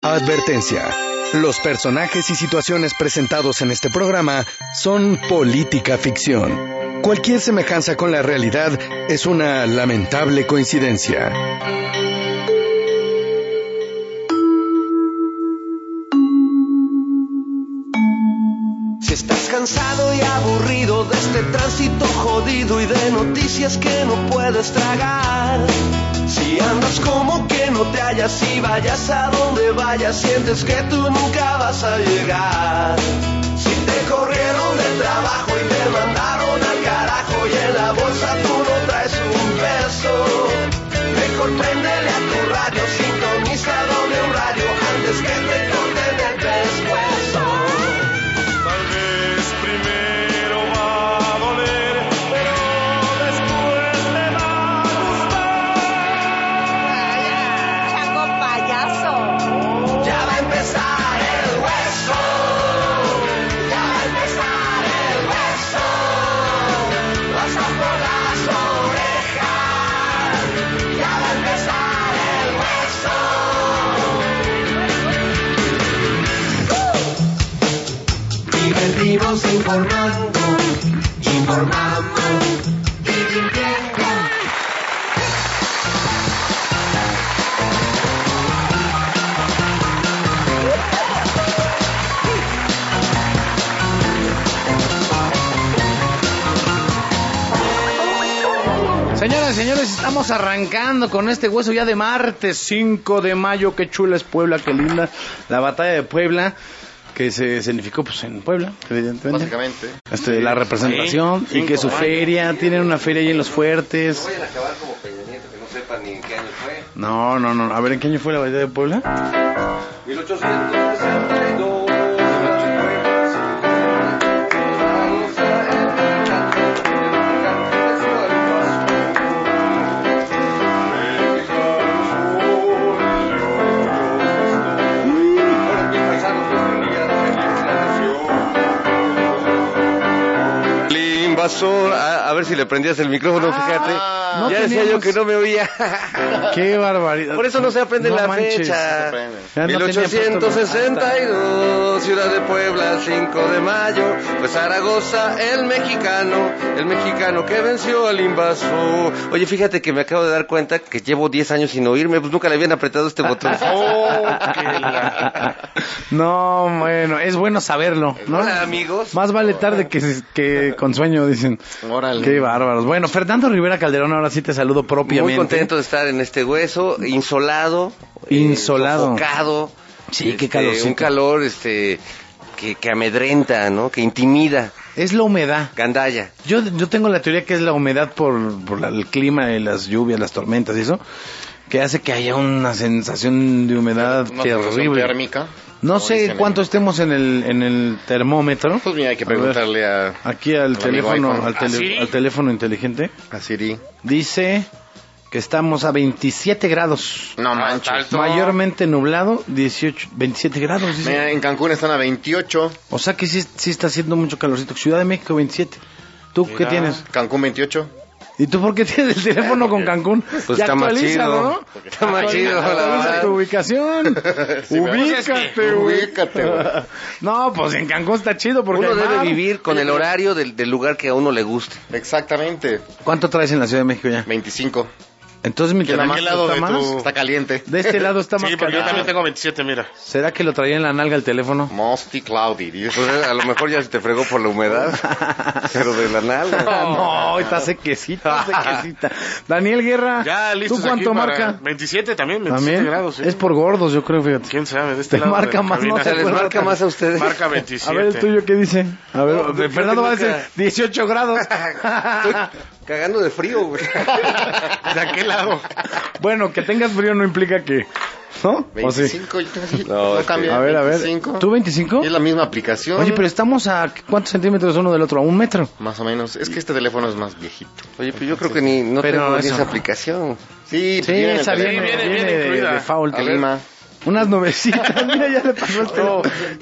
Advertencia. Los personajes y situaciones presentados en este programa son política ficción. Cualquier semejanza con la realidad es una lamentable coincidencia. Si estás cansado y aburrido de este tránsito jodido y de noticias que no puedes tragar, si andas como que no te hallas y vayas a donde vayas, sientes que tú nunca vas a llegar. Si te corrieron del trabajo y te mandaron al carajo y en la bolsa tú no traes un peso, mejor préndele a tu radio, sintoniza doble un radio antes que te corten el pescuezo. Tal vez primero va a doler, pero después te va a gustar. Chaco payaso. Ya va a empezar el hueso. Ya va a empezar el hueso. Pasa por las orejas. Ya va a empezar el hueso. Divertimos informando, informando, divirtiendo. Señoras y señores, estamos arrancando con este hueso ya de martes 5 de mayo. Qué chula es Puebla, qué linda la batalla de Puebla, que se significó pues en Puebla, evidentemente. Básicamente. La representación y que su feria, tienen una feria ahí en Los Fuertes. No vayan a acabar como Peña Nieto, que no sepan ni en qué año fue. No. A ver, ¿en qué año fue la batalla de Puebla? 1862. A ver si le prendías el micrófono, fíjate. No ya decía yo que no me oía. Qué barbaridad. Por eso no se aprende No la manches. fecha. Ya no tenía 1862, ciudad de Puebla, 5 de mayo. Pues Zaragoza, el mexicano que venció al invasor. Oye, fíjate que me acabo de dar cuenta que llevo 10 años sin oírme, pues nunca le habían apretado este botón. No, bueno, es bueno saberlo, ¿no? Hola, amigos. Más vale tarde que con sueño, dicen. Órale. Qué bárbaros. Bueno, Fernando Rivera Calderón, ahora sí te saludo propiamente. Muy contento de estar en este hueso, insolado. Sofocado. Sí, qué calorcito. Un calor, que amedrenta, ¿no? Que intimida. Es la humedad. Gandalla. Yo tengo la teoría que es la humedad por el clima y las lluvias, las tormentas y eso, que hace que haya una sensación de humedad terrible. Térmica. No sé cuánto estemos en el termómetro. Pues mira, hay que preguntarle aquí al teléfono, al teléfono inteligente. A Siri. Dice que estamos a 27 grados. No manches. Mayormente nublado, 27 grados. Dice. Mira, en Cancún están a 28. O sea que sí está haciendo mucho calorcito. Ciudad de México 27. ¿Tú qué tienes? Cancún 28. ¿Y tú por qué tienes el teléfono con Cancún? Pues ya está más chido, ¿no? Está más chido, la verdad. Tu ubicación. Sí, Ubícate, güey. No, pues en Cancún está chido porque uno debe vivir con el horario del lugar que a uno le guste. Exactamente. ¿Cuánto traes en la Ciudad de México ya? 25. Entonces mi teléfono está más. Está caliente. De este lado está más Sí, porque yo caliente. también tengo 27, mira. ¿Será que lo traía en la nalga el teléfono? Musty cloudy. Pues a lo mejor ya se te fregó por la humedad. Pero de la nalga. No, está sequecita. Daniel Guerra, Ya listos ¿tú cuánto aquí para marca? 27 también, 27 ¿También? grados. Sí. Es por gordos, yo creo, fíjate. ¿Quién sabe? De este Te lado marca de la más, cabina. no O sea, les marca más a ustedes. Marca 27. A ver, el tuyo, ¿qué dice? A ver, No, Fernando va a decir nunca. 18 grados. Estoy cagando de frío, güey. ¿De aquel lado? Bueno, que tengas frío no implica que... ¿No? ¿O sí? 25. No, No cambia. A ver. 25. ¿Tú 25? Es la misma aplicación. Oye, pero estamos a ¿cuántos centímetros uno del otro? ¿A 1 metro? Más o menos. Es que este teléfono es más viejito. Oye, pues yo creo que no Pero tengo ni eso esa no. aplicación. Sí, Sí, viene en el esa teléfono. viene incluida. de default. Clima. Unas nubecitas. Mira, ya le pasó el teléfono.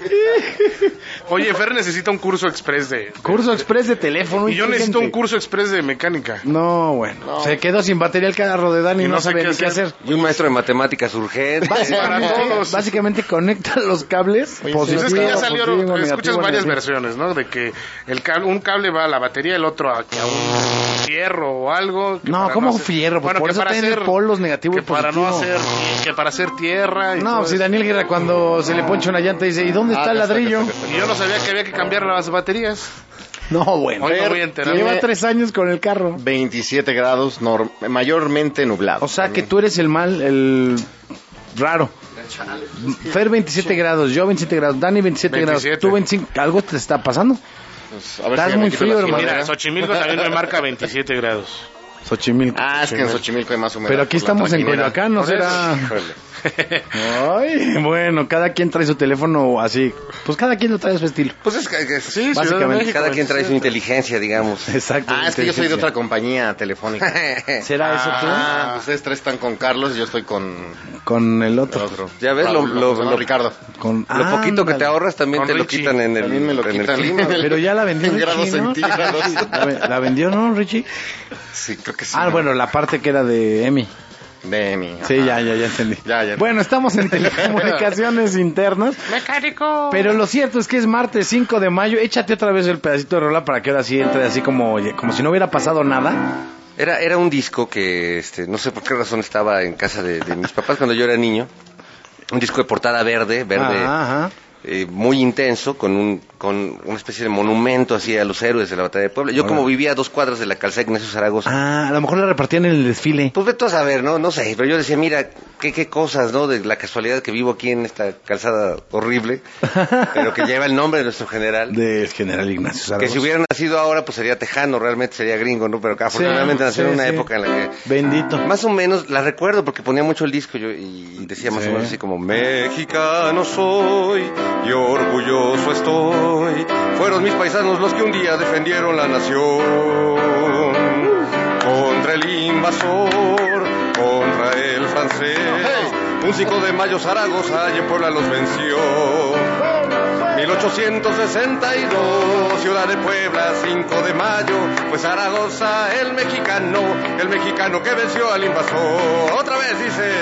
Oye, Fer necesita un curso express de... Curso express de teléfono. Y yo necesito un inteligente. curso express de mecánica. No, bueno. Se quedó sin batería el carro de Dani y Y no no sé sabe qué ni qué hacer. hacer. Y un maestro de matemáticas urgente. Para todos. Básicamente conecta los cables. Pues positivo, es que ya salió, positivo, escuchas negativo, varias negativo. versiones, ¿no? De que un cable va a la batería, el otro a un fierro o algo. que No, para ¿cómo hacer- fierro? Pues por que eso para tiene hacer- polos negativo y que para no positivo. hacer, que para hacer tierra. Y No, todo si eso. Daniel Guerra cuando se le poncha una llanta dice, ¿y dónde está el ladrillo? Y yo no sabía que había que cambiar las baterías. No, bueno. Hoy me voy a enterar. Lleva 3 años con el carro. 27 grados, mayormente nublado. O sea que tú eres el raro. Fer 27 grados, yo 27 grados, Dani 27 grados, 27. tú 25. ¿Algo te está pasando? Pues, a ver Estás si ya me muy quito frío, la hermano. sudadera. Mira, Xochimilco también me marca 27 grados. Xochimilco. Ah, es que en Xochimilco hay más humedad. Pero aquí por la estamos en trajinera. Coyoacán, ¿no Por eso. será? Híjole. Ay, bueno, cada quien trae su teléfono así. Pues cada quien lo trae a su estilo. Pues es que Sí, Ciudad de Básicamente, México, cada quien trae su 27. inteligencia, digamos. Exacto. Ah, es que yo soy de otra compañía telefónica. ¿Será eso Ah, ustedes tres están con Carlos y yo estoy con tú? Con el el otro. otro. Ya ves, Ricardo. Con... Lo poquito que te ahorras también Con te lo Richie. quitan en el, También me lo en el quitan. clima. Pero ya la vendió En Richie, grados ¿no? centígrados. La vendió, ¿no, Richie? Sí, creo que sí. Ah, bueno, la parte que era de Emi. De mi. Sí, ajá. ya entendí. Ya. Bueno, estamos en telecomunicaciones internas. ¡Mecánico! Pero lo cierto es que es martes 5 de mayo. Échate otra vez el pedacito de rola para que ahora sí entre así como si no hubiera pasado nada. Era un disco que, no sé por qué razón estaba en casa de mis papás cuando yo era niño. Un disco de portada verde, Ajá. muy intenso, con una especie de monumento así a los héroes de la batalla de Puebla. Yo como vivía a 2 cuadras de la calzada Ignacio Zaragoza, Ah, a lo mejor la repartían en el desfile. pues vete a saber, ¿no? No sé, pero yo decía, mira, qué cosas, ¿no? De la casualidad que vivo aquí en esta calzada horrible, pero que lleva el nombre de nuestro general. Del general Ignacio Zaragoza. Que si hubiera nacido ahora, pues sería tejano, realmente sería gringo, ¿no? Pero que afortunadamente nació en una época en la que... Bendito. Más o menos la recuerdo porque ponía mucho el disco yo y decía más o menos así como mexicano soy y orgulloso estoy. Fueron mis paisanos los que un día defendieron la nación contra el invasor, contra el francés. Un 5 de mayo Zaragoza y en Puebla los venció. 1862, ciudad de Puebla, 5 de mayo, fue Zaragoza el mexicano que venció al invasor. Otra vez dice,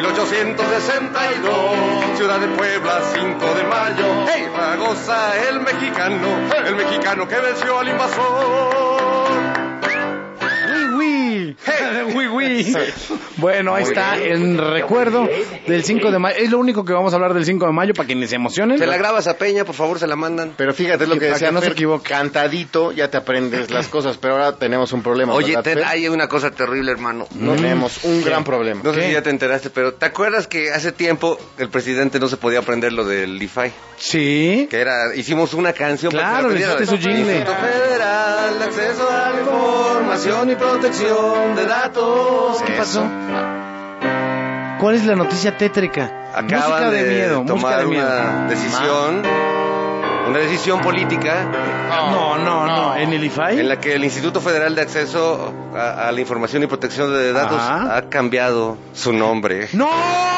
1862, ciudad de Puebla, 5 de mayo, hey, Zaragoza el mexicano que venció al invasor. Uy. Bueno, ahí está el recuerdo del 5 de mayo. Es lo único que vamos a hablar del 5 de mayo para quienes se emocionen. Se la grabas a Peña, por favor, se la mandan. Pero fíjate, es lo que Para decía que no se Fer, equivoque. cantadito ya te aprendes las cosas, pero ahora tenemos un problema. Oye, ¿verdad, Fer? hay una cosa terrible, hermano. Tenemos un gran problema. No sé ¿Qué? si ya te enteraste, pero ¿te acuerdas que hace tiempo el presidente no se podía aprender lo del IFAI? Sí. Que hicimos una canción Claro, para que le hiciste su jingle. Instituto Federal de Acceso a la Información y Protección de Datos. ¿Qué pasó? ¿Cuál es la noticia tétrica? Acaban Música de miedo, música tomar de miedo. una decisión política No, en el IFAI. en la que el Instituto Federal de Acceso a la Información y Protección de Datos Ajá. ha cambiado su nombre. ¡No!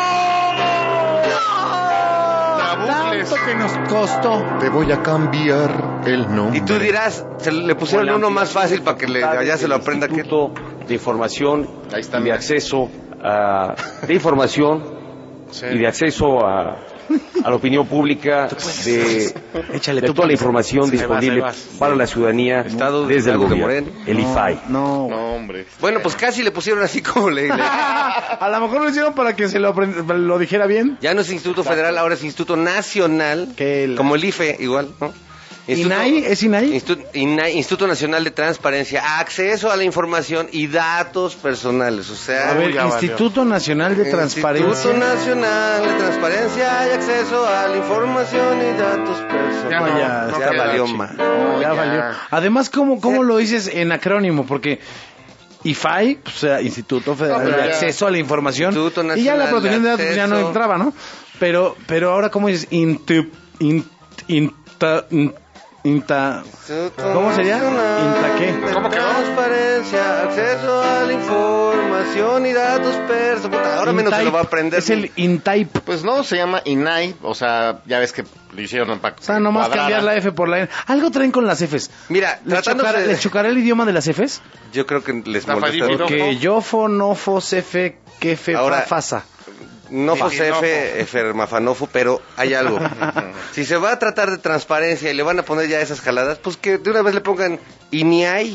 Trabucles. Tanto que nos costó. Te voy a cambiar el nombre. Y tú dirás, le pusieron uno más fácil para que allá se lo aprenda. Que... Instituto de Información Ahí está, y de mira. acceso de información y de acceso a la opinión pública Échale de tú, toda la pues. información Ahí disponible vas. para la ciudadanía Estado desde el de gobierno, Moreno. el IFAI. No. No, hombre. Bueno, pues casi le pusieron así como A lo mejor lo hicieron para que se lo dijera bien. Ya no es Instituto Federal, ahora es Instituto Nacional, como el IFE, igual, ¿no? ¿INAI? ¿Es INAI? Instituto Nacional de Transparencia, Acceso a la Información y Datos Personales, o sea... A ver, ya valió. Instituto Nacional de Transparencia. Instituto Nacional de Transparencia y Acceso a la Información y Datos Personales. Ya Ya queda, valió chico. más. Ya valió. Además, ¿cómo lo dices en acrónimo? Porque IFAI, o sea, Instituto Federal pero de ya. Acceso a la Información, Instituto y ya Nacional la protección de de datos ya no Acceso. entraba, ¿no? Pero ahora, ¿cómo dices? ¿Cómo sería? ¿Inta qué? ¿Cómo quedó? Transparencia, acceso a la información y datos personales. Ahora menos se lo va a aprender. Es el InType. Pues no, se llama INAI, o sea, ya ves que lo hicieron para O sea, nomás cambiar la F por la N. Algo traen con las Fs. Mira, ¿Le chocará el idioma de las Fs? Yo creo que les Está molesta. fadito. Porque yofo, nofo, cefe, quefe, Ahora- fasa. No Josefe, Efermafanofo, pero hay algo. Si se va a tratar de transparencia y le van a poner ya esas jaladas, pues que de una vez le pongan INIAI.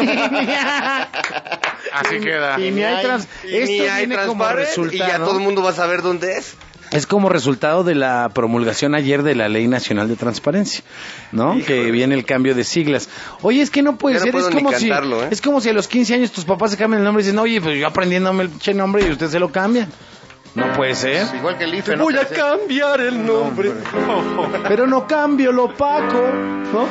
Así queda. Y ni hay esto viene como resultado. y ya todo el mundo va a saber dónde es. Es como resultado de la promulgación ayer de la Ley Nacional de Transparencia, ¿no? Híjole. Que viene el cambio de siglas. Oye, es que no puede Ya no ser, puedo es ni como cantarlo, ¿eh? es como si a los 15 años tus papás se cambian el nombre y dicen, oye, pues yo aprendiéndome el pinche nombre y usted se lo cambian. No puede ser. Igual que el IFE, ¿no? Voy a cambiar el nombre. Pero no cambio lo Paco, ¿no?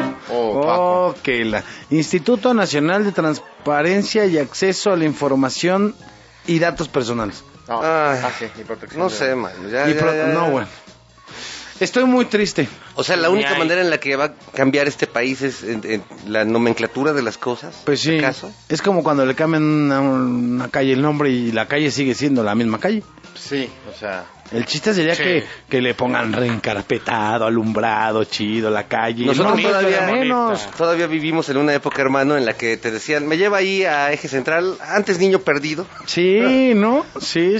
Paco. Ok, la Instituto Nacional de Transparencia y Acceso a la Información y Datos Personales. No, Ay, sí, y protección No de- sé, man. No, bueno. Estoy muy triste. O sea, la única Ni hay. manera en la que va a cambiar este país es en la nomenclatura de las cosas. Pues sí, ¿Acaso? es como cuando le cambian a una calle el nombre y la calle sigue siendo la misma calle. Sí, o sea... El chiste sería Sí. que le pongan reencarpetado, alumbrado, chido, la calle. Nosotros No, todavía, menos. todavía vivimos en una época, hermano, en la que te decían, me lleva ahí a Eje Central, antes niño perdido. Sí, ¿no? Sí.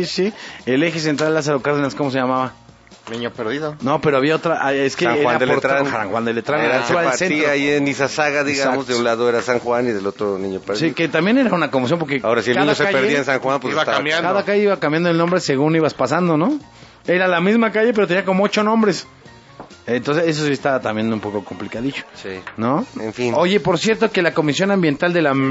El eje central Lázaro Cárdenas, ¿cómo se llamaba? Niño perdido. No, pero había otra, es que San Juan de era por Letrán. San Juan de Letrán, Era, era se el partía centro. ahí en Izazaga, digamos, Exacto. de un lado era San Juan y del otro niño perdido. Sí, que también era una conmoción porque Ahora, si el cada niño se calle- perdía en San Juan, pues iba estaba... cambiando. Cada calle iba cambiando el nombre según ibas pasando, ¿no? Era la misma calle, pero tenía como 8 nombres. Entonces, eso sí estaba también un poco complicadillo, Sí. ¿no? En fin. Oye, por cierto, que la Comisión Ambiental de la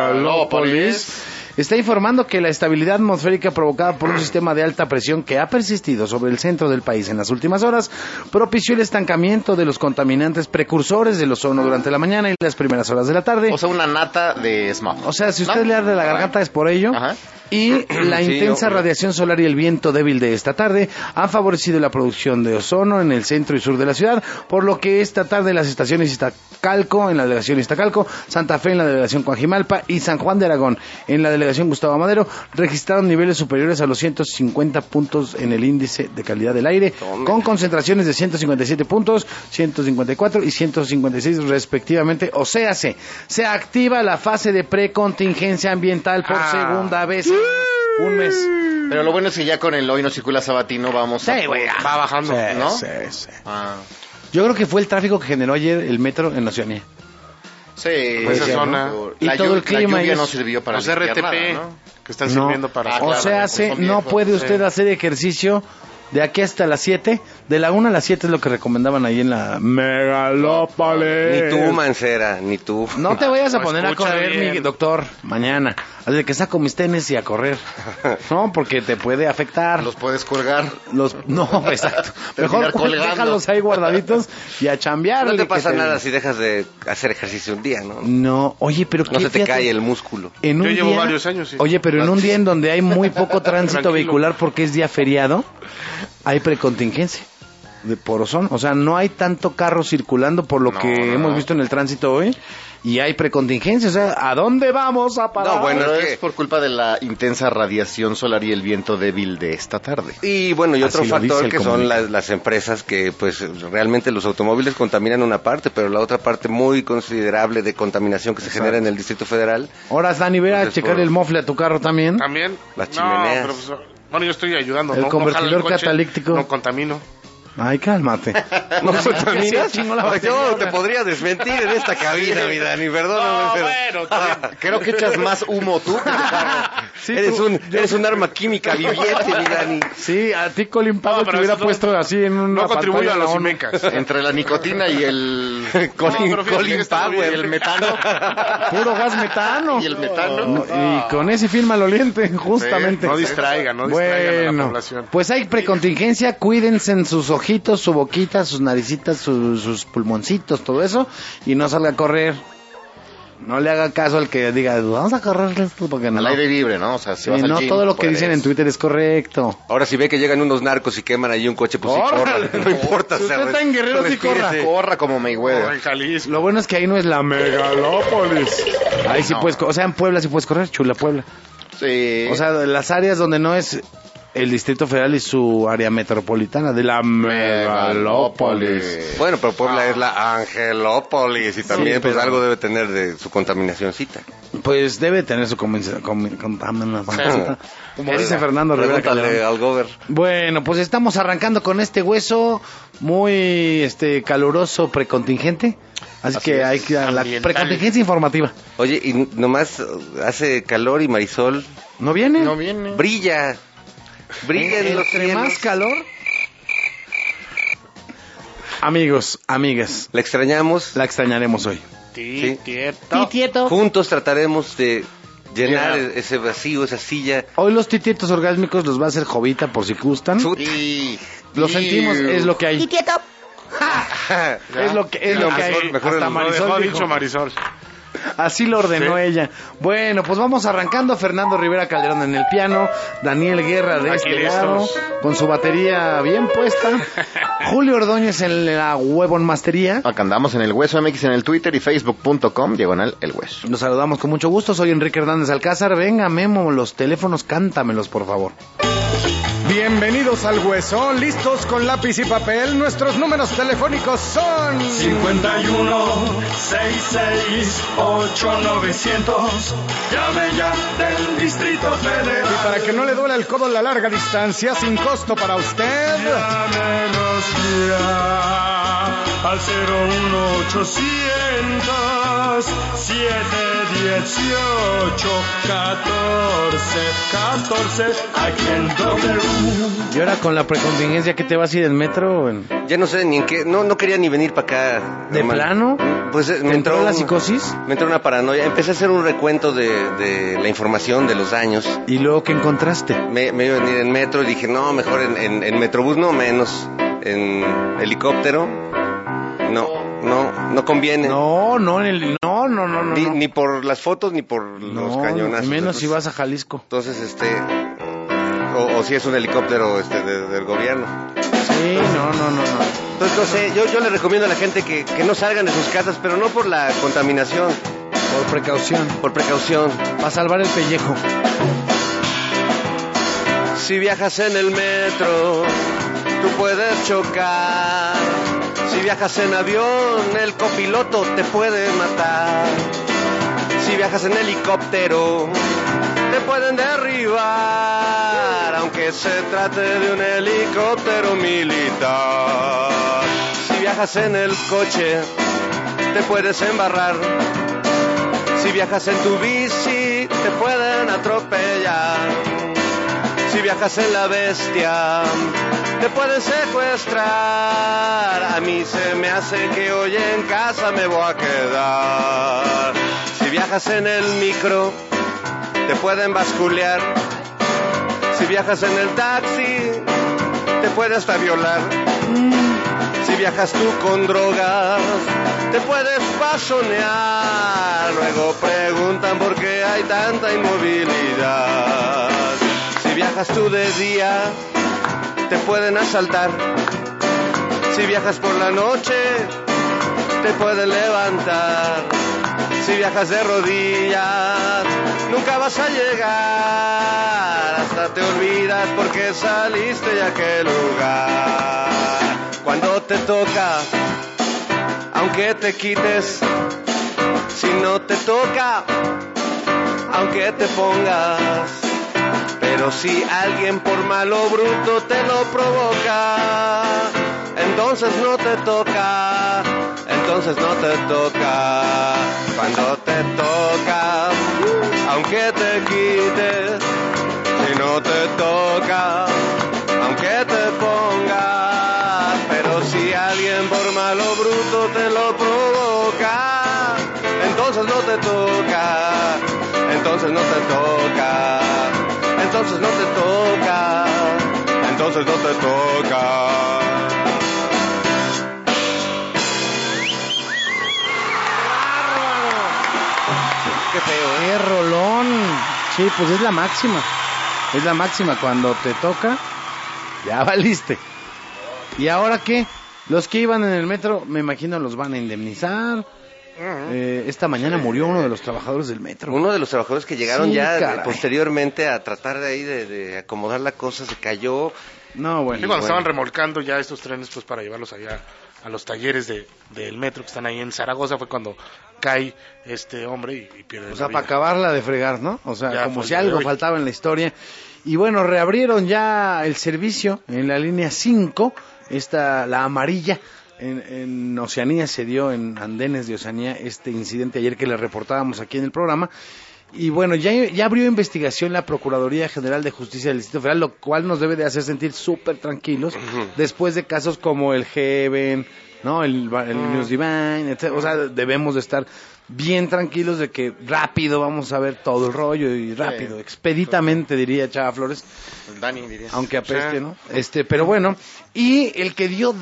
Megalópolis está informando que la estabilidad atmosférica provocada por un sistema de alta presión que ha persistido sobre el centro del país en las últimas horas propició el estancamiento de los contaminantes precursores del ozono durante la mañana y las primeras horas de la tarde. O sea, una nata de smog. O sea, si usted ¿No? le arde la garganta es por ello. Ajá. Y la Sí, intensa yo- radiación solar y el viento débil de esta tarde han favorecido la producción de ozono en el centro y sur de la ciudad, por lo que esta tarde las estaciones Iztacalco, en la delegación Iztacalco, Santa Fe en la delegación Coajimalpa y San Juan de Aragón en la delegación Gustavo Amadero registraron niveles superiores a los 150 puntos en el índice de calidad del aire, con concentraciones de 157 puntos, 154 y 156 respectivamente. O sea, se activa la fase de precontingencia ambiental por segunda vez en un mes. Pero lo bueno es que ya con el Hoy No Circula Sabatino vamos a... Sí, güey. Va bajando, ¿no? Sí. Ah, Yo creo que fue el tráfico que generó ayer el metro en Oceanía. sí. Esa sí, zona. ¿no? Y La todo el la clima lluvia y no eso. sirvió para Los limpiar RTP nada, ¿no? que están sirviendo para... claro, o sea, pues son no viejos, puede usted sí. hacer ejercicio de aquí hasta las 7. De la 1 a las 7 es lo que recomendaban ahí en la Megalópolis. Ni tú, Mancera, ni tú. No te vayas a No, poner a escucha correr, bien. mi doctor, mañana. Así de que saco mis tenis y a correr. No, porque te puede afectar. Los puedes colgar. No, exacto. Terminar Mejor colgando. déjalos ahí guardaditos y a chambear. No te pasa nada si dejas de hacer ejercicio un día, ¿no? No, oye, pero No se te fíjate, cae el músculo. en un Yo llevo día- varios años, sí. Oye, pero en un día en donde hay muy poco tránsito Tranquilo. vehicular porque es día feriado, hay precontingencia por ozono. O sea, no hay tanto carro circulando por lo No, que no, hemos no. visto en el tránsito hoy. Y hay precontingencia. O sea, ¿a dónde vamos a parar? No, bueno, Pero es es que- por culpa de la intensa radiación solar y el viento débil de esta tarde. Y bueno, y otro Así lo dice factor el que son comunicado. las empresas que pues realmente los automóviles contaminan una parte, pero la otra parte muy considerable de contaminación que se genera en el Distrito Federal, Ahora, Dani, ve a Entonces, checar por- el mofle a tu carro también. También. Las chimeneas. No, pero, pues, bueno, yo estoy ayudando. El ¿no? convertidor No jalo el coche, catalítico. No contamino. Ay, cálmate. ¿no contaminas? Sí, chingó la Yo batería. te podría desmentir en esta cabina, mi Dani, perdóname. No, pero- bueno, también. Creo que echas más humo tú que tu carro. Sí, eres, tú- eres un arma química viviente, mi Dani. Sí, a ti Colin Powell No, te pero hubiera eso no- puesto así en una No contribuyo a pantalla los la ONU. Imecas. Entre la nicotina y el... Colin, pero fíjate Colin que está muy Powell. y el metano. Puro gas metano. Y el metano. No, y con ese film maloliente, justamente. No distraigan a la Bueno, población. pues hay precontingencia, cuídense en sus ojitos, su boquita, sus naricitas, sus pulmoncitos, todo eso, y no salga a correr. No le haga caso al que diga, vamos a correr esto, porque no. Al aire libre, ¿no? O sea, si Sí, vas al no gym, todo lo que puedes. dicen en Twitter es correcto. Ahora si ve que llegan unos narcos y queman ahí un coche, pues sí, ¡Órale! corra. No importa. Si usted está en Guerrero, sí corra. respírese. Corra como Mayweather. En Jalisco. Lo bueno es que ahí no es la megalópolis. Ahí sí No. puedes, o sea, en Puebla sí puedes correr, Chula Puebla. Sí. O sea, las áreas donde no es el Distrito Federal y su área metropolitana de la megalópolis. Bueno, pero Puebla es la Angelópolis y también pues pero- algo debe tener de su contaminacióncita. Pues debe tener su contaminación. Como dice Fernando Rivera Pregúntale Calderón. al gober. Bueno, pues estamos arrancando con este hueso muy caluroso precontingente. Así que es. hay que la Ambiental. precontingencia informativa. Oye, y nomás hace calor y Marisol ¿No viene? No viene. brilla. Brilla en los Entre más cielos. calor. Amigos, amigas, La extrañamos. la extrañaremos hoy. Sí. Tieto. Juntos trataremos de llenar Llenar. ese vacío, esa silla. Hoy los titietos orgásmicos los va a hacer Jovita por si gustan. Y... Lo sentimos, es lo que hay. Ja. Es lo que hay. mejor Hasta lo Marisol Lo dejó dijo. dicho Marisol. Así lo ordenó Sí. ella. Bueno, pues vamos arrancando. Fernando Rivera Calderón en el piano, Daniel Guerra de Aquí este listos. lado, con su batería bien puesta. Julio Ordóñez en la huevonmastería. Acá andamos en El Hueso MX en el Twitter y Facebook.com/El Hueso. Nos saludamos con mucho gusto. Soy Enrique Hernández Alcázar. Venga, Memo, los teléfonos, cántamelos, por favor. Bienvenidos al Hueso, listos con lápiz y papel. Nuestros números telefónicos son 51 66 8900. Llame ya del Distrito Federal. y para que no le duela el codo a la larga distancia, sin costo para usted. Llámenos ya al 01800 718 14 aquí en W. Y ahora con la precontingencia, ¿qué te vas a ir en metro? Ya no sé ni en qué, no quería ni venir para acá. ¿De hermano. plano? Pues ¿Te entró la psicosis? Me entró una paranoia. Empecé a hacer un recuento de la información de los años. ¿Y luego qué encontraste? Me iba a venir en metro y dije, no, mejor en Metrobús, no, menos. En helicóptero, no conviene. No. Ni por las fotos ni por los cañonazos. Y menos si Entonces- vas a Jalisco. Entonces, o si es un helicóptero del gobierno. Sí, no. Entonces, no sé, yo le recomiendo a la gente que no salgan de sus casas, pero no por la contaminación, Por precaución. por precaución. Para salvar el pellejo. Si viajas en el metro, tú puedes chocar. Si viajas en avión, el copiloto te puede matar. Si viajas en helicóptero, te pueden derribar, aunque se trate de un helicóptero militar. Si viajas en el coche, te puedes embarrar. Si viajas en tu bici, te pueden atropellar. Si viajas en la bestia, te pueden secuestrar. A mí se me hace que hoy en casa me voy a quedar. Si viajas en el micro, te pueden basculear. Si viajas en el taxi, te puede hasta violar. Si viajas tú con drogas, te puedes pasonear. Luego preguntan por qué hay tanta inmovilidad. Si viajas tú de día, te pueden asaltar. Si viajas por la noche, te pueden levantar. Si viajas de rodillas, nunca vas a llegar. Hasta te olvidas porque saliste de aquel lugar. Cuando te toca, aunque te quites, si no te toca, aunque te pongas. Pero si alguien por malo bruto te lo provoca, entonces no te toca, entonces no te toca. Cuando te toca, aunque te quites, si no te toca, aunque te pongas. Pero si alguien por malo bruto te lo provoca, entonces no te toca, entonces no te toca. Entonces no te toca, entonces no te toca. qué rolón. Sí, pues es la máxima. Es la máxima. Cuando te toca, ya valiste. ¿Y ahora qué? Los que iban en el metro, me imagino, los van a indemnizar. Esta mañana murió uno de los trabajadores del metro. Uno de los trabajadores que llegaron caray. Posteriormente a tratar de ahí de acomodar la cosa, se cayó. No, bueno. Y cuando estaban remolcando ya estos trenes pues para llevarlos allá a los talleres del metro que están ahí en Zaragoza, fue cuando cae este hombre y pierde la vida. Para acabarla de fregar, ¿no? O sea, ya, como si algo faltaba en la historia. Y bueno, reabrieron ya el servicio en la línea 5, la amarilla. En Oceanía se dio, en andenes de Oceanía, este incidente ayer que le reportábamos aquí en el programa. Y bueno, ya abrió investigación la Procuraduría General de Justicia del Distrito Federal, lo cual nos debe de hacer sentir súper tranquilos después de casos como el Heaven, ¿no? El News Divine, etc. O sea, debemos de estar bien tranquilos de que rápido vamos a ver todo el rollo y rápido, expeditamente, diría Chava Flores. Dani diría. Aunque apeste, ¿no? Pero bueno, y el que dio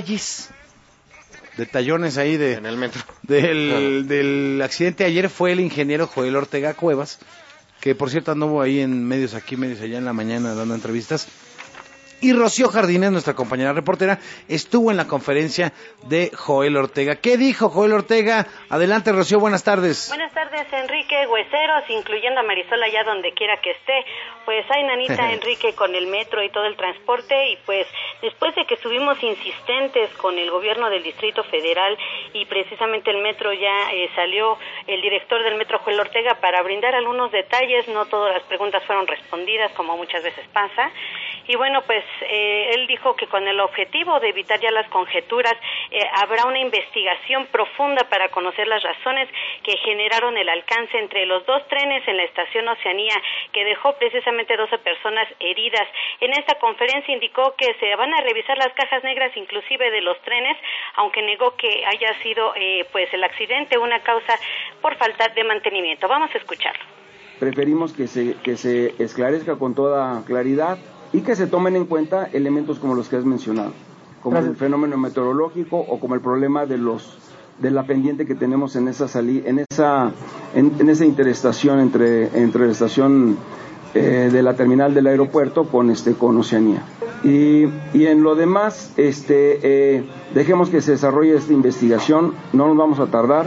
detallones ahí en el metro del accidente ayer fue el ingeniero Joel Ortega Cuevas, que por cierto anduvo ahí en medios aquí, medios allá en la mañana dando entrevistas. Y Rocío Jardines, nuestra compañera reportera, estuvo en la conferencia de Joel Ortega. ¿Qué dijo Joel Ortega? Adelante, Rocío, buenas tardes. Buenas tardes, Enrique, hueseros, incluyendo a Marisol allá donde quiera que esté. Pues hay nanita, Enrique, con el metro y todo el transporte, y pues después de que estuvimos insistentes con el gobierno del Distrito Federal y precisamente el metro ya salió el director del metro, Joel Ortega, para brindar algunos detalles. No todas las preguntas fueron respondidas, como muchas veces pasa. Y bueno, pues él dijo que con el objetivo de evitar ya las conjeturas, habrá una investigación profunda para conocer las razones que generaron el alcance entre los dos trenes en la estación Oceanía, que dejó precisamente 12 personas heridas. En esta conferencia indicó que se van a revisar las cajas negras inclusive de los trenes, aunque negó que haya sido pues el accidente una causa por falta de mantenimiento. Vamos a escucharlo. Preferimos que se esclarezca con toda claridad y que se tomen en cuenta elementos como los que has mencionado, como el fenómeno meteorológico o como el problema de la pendiente que tenemos en esa interestación entre la estación de la terminal del aeropuerto con Oceanía. Y en lo demás, dejemos que se desarrolle esta investigación, no nos vamos a tardar,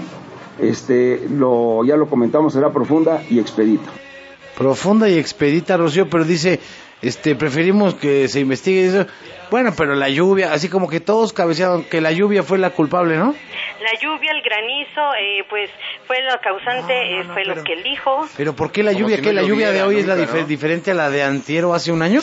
ya lo comentamos, será profunda y expedita. Profunda y expedita, Rocío, pero dice, preferimos que se investigue eso. Bueno, pero la lluvia, así como que todos cabecearon que la lluvia fue la culpable, ¿no? La lluvia, el granizo, pues fue la causante, fue lo que él dijo. ¿Pero por qué la lluvia? ¿Que la lluvia de hoy nunca, es la diferente a la de antier o hace un año?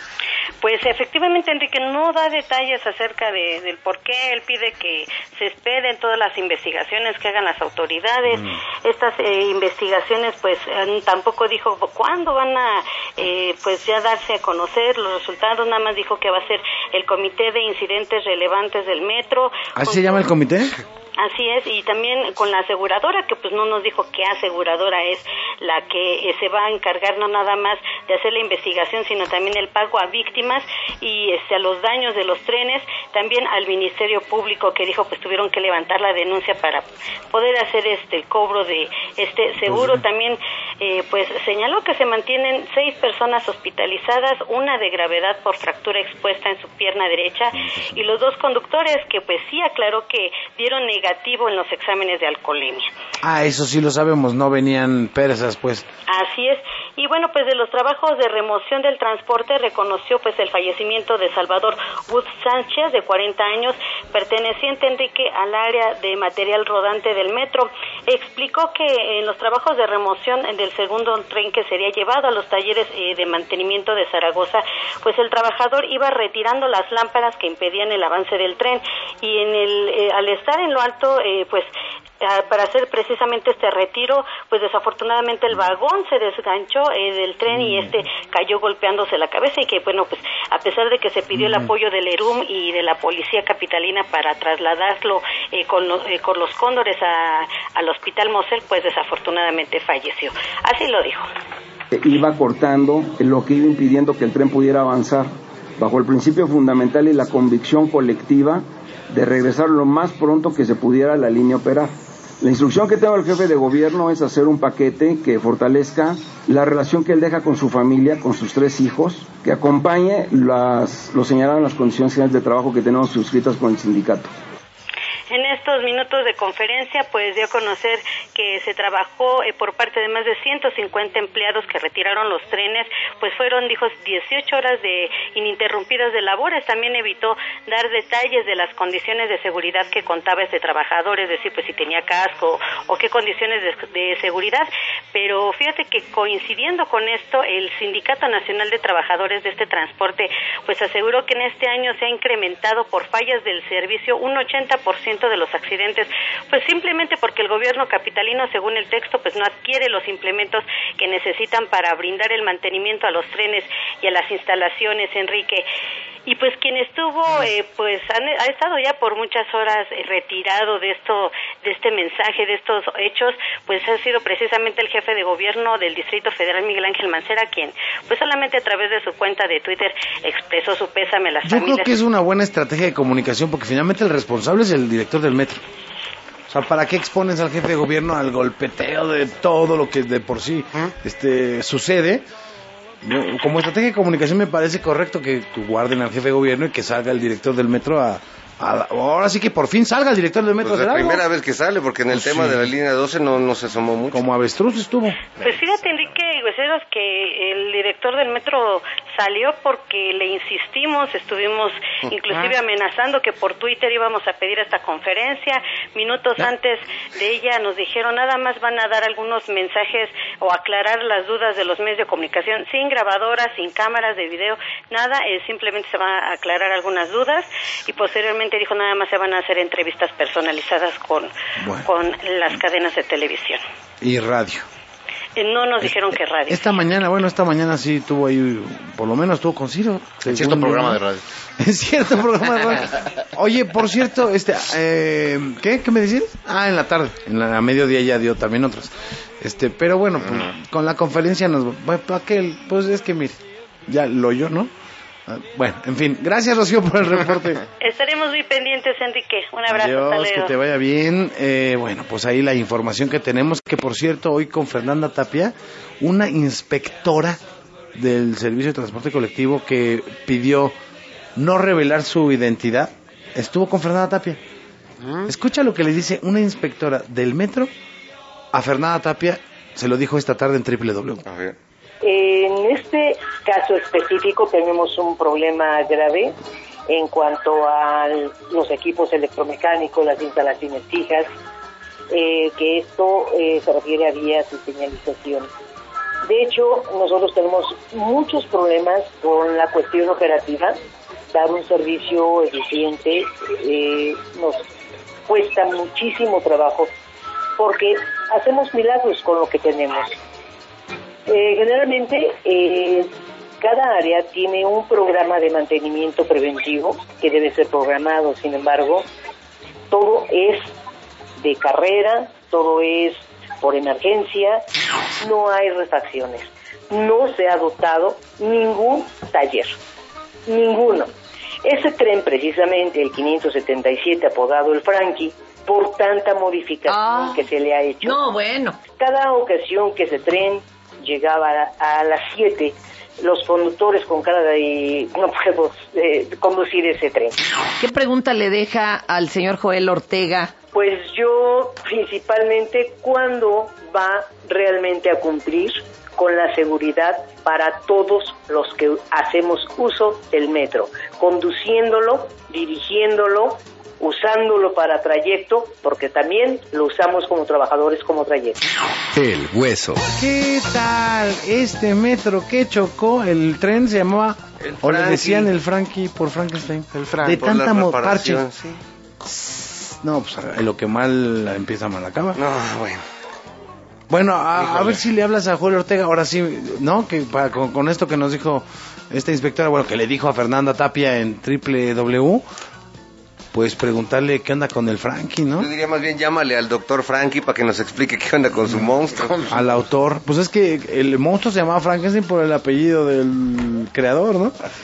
Pues efectivamente, Enrique, no da detalles acerca del por qué. Él pide que se esperen todas las investigaciones que hagan las autoridades. Estas investigaciones, pues tampoco dijo cuándo van a pues ya darse a conocer los resultados. Nada más dijo que va a ser el Comité de Incidentes Relevantes del Metro. ¿Así se llama el comité? Así es, y también con la aseguradora, que pues no nos dijo qué aseguradora es la que se va a encargar no nada más de hacer la investigación, sino también el pago a víctimas y a los daños de los trenes, también al Ministerio Público, que dijo pues tuvieron que levantar la denuncia para poder hacer el cobro de este seguro. También pues señaló que se mantienen 6 personas hospitalizadas, una de gravedad por fractura expuesta en su pierna derecha, y los 2 conductores que pues sí aclaró que dieron negativo en los exámenes de alcoholemia. Eso sí lo sabemos, no venían persas, pues. Así es. Y bueno, pues de los trabajos de remoción del transporte reconoció pues el fallecimiento de Salvador Wood Sánchez, de 40 años, perteneciente, Enrique, al área de material rodante del metro. Explicó que en los trabajos de remoción del segundo tren que sería llevado a los talleres de mantenimiento de Zaragoza, pues el trabajador iba retirando las lámparas que impedían el avance del tren, y al estar en lo alto, pues para hacer precisamente este retiro, pues desafortunadamente el vagón se desganchó del tren y cayó golpeándose la cabeza, y que bueno, pues a pesar de que se pidió el apoyo del ERUM y de la policía capitalina para trasladarlo con los cóndores al hospital Mosel, pues desafortunadamente falleció. Así lo dijo. Iba cortando lo que iba impidiendo que el tren pudiera avanzar, bajo el principio fundamental y la convicción colectiva de regresar lo más pronto que se pudiera a la línea operar. La instrucción que tengo del jefe de gobierno es hacer un paquete que fortalezca la relación que él deja con su familia, con sus 3 hijos, que acompañe lo señalado en las condiciones generales de trabajo que tenemos suscritas con el sindicato. En estos minutos de conferencia, pues dio a conocer que se trabajó por parte de más de 150 empleados que retiraron los trenes, pues fueron, dijo, 18 horas de ininterrumpidas de labores. También evitó dar detalles de las condiciones de seguridad que contaba este trabajador, es decir, pues si tenía casco o qué condiciones de seguridad. Pero fíjate que coincidiendo con esto, el Sindicato Nacional de Trabajadores de este transporte, pues aseguró que en este año se ha incrementado por fallas del servicio un 80% de los accidentes, pues simplemente porque el gobierno capitalino, según el texto, pues no adquiere los implementos que necesitan para brindar el mantenimiento a los trenes y a las instalaciones, Enrique. Y pues quien estuvo, pues ha estado ya por muchas horas retirado de este mensaje, de estos hechos, pues ha sido precisamente el jefe de gobierno del Distrito Federal, Miguel Ángel Mancera, quien pues solamente a través de su cuenta de Twitter expresó su pésame a las familias. Yo creo que es una buena estrategia de comunicación, porque finalmente el responsable es el director del metro. O sea, ¿para qué expones al jefe de gobierno al golpeteo de todo lo que de por sí sucede? Como estrategia de comunicación me parece correcto que guarden al jefe de gobierno y que salga el director del metro ahora sí que por fin salga el director del metro. Pues la primera vez que sale, porque en el tema de la línea 12 no se asomó mucho. Como avestruz estuvo. Pues fíjate, Enrique y Hueseros, que el director del metro salió porque le insistimos, estuvimos inclusive amenazando que por Twitter íbamos a pedir esta conferencia. Minutos antes de ella nos dijeron nada más van a dar algunos mensajes o aclarar las dudas de los medios de comunicación, sin grabadoras, sin cámaras de video, nada, simplemente se van a aclarar algunas dudas y posteriormente dijo nada más se van a hacer entrevistas personalizadas con las cadenas de televisión y radio. No nos dijeron que radio. Esta mañana sí tuvo ahí, por lo menos tuvo con Ciro. En cierto programa de radio. En cierto programa de radio. Oye, por cierto, ¿qué me decías? En la tarde, a mediodía ya dio también otros. Pero bueno, pues, con la conferencia pues es que mire, ya lo oyó, ¿no? Bueno, en fin, gracias Rocío por el reporte. Estaremos muy pendientes, Enrique. Un abrazo. Adiós, que te vaya bien. Bueno, pues ahí la información que tenemos, que por cierto, hoy con Fernanda Tapia, una inspectora del Servicio de Transporte Colectivo que pidió no revelar su identidad, estuvo con Fernanda Tapia. Escucha lo que le dice una inspectora del metro a Fernanda Tapia, se lo dijo esta tarde en www. A ver. En este caso específico tenemos un problema grave en cuanto a los equipos electromecánicos, las instalaciones fijas, que esto se refiere a vías y señalización. De hecho, nosotros tenemos muchos problemas con la cuestión operativa. Dar un servicio eficiente nos cuesta muchísimo trabajo porque hacemos milagros con lo que tenemos. Generalmente cada área tiene un programa de mantenimiento preventivo que debe ser programado. Sin embargo, todo es de carrera, todo es por emergencia, no hay refacciones, no se ha dotado ningún taller, ninguno. Ese tren precisamente, el 577 apodado el Frankie, por tanta modificación que se le ha hecho. No, bueno. Cada ocasión que ese tren llegaba a las 7, los conductores con cara de no puedo conducir ese tren. ¿Qué pregunta le deja al señor Joel Ortega? Pues yo principalmente cuándo va realmente a cumplir con la seguridad para todos los que hacemos uso del metro, conduciéndolo, dirigiéndolo, usándolo para trayecto, porque también lo usamos como trabajadores como trayecto. El Hueso. ¿Qué tal este metro que chocó? El tren se llamaba, o le decían el Frankie por Frankenstein. El Frankie, de tanta parche. Sí. No, pues lo que mal empieza mal acaba. No, bueno. Bueno, a ver si le hablas a Joel Ortega, ahora sí, ¿no? Que con esto que nos dijo esta inspectora, bueno, que le dijo a Fernanda Tapia en www, pues preguntarle qué onda con el Frankie, ¿no? Yo diría más bien llámale al doctor Frankie para que nos explique qué onda con su monstruo. Al autor, pues es que el monstruo se llamaba Frankenstein por el apellido del creador, ¿no? Así es.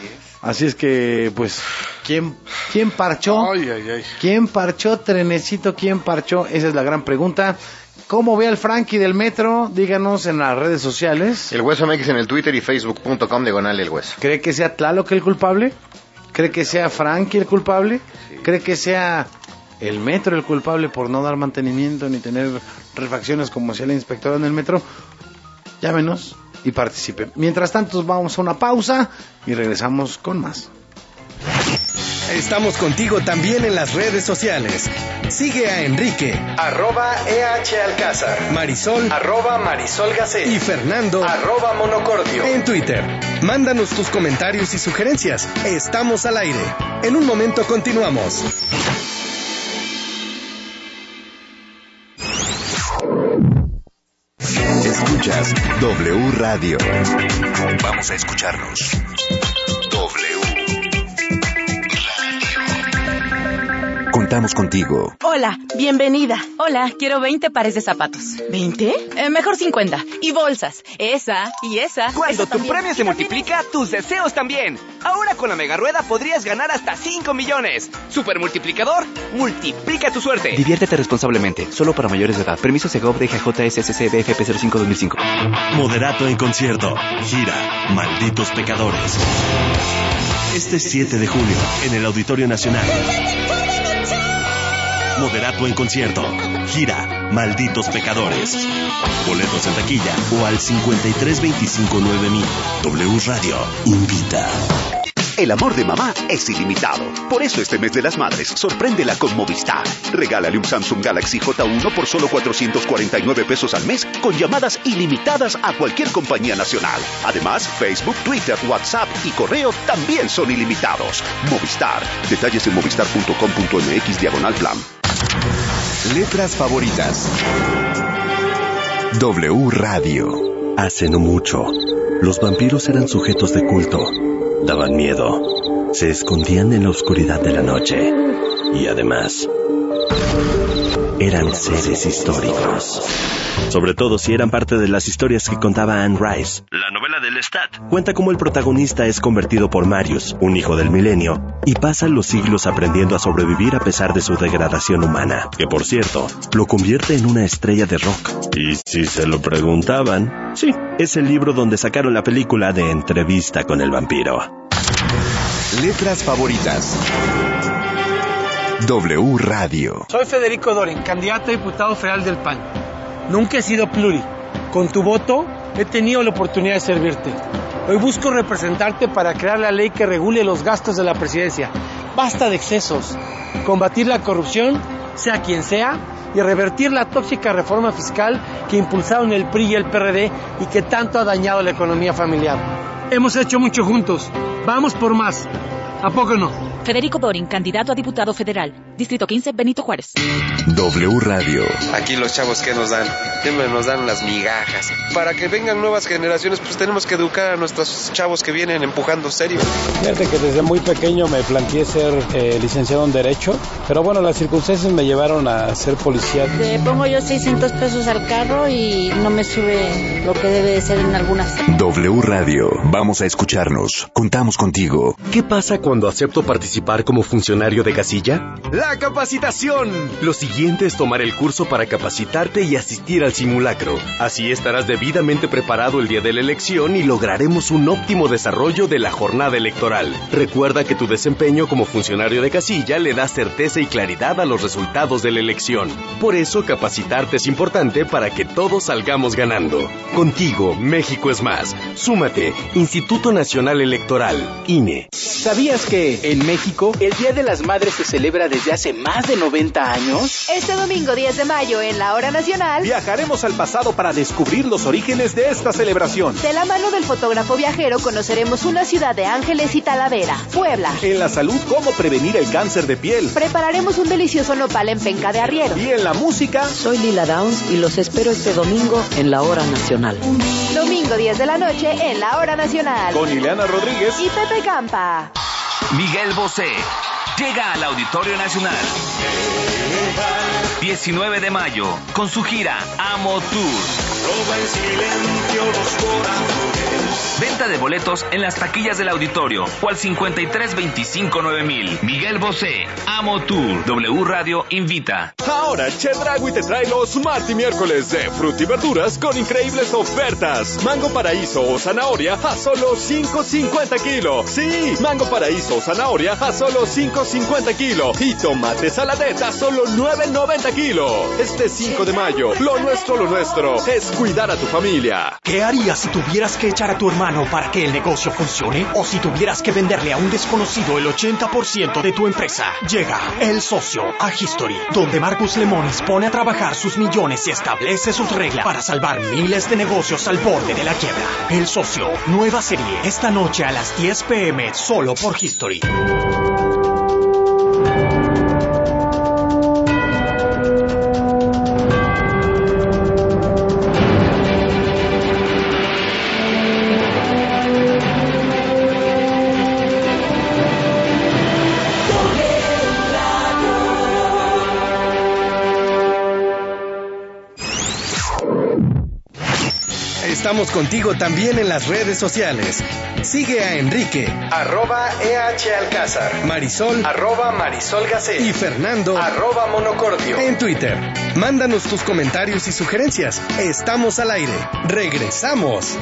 Así es que, pues, ¿quién parchó? ¿Quién parchó, trenecito? ¿Quién parchó? Esa es la gran pregunta. ¿Cómo ve al Frankie del metro? Díganos en las redes sociales. El Hueso MX en el Twitter y facebook.com/El Hueso. ¿Cree que sea Tlaloc el culpable? ¿Cree que sea Frankie el culpable? Sí. ¿Cree que sea el metro el culpable por no dar mantenimiento ni tener refacciones como hacía la inspectora en el metro? Llámenos y participen. Mientras tanto, vamos a una pausa y regresamos con más. Estamos contigo también en las redes sociales. Sigue a Enrique, @EHAlcázar, Marisol, @MarisolGacé y Fernando, @Monocordio en Twitter. Mándanos tus comentarios y sugerencias. Estamos al aire. En un momento continuamos. Escuchas W Radio. Vamos a escucharnos. Contamos contigo. Hola, bienvenida. Hola, quiero 20 pares de zapatos. ¿20? Mejor 50. Y bolsas. Esa y esa. Cuando esa tu premio se multiplica, tus deseos también. Ahora con la Mega Rueda podrías ganar hasta 5 millones. Super multiplicador, multiplica tu suerte. Diviértete responsablemente. Solo para mayores de edad. Permiso Segov de GJSSC DFP 05-2005. Moderato en concierto. Gira. Malditos pecadores. Este 7 de junio, en el Auditorio Nacional. Moderato en concierto. Gira. Malditos pecadores. Boletos en taquilla o al 5325-9000. W Radio invita. El amor de mamá es ilimitado. Por eso este mes de las madres, sorpréndela con Movistar. Regálale un Samsung Galaxy J1 por solo 449 pesos al mes, con llamadas ilimitadas a cualquier compañía nacional. Además, Facebook, Twitter, WhatsApp y correo también son ilimitados. Movistar. Detalles en movistar.com.mx/plan. Letras favoritas. W Radio. Hace no mucho, los vampiros eran sujetos de culto. Daban miedo. Se escondían en la oscuridad de la noche. Y además, eran seres históricos. Sobre todo si eran parte de las historias que contaba Anne Rice. La novela del Lestat cuenta cómo el protagonista es convertido por Marius, un hijo del milenio, y pasa los siglos aprendiendo a sobrevivir a pesar de su degradación humana, que por cierto, lo convierte en una estrella de rock. Y si se lo preguntaban, sí, es el libro donde sacaron la película de Entrevista con el vampiro. Letras favoritas. W Radio. Soy Federico Doren, candidato a diputado federal del PAN. Nunca he sido pluri. Con tu voto he tenido la oportunidad de servirte. Hoy busco representarte para crear la ley que regule los gastos de la presidencia. Basta de excesos. Combatir la corrupción, sea quien sea, y revertir la tóxica reforma fiscal que impulsaron el PRI y el PRD y que tanto ha dañado la economía familiar. Hemos hecho mucho juntos. Vamos por más. ¿A poco no? Federico Dorin, candidato a diputado federal. Distrito 15, Benito Juárez. W Radio. Aquí los chavos que nos dan, siempre nos dan las migajas. Para que vengan nuevas generaciones, pues tenemos que educar a nuestros chavos que vienen empujando serio. Fíjate que desde muy pequeño me planteé ser licenciado en Derecho, pero bueno, las circunstancias me llevaron a ser policía. Le pongo yo 600 pesos al carro y no me sube lo que debe de ser en algunas. W Radio. Vamos a escucharnos. Contamos contigo. ¿Qué pasa cuando acepto participar como funcionario de casilla? ¡La capacitación! Lo siguiente es tomar el curso para capacitarte y asistir al simulacro. Así estarás debidamente preparado el día de la elección y lograremos un óptimo desarrollo de la jornada electoral. Recuerda que tu desempeño como funcionario de casilla le da certeza y claridad a los resultados de la elección. Por eso capacitarte es importante para que todos salgamos ganando. Contigo, México es más. Súmate, Instituto Nacional Electoral, INE. ¿Sabías que en México el Día de las Madres se celebra desde hace más de 90 años? Este domingo 10 de mayo en la Hora Nacional viajaremos al pasado para descubrir los orígenes de esta celebración. De la mano del fotógrafo viajero conoceremos una ciudad de ángeles y Talavera, Puebla. En la salud, cómo prevenir el cáncer de piel. Prepararemos un delicioso nopal en penca de arriero. Y en la música, soy Lila Downs y los espero este domingo en la Hora Nacional. Domingo 10 de la noche en la Hora Nacional. Con Ileana Rodríguez y Pepe Campa. Miguel Bosé llega al Auditorio Nacional 19 de mayo con su gira Amo Tour. Roba en silencio los corazones. Venta de boletos en las taquillas del auditorio o al 5325-9000. Miguel Bosé, Amo Tour. W Radio invita. Ahora Chedraui te trae los Marti miércoles de fruta y verduras con increíbles ofertas. Mango paraíso o zanahoria a solo $5.50 kilo. Sí, mango paraíso o zanahoria a solo $5.50 kilo. Y tomate saladeta a solo $9.90 kilo. Este 5 de mayo, lo nuestro es cuidar a tu familia. ¿Qué harías si tuvieras que echar a tu hermano para que el negocio funcione? ¿O si tuvieras que venderle a un desconocido el 80% de tu empresa? Llega El Socio a History, donde Marcus Lemonis pone a trabajar sus millones y establece sus reglas para salvar miles de negocios al borde de la quiebra. El Socio, nueva serie, esta noche a las 10 p.m. solo por History. Estamos contigo también en las redes sociales. Sigue a Enrique, @EHAlcázar, Marisol, @MarisolGacé y Fernando, @Monocordio en Twitter. Mándanos tus comentarios y sugerencias. Estamos al aire. Regresamos.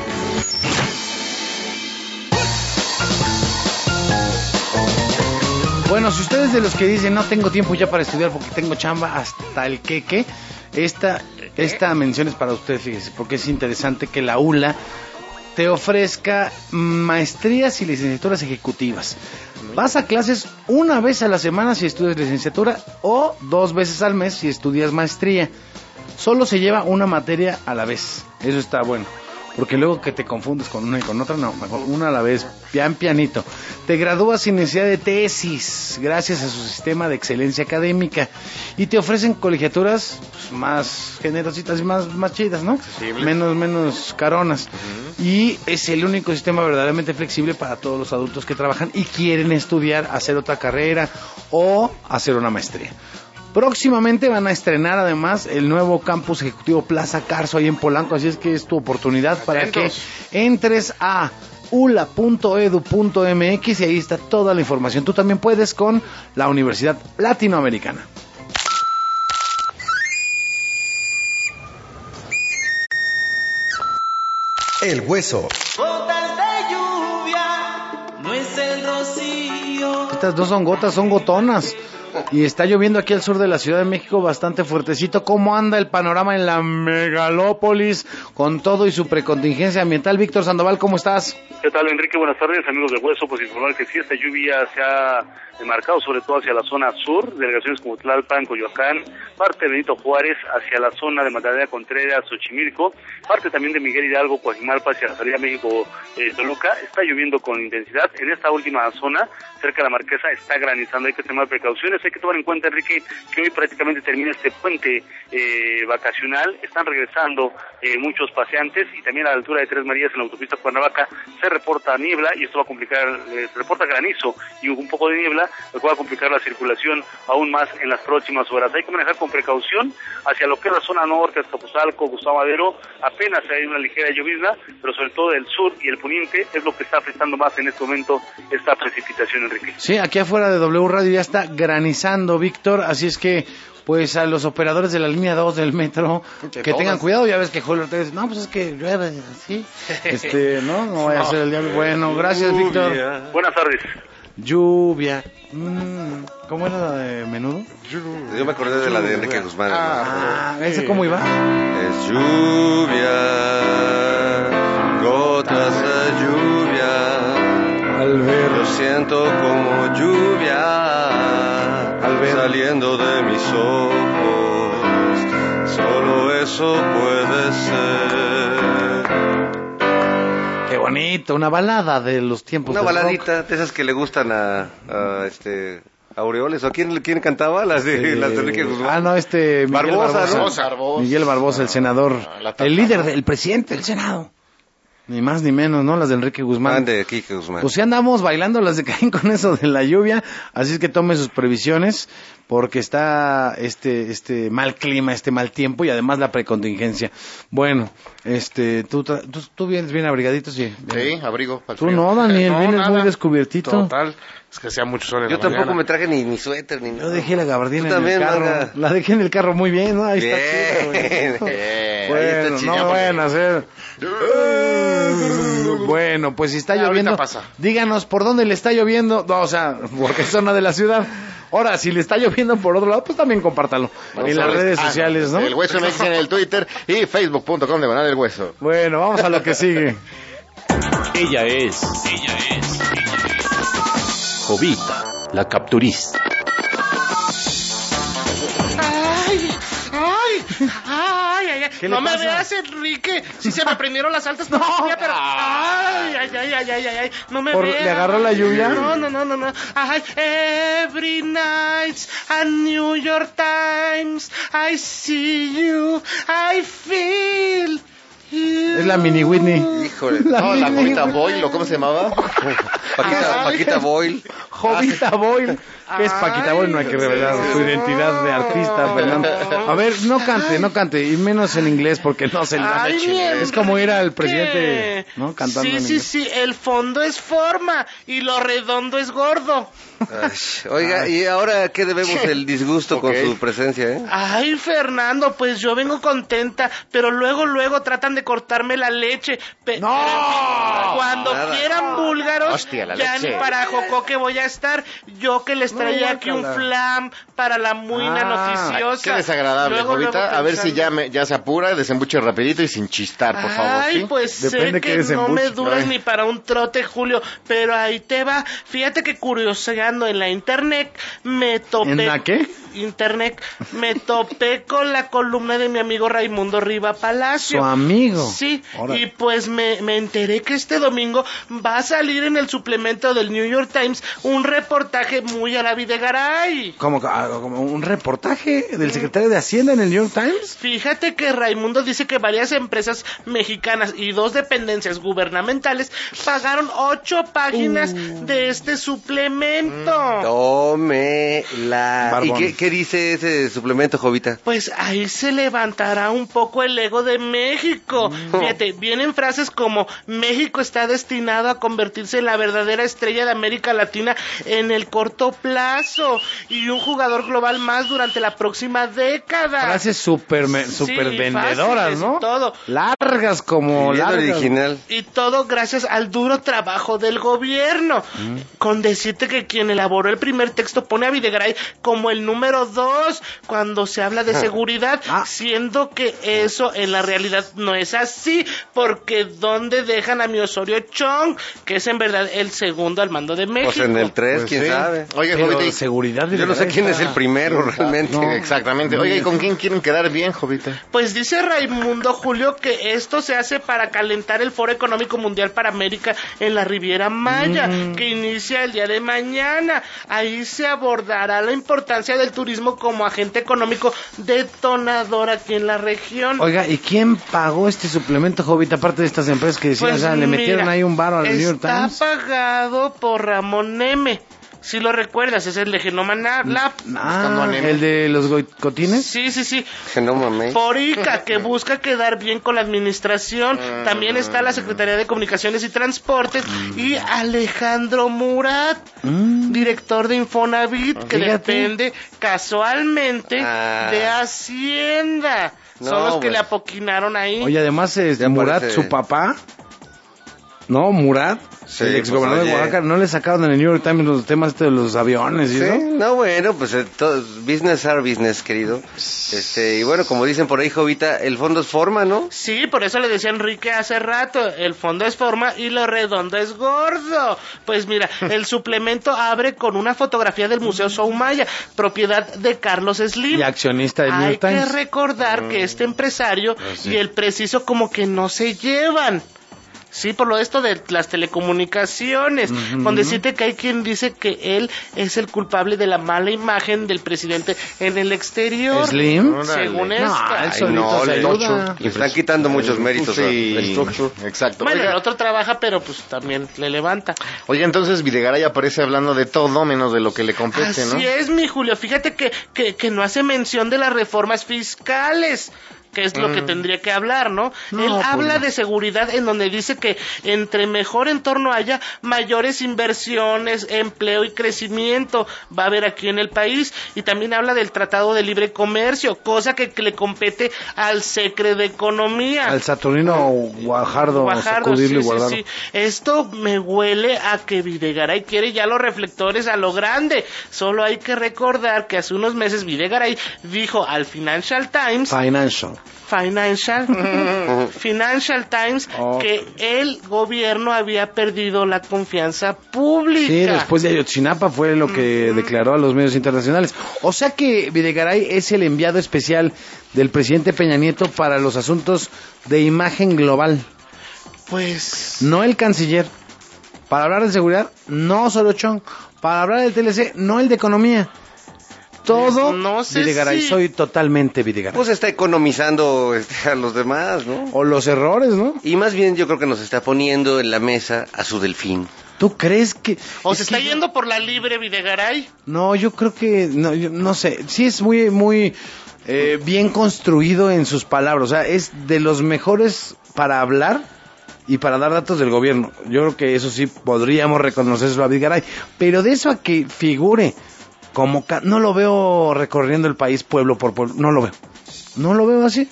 Bueno, si ustedes de los que dicen no tengo tiempo ya para estudiar porque tengo chamba hasta el queque, esta mención es para usted, fíjese, porque es interesante que la ULA te ofrezca maestrías y licenciaturas ejecutivas. Vas a clases una vez a la semana si estudias licenciatura o 2 veces al mes si estudias maestría. Solo se lleva una materia a la vez. Eso está bueno, porque luego que te confundes con una y con otra, no, mejor una a la vez, pianito. Te gradúas sin necesidad de tesis, gracias a su sistema de excelencia académica, y te ofrecen colegiaturas pues, más generositas y más chidas, ¿no? Menos caronas. Y es el único sistema verdaderamente flexible para todos los adultos que trabajan y quieren estudiar, hacer otra carrera o hacer una maestría. Próximamente van a estrenar además el nuevo campus ejecutivo Plaza Carso ahí en Polanco, así es que es tu oportunidad para que entres a ula.edu.mx y ahí está toda la información. Tú también puedes con la Universidad Latinoamericana. El Hueso. Gotas de lluvia, no es el rocío. Estas no son gotas, son gotonas. Y está lloviendo aquí al sur de la Ciudad de México bastante fuertecito. ¿Cómo anda el panorama en la megalópolis con todo y su precontingencia ambiental? Víctor Sandoval, ¿cómo estás? ¿Qué tal, Enrique? Buenas tardes, amigos de Hueso. Pues informar que sí, esta lluvia se ha demarcado sobre todo hacia la zona sur, delegaciones como Tlalpan, Coyoacán, parte de Benito Juárez, hacia la zona de Magdalena Contreras, Xochimilco, parte también de Miguel Hidalgo, Coajimalpa, hacia la salida México, Toluca. Está lloviendo con intensidad. En esta última zona, cerca de la Marquesa, está granizando. Hay que tomar precauciones. Hay que tomar en cuenta, Enrique, que hoy prácticamente termina este puente vacacional. Están regresando muchos paseantes y también a la altura de Tres Marías en la autopista Cuernavaca se reporta niebla y esto va a complicar, se reporta granizo y un poco de niebla, lo que va a complicar la circulación aún más en las próximas horas. Hay que manejar con precaución hacia lo que es la zona norte, Azcapotzalco, Gustavo Madero. Apenas hay una ligera llovizna, pero sobre todo el sur y el poniente es lo que está afectando más en este momento esta precipitación, Enrique. Sí, aquí afuera de W Radio ya está granizando, Víctor, así es que pues a los operadores de la línea 2 del metro que tengan cuidado. Ya ves que Julio Ortega dice, no, pues es que llueve, ¿sí? No vaya a ser el diablo. Bueno, gracias, Víctor. Buenas tardes. Lluvia. ¿Cómo era la de Menudo? Yo me acordé de la de Enrique Guzmán. ¿Esa cómo iba? Es lluvia, gotas de lluvia, al ver, lo siento como lluvia, al ver, saliendo de mis ojos, solo eso puede ser. Qué bonito, una balada de los tiempos. Una baladita rock, de esas que le gustan a Aureoles, ¿o quién cantaba? Las de Enrique Guzmán. Miguel Barbosa, ¿no? Miguel Barbosa, el senador, el líder, el presidente del Senado. Ni más ni menos, ¿no? Las de Enrique Guzmán. De Quique Guzmán. Pues sí andamos bailando las de Caín con eso de la lluvia, así es que tome sus previsiones. porque está este mal clima, este mal tiempo y además la precontingencia. Bueno, tú vienes bien abrigadito, sí. Sí, abrigo. Tú no, Daniel, vienes nada. muy descubiertito. Total, es que hacía mucho sol en Yo la tampoco mañana. me traje ni suéter ni nada. Yo dejé la gabardina en también, el carro. Marga. La dejé en el carro muy bien, ¿no? Ahí Bien, está chido. bien. Bueno, no vayan a hacer. Bueno, pues si está lloviendo, pasa. díganos por dónde le está lloviendo. No, o sea, porque es zona de la ciudad. Ahora, si le está lloviendo por otro lado, pues también compártalo en las redes sociales, ¿no? El Hueso MX en el Twitter y facebook.com/El Hueso. Bueno, vamos a lo que sigue. Ella es Jovita, la capturista. ¿Qué le No me pasa? veas, Enrique. Si se me prendieron las altas por la lluvia, pero ay, no me veas. ¿Le agarró la lluvia? No. Ay, every night a New York Times, I see you, I feel you. Es la mini Whitney. Híjole. La mini Jovita Boyle, ¿o cómo se llamaba? Paquita Boyle. Jovita Boyle. ¿Qué es Paquita Boyle? No hay que revelar su identidad de artista, Fernando. A ver, no cante, y menos en inglés, porque no se le da. Es como ir al presidente, ¿no? Cantando en inglés. Sí, el fondo es forma y lo redondo es gordo. Ay, oiga, ¿y ahora qué debemos el disgusto con su presencia, Ay, Fernando, pues yo vengo contenta, pero luego tratan de cortarme la leche. ¡No! Cuando Nada. quieran búlgaros, Hostia, la ya leche. ni para jocoque voy a estar. Yo que les traía aquí un flam para la muina noticiosa. Qué desagradable, Jovita. A ver si ya se apura, desembuche rapidito y sin chistar, por favor. Ay, ¿sí? pues Depende sé que que no me desembuche. duras ni para un trote, Julio, pero ahí te va. Fíjate que curioseando en la internet me topé... ¿En la qué? Internet, me topé con la columna de mi amigo Raimundo Riva Palacio. ¿Su amigo? Sí, Órale. y pues me enteré que este domingo va a salir en el suplemento del New York Times un reportaje muy a la Videgaray. ¿Como un reportaje del secretario de Hacienda en el New York Times? Fíjate que Raimundo dice que varias empresas mexicanas y 2 dependencias gubernamentales pagaron 8 páginas de este suplemento. Tómela. Barbón. ¿Y qué dice ese suplemento, Jovita? Pues ahí se levantará un poco el ego de México. Fíjate, vienen frases como México está destinado a convertirse en la verdadera estrella de América Latina en el corto plazo y un jugador global más durante la próxima década. Frases súper vendedoras, fáciles, ¿no? Todo. Largas como Bien largas. original. Y todo gracias al duro trabajo del gobierno. Con decirte que quien elaboró el primer texto pone a Videgaray como el número 2 cuando se habla de seguridad, siendo que eso en la realidad no es así, porque ¿dónde dejan a mi Osorio Chong, que es en verdad el segundo al mando de México? Pues en el 3, Pues quién sí. sabe. Oiga, Pero Jovita, seguridad. Yo no sé quién es el primero realmente. No. exactamente. Oiga, ¿y con quién quieren quedar bien, Jovita? Pues dice Raimundo Julio que esto se hace para calentar el Foro Económico Mundial para América en la Riviera Maya, que inicia el día de mañana. Ahí se abordará la importancia del turismo como agente económico detonador aquí en la región. Oiga, ¿y quién pagó este suplemento, Jovita, aparte de estas empresas que decían, Pues o sea, le metieron mira, ahí un varo al New York Times? Está pagado por Ramón Neme. Si lo recuerdas, es el de Genoma Lab. ¿El de los goitines? Sí. Genoma May. Por ICA, que busca quedar bien con la administración. También está la Secretaría de Comunicaciones y Transportes. Y Alejandro Murat, director de Infonavit, que depende casualmente de Hacienda. Son los que le apoquinaron ahí. Oye, además, Murat, parece- su papá, ¿no? Murat, Sí, el exgobernador pues, de Oaxaca, ¿no le sacaron en el New York Times los temas de los aviones y Sí, eso? no, bueno, pues business are business, querido. Y bueno, como dicen por ahí, Jovita, el fondo es forma, ¿no? Sí, por eso le decía Enrique hace rato, el fondo es forma y lo redondo es gordo. Pues mira, el suplemento abre con una fotografía del Museo Soumaya, propiedad de Carlos Slim. Y accionista del New Hay York Times. que recordar que este empresario y el preciso como que no se llevan. Sí, por lo esto de las telecomunicaciones, con decirte que hay quien dice que él es el culpable de la mala imagen del presidente en el exterior. ¿Slim? Según esta. Le están quitando muchos méritos. Exacto. Bueno, Oiga, el otro trabaja, pero pues también le levanta. oiga, entonces Videgaray aparece hablando de todo menos de lo que le compete, ¿no? Así es, mi Julio. Fíjate que no hace mención de las reformas fiscales, que es lo que tendría que hablar, ¿no? Él habla de seguridad, en donde dice que entre mejor entorno haya, mayores inversiones, empleo y crecimiento va a haber aquí en el país. Y también habla del Tratado de Libre Comercio, cosa que le compete al Secre de Economía. Al Saturnino Guajardo, sacudirlo y guardarlo. Sí. Esto me huele a que Videgaray quiere ya los reflectores a lo grande. Solo hay que recordar que hace unos meses Videgaray dijo al Financial Times que el gobierno había perdido la confianza pública. Sí, después de Ayotzinapa fue lo que declaró a los medios internacionales. O sea que Videgaray es el enviado especial del presidente Peña Nieto para los asuntos de imagen global. Pues... no el canciller. Para hablar de seguridad, no Solochón. Para hablar del TLC, no el de economía. Todo no sé Videgaray, si... soy totalmente Videgaray. Pues está economizando a los demás, ¿no? O los errores, ¿no? Y más bien yo creo que nos está poniendo en la mesa a su delfín. ¿Tú crees que...? ¿O se está yendo por la libre Videgaray? No, yo creo que... no sé. Sí es muy bien construido en sus palabras. O sea, es de los mejores para hablar y para dar datos del gobierno. Yo creo que eso sí podríamos reconocerlo a Videgaray. Pero de eso a que figure... no lo veo recorriendo el país pueblo por pueblo, no lo veo así.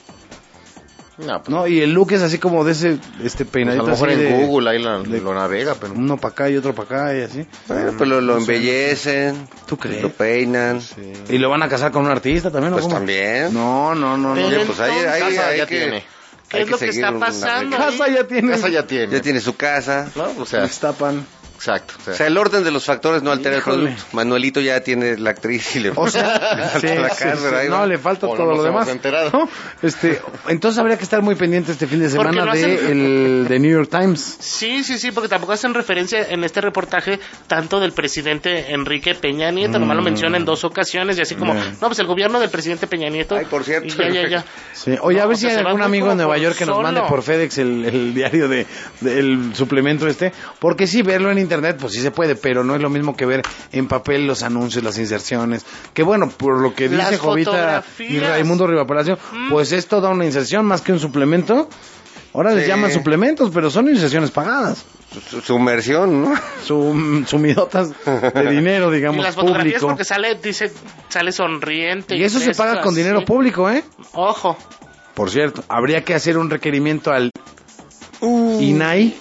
No, y el look es así como de ese peinadito, pues a lo mejor así en de, Google ahí lo navega, pero uno para acá y otro para acá y así. Bueno, pues lo embellecen. ¿Tú crees? Lo peinan. Sí. ¿Y lo van a casar con un artista también? Pues ¿cómo? también. No. Oye, pues ahí ya que... tiene. ¿Qué es lo que está pasando? Casa ya tiene. Ya tiene su casa. ¿No? O sea, destapan. Exacto. O sea, el orden de los factores no altera el producto. Manuelito ya tiene la actriz y le falta la casa. No, le falta todo lo demás. ¿No? Entonces habría que estar muy pendiente este fin de semana de New York Times. Sí, porque tampoco hacen referencia en este reportaje tanto del presidente Enrique Peña Nieto, nomás lo menciona en 2 ocasiones y así como, pues el gobierno del presidente Peña Nieto. Ay, por cierto. Ya. Sí. Oye, a ver si hay algún amigo en Nueva York que nos mande por FedEx el diario del suplemento porque sí, verlo en internet, pues sí se puede, pero no es lo mismo que ver en papel los anuncios, las inserciones, que bueno, por lo que dice Jovita y Raimundo Rivapalacio, pues es toda una inserción más que un suplemento. Ahora les llaman suplementos, pero son inserciones pagadas. Sumersión, ¿no? Sumidotas de dinero, digamos, y las fotografías público. porque sale sonriente. Y eso se paga con dinero público, ¿eh? Ojo. Por cierto, habría que hacer un requerimiento al INAI.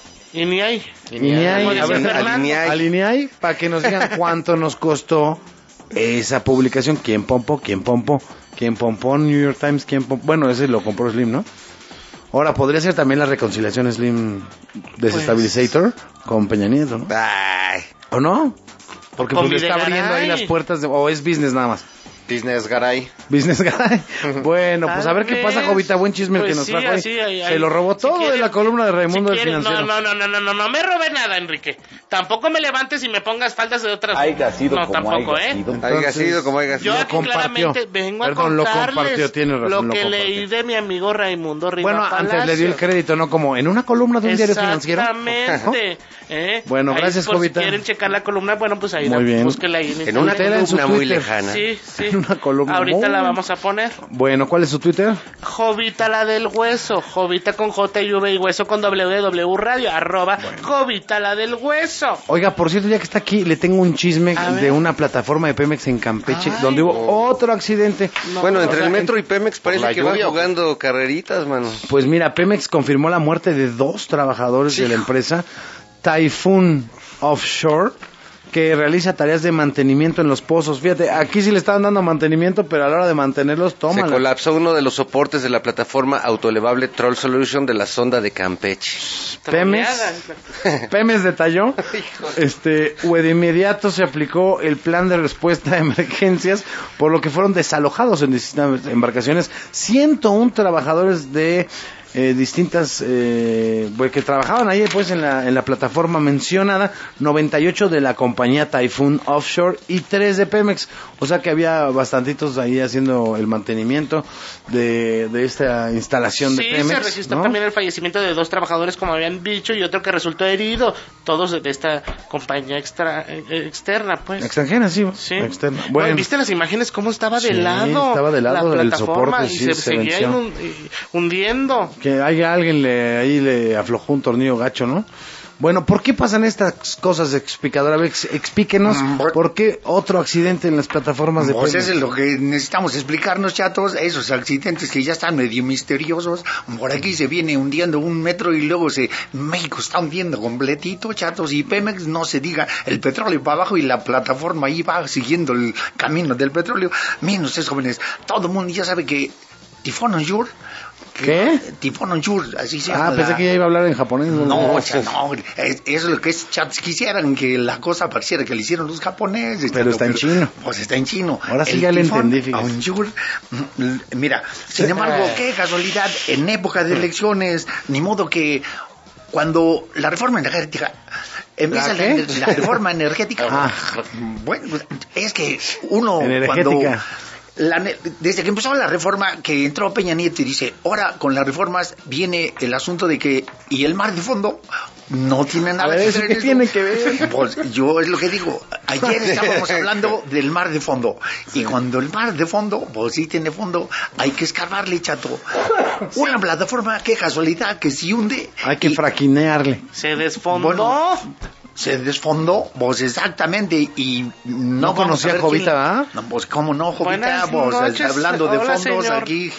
Al INAI, para que nos digan cuánto nos costó esa publicación. ¿Quién pompó New York Times? Bueno, ese lo compró Slim, ¿no? Ahora, podría ser también la reconciliación Slim Desestabilizator con Peña Nieto, ¿no? Ay. ¿O no? Porque pues le está abriendo ahí las puertas o es business nada más. Business Garay. Bueno, pues a ver qué pasa, Jovita. Buen chisme el que nos trajo ahí. Se lo robó todo de la columna de Raimundo del Financiero. No me robé nada, Enrique. Tampoco me levantes y me pongas faldas de otras. Tampoco, ¿eh? Haya sido como haya sido. Yo aquí claramente vengo a contarles lo que leí de mi amigo Raimundo Rivapalacio. Bueno, antes le dio el crédito, ¿no? Como en una columna de un diario financiero. Exactamente. Bueno, gracias, Jovita. Si quieren checar la columna, bueno, pues ahí búsquela ahí en una columna muy lejana. Sí. Una columna ahorita la vamos a poner. Bueno, ¿cuál es su Twitter? Jovita la del hueso, Jovita con J y V y hueso con W Radio, Jovita la del hueso. Oiga, por cierto, ya que está aquí, le tengo un chisme de una plataforma de Pemex en Campeche, donde hubo otro accidente. Bueno, entre el Metro y Pemex parece que van jugando carreritas, mano. Pues mira, Pemex confirmó la muerte de 2 trabajadores de la empresa Typhoon Offshore, que realiza tareas de mantenimiento en los pozos. Fíjate, aquí sí le estaban dando mantenimiento, pero a la hora de mantenerlos, tómala. Se colapsó uno de los soportes de la plataforma autoelevable Troll Solution de la sonda de Campeche. Pemex detalló, de inmediato se aplicó el plan de respuesta a emergencias, por lo que fueron desalojados en distintas embarcaciones 101 trabajadores de distintas que trabajaban ahí pues en la plataforma mencionada, 98 de la compañía Typhoon Offshore y 3 de Pemex, o sea que había bastantitos ahí haciendo el mantenimiento de esta instalación de Pemex. Sí, se registró, ¿no?, también el fallecimiento de 2 trabajadores, como habían dicho, y otro que resultó herido, todos de esta compañía externa, pues. Extranjera, sí. Externa. Bueno, ¿viste las imágenes cómo estaba de lado? Estaba de lado la el plataforma, soporte, y sí, se seguía hundiendo. Que alguien le aflojó un tornillo gacho, ¿no? Bueno, ¿por qué pasan estas cosas, explicadora? A ver, explíquenos, ¿por qué otro accidente en las plataformas de Pemex? Pues eso es lo que necesitamos explicarnos, chatos, esos accidentes que ya están medio misteriosos. Por aquí se viene hundiendo 1 metro y luego México está hundiendo completito, chatos, y Pemex no se diga, el petróleo para abajo y la plataforma ahí va siguiendo el camino del petróleo. Miren ustedes, jóvenes, todo el mundo ya sabe que Tifón Onshur. ¿Qué? Tifón Onshur, así se llama. Pensé que ya iba a hablar en japonés. No, eso es lo que es, chats, quisieran que la cosa pareciera que le hicieron los japoneses. Pero está en chino. Pues está en chino. Ahora sí ya le entendí. Onshur, mira, sin embargo, qué casualidad, en época de elecciones, ni modo que cuando la reforma energética empieza la reforma energética, bueno, es que uno cuando... desde que empezó la reforma, que entró Peña Nieto y dice, ahora con las reformas viene el asunto de que, y el mar de fondo no tiene nada que ver. ¿Qué tiene que ver? Pues yo es lo que digo, ayer estábamos hablando del mar de fondo, y cuando el mar de fondo, pues sí tiene fondo, hay que escarbarle, chato. Una plataforma, qué casualidad, que si hunde. Hay que fraquinearle. Se desfondó. Bueno, se desfondó, pues exactamente, y no conocía a Jovita, ¿verdad? No, pues cómo no, Jovita, pues hablando de fondos, señor. Aquí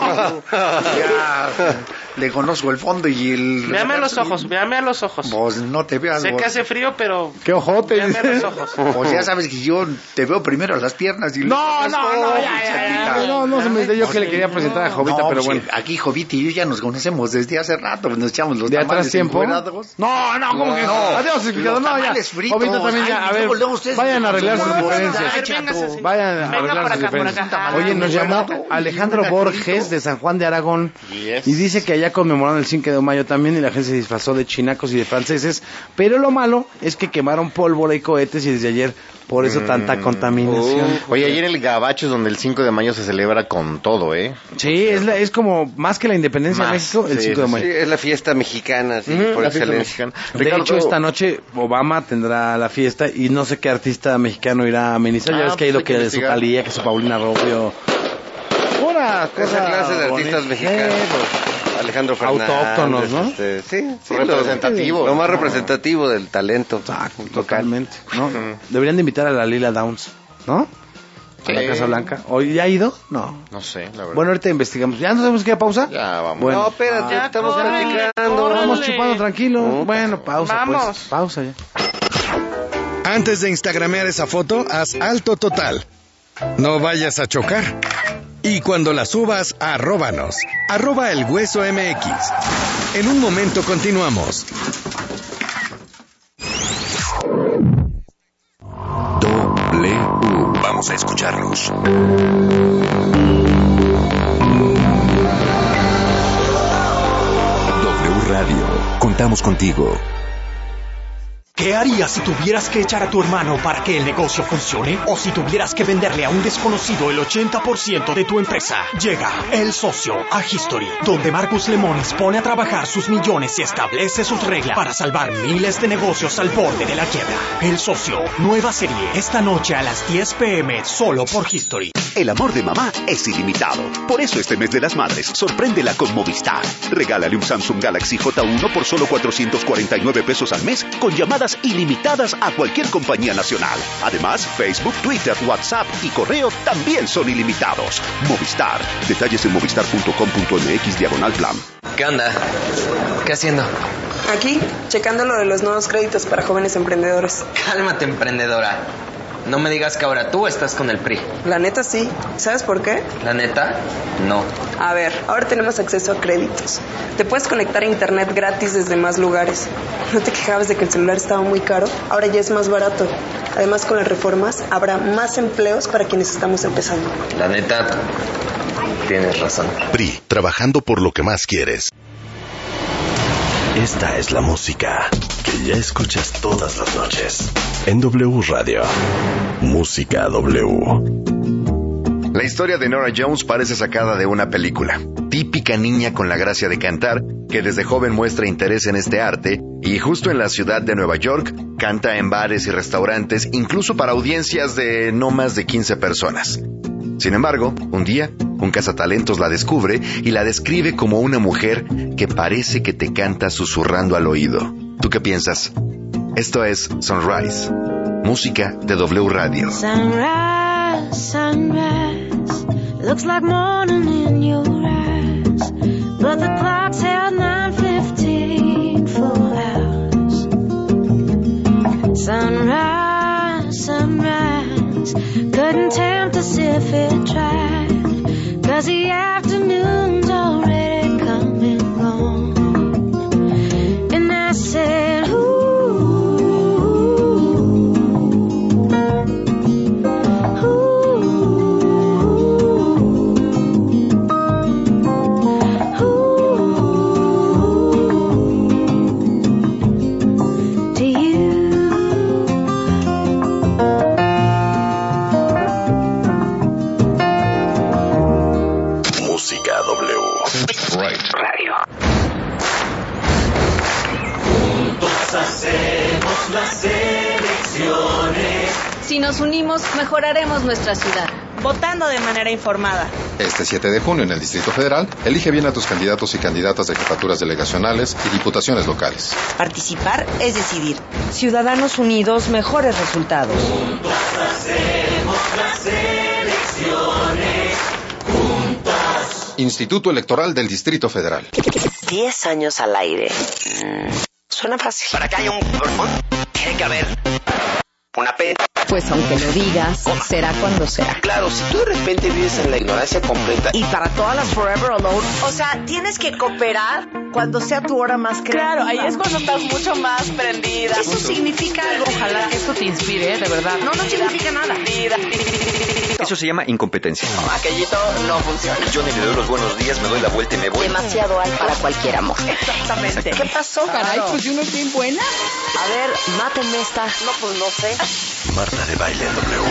ya le conozco el fondo y el... Véame a los ojos. Pues no te veas. Sé que hace frío, pero... ¡Qué ojote! Véame a los ojos. Pues ya sabes que yo te veo primero las piernas y... No, se me dio que le quería presentar a Jovita, pero bueno. Aquí Jovita y yo ya nos conocemos desde hace rato, nos echamos los tamales. ¿De atrás tiempo? No, ¿cómo que no? Adiós, explicador, no, ya. Jovita también ya, a ver, vayan a arreglar sus diferencias. Vayan a arreglar sus diferencias. Oye, nos llamó Alejandro Borges de San Juan de Aragón y dice que allá conmemoraron el 5 de mayo también y la gente se disfrazó de chinacos y de franceses, pero lo malo es que quemaron pólvora y cohetes y desde ayer por eso tanta contaminación. Oye, ayer en el Gabacho es donde el 5 de mayo se celebra con todo, ¿eh? Sí, es como más que la independencia de México, el 5 de mayo. Sí, es la fiesta mexicana, por excelencia. De hecho, esta noche Obama tendrá la fiesta y no sé qué artista mexicano irá a amenizar. Ya ves que ha ido que de su Talía, que su Paulina Rubio. Pura cosa. Esa clase de artistas mexicanos. Alejandro Fernández. Autóctonos, ¿no? Sí, representativo. Lo más representativo del talento. Totalmente, ¿no? Deberían de invitar a la Lila Downs, ¿no? A la Casa Blanca. ¿Hoy ya ha ido? No sé, la verdad. Bueno, ahorita investigamos. ¿Ya nos tenemos que ir a pausa? Ya, vamos. Bueno. No, espérate, estamos platicando. Estamos chupando tranquilo. Bueno, pausa, vamos. Pues. Pausa ya. Antes de instagramear esa foto, haz alto total. No vayas a chocar. Y cuando la subas, arróbanos. @elhueso.mx. En un momento continuamos. W. Vamos a escucharlos. W Radio. Contamos contigo. ¿Qué harías si tuvieras que echar a tu hermano para que el negocio funcione? ¿O si tuvieras que venderle a un desconocido el 80% de tu empresa? Llega El Socio a History, donde Marcus Lemonis pone a trabajar sus millones y establece sus reglas para salvar miles de negocios al borde de la quiebra. El Socio, nueva serie, esta noche a las 10 p.m. solo por History. El amor de mamá es ilimitado. Por eso este mes de las madres, sorpréndela con Movistar. Regálale un Samsung Galaxy J1 por solo 449 pesos al mes, con llamadas ilimitadas a cualquier compañía nacional. Además, Facebook, Twitter, WhatsApp y correo también son ilimitados. Movistar. Detalles en movistar.com.mx/plan. ¿Qué onda? ¿Qué haciendo? Aquí, checando lo de los nuevos créditos para jóvenes emprendedores. Cálmate, emprendedora. No me digas que ahora tú estás con el PRI. La neta sí. ¿Sabes por qué? ¿La neta? No. A ver, ahora tenemos acceso a créditos. Te puedes conectar a internet gratis desde más lugares. ¿No te quejabas de que el celular estaba muy caro? Ahora ya es más barato. Además, con las reformas habrá más empleos para quienes estamos empezando. La neta, tienes razón. PRI, trabajando por lo que más quieres. Esta es la música que ya escuchas todas las noches en W Radio. Música W. La historia de Norah Jones parece sacada de una película. Típica niña con la gracia de cantar, que desde joven muestra interés en este arte, y justo en la ciudad de Nueva York, canta en bares y restaurantes, incluso para audiencias de no más de 15 personas. Sin embargo, un día, un cazatalentos la descubre y la describe como una mujer que parece que te canta susurrando al oído. ¿Tú qué piensas? Esto es Sunrise, música de W Radio. Sunrise, sunrise, looks like morning in your eyes, but the clock's held 9:15 full hours. Sunrise, sunrise, couldn't tempt us if it tried, 'cause the afternoon's already come and gone. And I said, ooh, hacemos las elecciones. Si nos unimos, mejoraremos nuestra ciudad. Votando de manera informada. Este 7 de junio en el Distrito Federal, elige bien a tus candidatos y candidatas de jefaturas delegacionales y diputaciones locales. Participar es decidir. Ciudadanos unidos, mejores resultados. Juntos hacemos las elecciones. Juntos. Instituto Electoral del Distrito Federal. 10 años al aire. Suena fácil. Para que haya un pulmón, tiene que haber una P. Pues aunque lo digas, será cuando será. Claro, si tú de repente vives en la ignorancia completa. Y para todas las Forever Alone, o sea, tienes que cooperar cuando sea tu hora más creativa. Claro, ahí es cuando estás mucho más prendida. Eso significa algo. Ojalá que esto te inspire, de verdad. No significa nada. Eso se llama incompetencia. No, aquellito no funciona. Yo ni le doy los buenos días, me doy la vuelta y me voy. Demasiado alto para cualquier amor. Exactamente. ¿Qué pasó? Caray, pues yo no estoy buena. A ver, mátenme esta. No, pues no sé. Marta de Baile en W.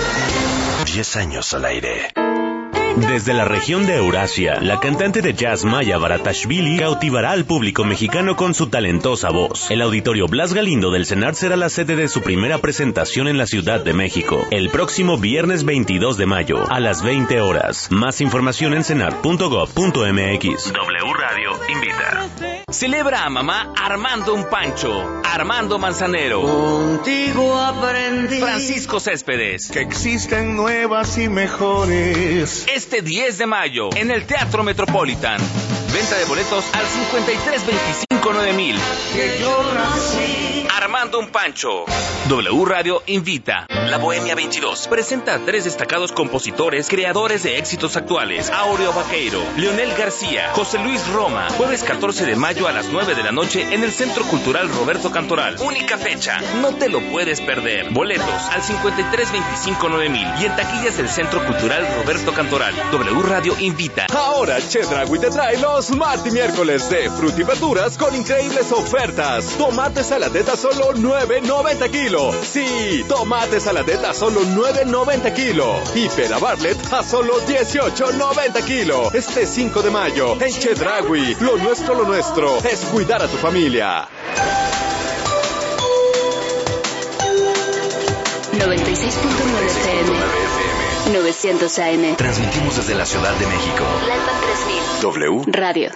10 años al aire. Desde la región de Eurasia, la cantante de jazz Maya Baratashvili cautivará al público mexicano con su talentosa voz. El Auditorio Blas Galindo del CENAR será la sede de su primera presentación en la Ciudad de México, el próximo viernes 22 de mayo, a las 20 horas. Más información en cenar.gov.mx. W Radio invita. Celebra a mamá armando un pancho. Armando Manzanero. Contigo aprendí. Francisco Céspedes. Que existen nuevas y mejores. Este 10 de mayo, en el Teatro Metropolitan. Venta de boletos al 5325-9000. Que yo nací. Armando un pancho. W Radio invita. La Bohemia 22 presenta a 3 destacados compositores, creadores de éxitos actuales. Áureo Vaqueiro, Leonel García, José Luis Roma. Jueves 14 de mayo a las 9 de la noche en el Centro Cultural Roberto Cantoral. Única fecha, no te lo puedes perder. Boletos al 5325-9000 y en taquillas del Centro Cultural Roberto Cantoral. W Radio invita. Ahora Chedraui te trae los Marti miércoles de fruta y verduras con increíbles ofertas. Tomate saladeta solo $9.90 kilo. Sí, tomate saladeta solo $9.90 kilo. Y pera Bartlett a solo $18.90 kilo. Este 5 de mayo en Chedraui. Lo nuestro es cuidar a tu familia. 96.9 FM. 900 AM. Transmitimos desde la Ciudad de México. Lalpan 3000. W Radio.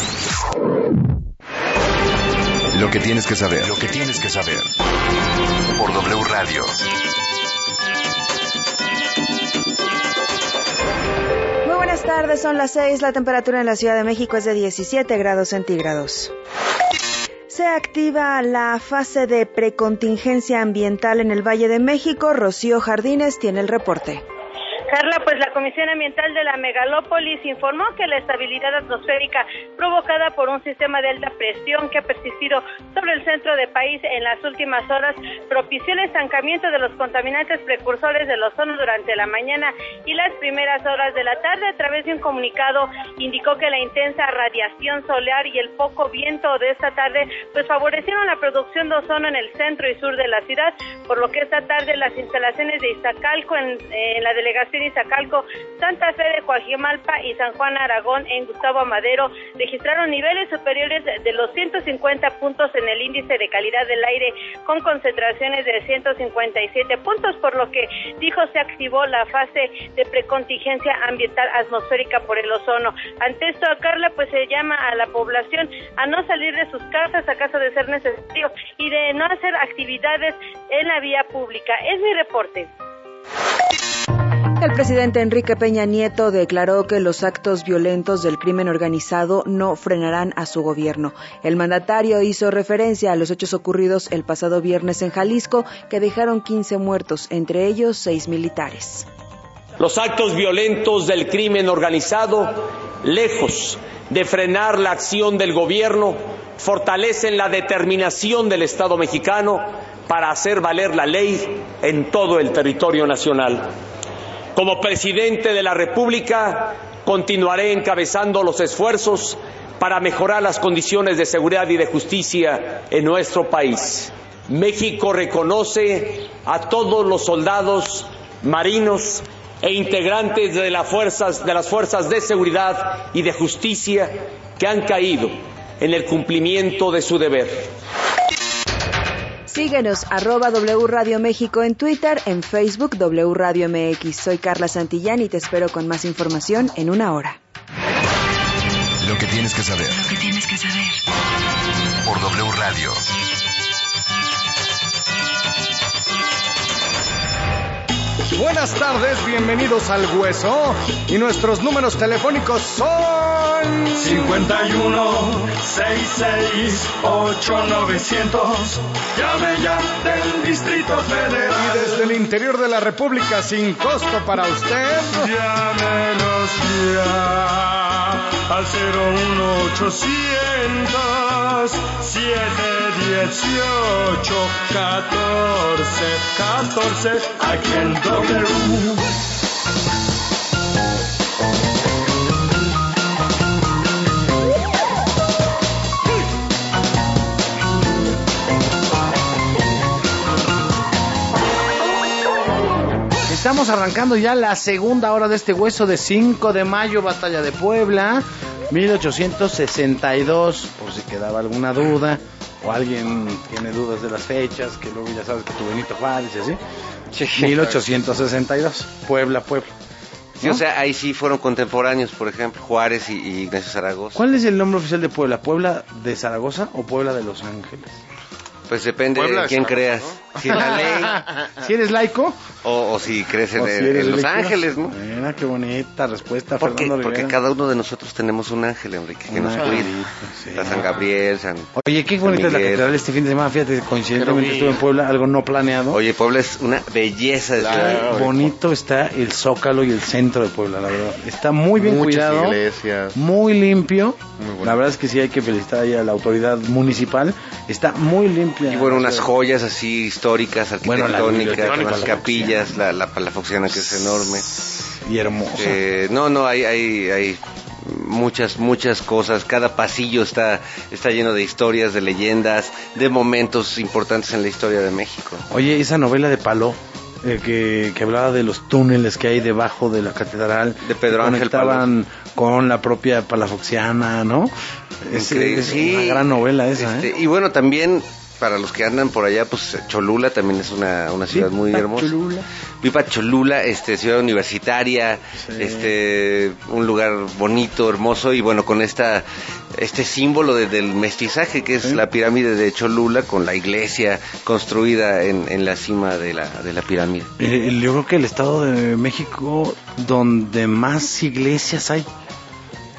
Lo que tienes que saber. Lo que tienes que saber. Por W Radio. Muy buenas tardes, son las 6. La temperatura en la Ciudad de México es de 17 grados centígrados. Se activa la fase de precontingencia ambiental en el Valle de México. Rocío Jardines tiene el reporte. Carla, pues la Comisión Ambiental de la Megalópolis informó que la estabilidad atmosférica provocada por un sistema de alta presión que ha persistido sobre el centro del país en las últimas horas propició el estancamiento de los contaminantes precursores del ozono durante la mañana y las primeras horas de la tarde. A través de un comunicado indicó que la intensa radiación solar y el poco viento de esta tarde pues favorecieron la producción de ozono en el centro y sur de la ciudad, por lo que esta tarde las instalaciones de Iztacalco en la delegación Iztacalco, Santa Fe de Coajimalpa y San Juan Aragón en Gustavo Amadero registraron niveles superiores de los 150 puntos en el índice de calidad del aire con concentraciones de 157 puntos, por lo que dijo se activó la fase de precontingencia ambiental atmosférica por el ozono. Ante esto, Carla, pues se llama a la población a no salir de sus casas a caso de ser necesario y de no hacer actividades en la vía pública. Es mi reporte. El presidente Enrique Peña Nieto declaró que los actos violentos del crimen organizado no frenarán a su gobierno. El mandatario hizo referencia a los hechos ocurridos el pasado viernes en Jalisco, que dejaron 15 muertos, entre ellos 6 militares. Los actos violentos del crimen organizado, lejos de frenar la acción del gobierno, fortalecen la determinación del Estado mexicano para hacer valer la ley en todo el territorio nacional. Como presidente de la República, continuaré encabezando los esfuerzos para mejorar las condiciones de seguridad y de justicia en nuestro país. México reconoce a todos los soldados, marinos e integrantes de las fuerzas de seguridad y de justicia que han caído en el cumplimiento de su deber. Síguenos, @W Radio México en Twitter, en Facebook W Radio MX. Soy Carla Santillán y te espero con más información en una hora. Lo que tienes que saber. Lo que tienes que saber. Por W Radio. Buenas tardes, bienvenidos al Hueso. Y nuestros números telefónicos son 51 66 8900. Llame ya del Distrito Federal. Y desde el interior de la República, sin costo para usted, llámenos ya al 01800 718 1414 aquí en W. Estamos arrancando ya la segunda hora de este Hueso de 5 de mayo, Batalla de Puebla, 1862, por si quedaba alguna duda, o alguien tiene dudas de las fechas, que luego ya sabes que tu Benito Juárez y así. 1862, Puebla. ¿No? Sí, o sea, ahí sí fueron contemporáneos, por ejemplo, Juárez y Ignacio Zaragoza. ¿Cuál es el nombre oficial de Puebla? ¿Puebla de Zaragoza o Puebla de Los Ángeles? Pues depende de quién creas. ¿no? Si la ley. ¿Si eres laico? O si crees en Los Ángeles, ¿no? Mira, qué bonita respuesta, porque Fernando. cada uno de nosotros tenemos un ángel, Enrique, que nos cuida. Sí. San Gabriel, Oye, qué bonita es la catedral este fin de semana. Fíjate, coincidentemente estuve en Puebla, algo no planeado. Oye, Puebla es una belleza de ciudad. Qué bonito está el Zócalo y el centro de Puebla, la verdad. Está muy bien cuidado. Iglesias. Muy limpio. Muy la verdad es que sí hay que felicitar ahí a la autoridad municipal. Está muy limpia. Y bueno, unas joyas así históricas, arquitectónicas, las capillas, la palafoxiana que es enorme. Y hermosa. Hay muchas cosas. Cada pasillo está lleno de historias, de leyendas, de momentos importantes en la historia de México. Oye, esa novela de Paló, que hablaba de los túneles que hay debajo de la catedral, de Pedro Ángel Paló, con la propia palafoxiana, ¿no? Es una gran novela esa. Y bueno, también para los que andan por allá, pues Cholula también es una ciudad muy hermosa. Viva Cholula, ciudad universitaria, un lugar bonito, hermoso, y bueno, con este símbolo del mestizaje que es la pirámide de Cholula, con la iglesia construida en la cima de la pirámide. Yo creo que el Estado de México donde más iglesias hay.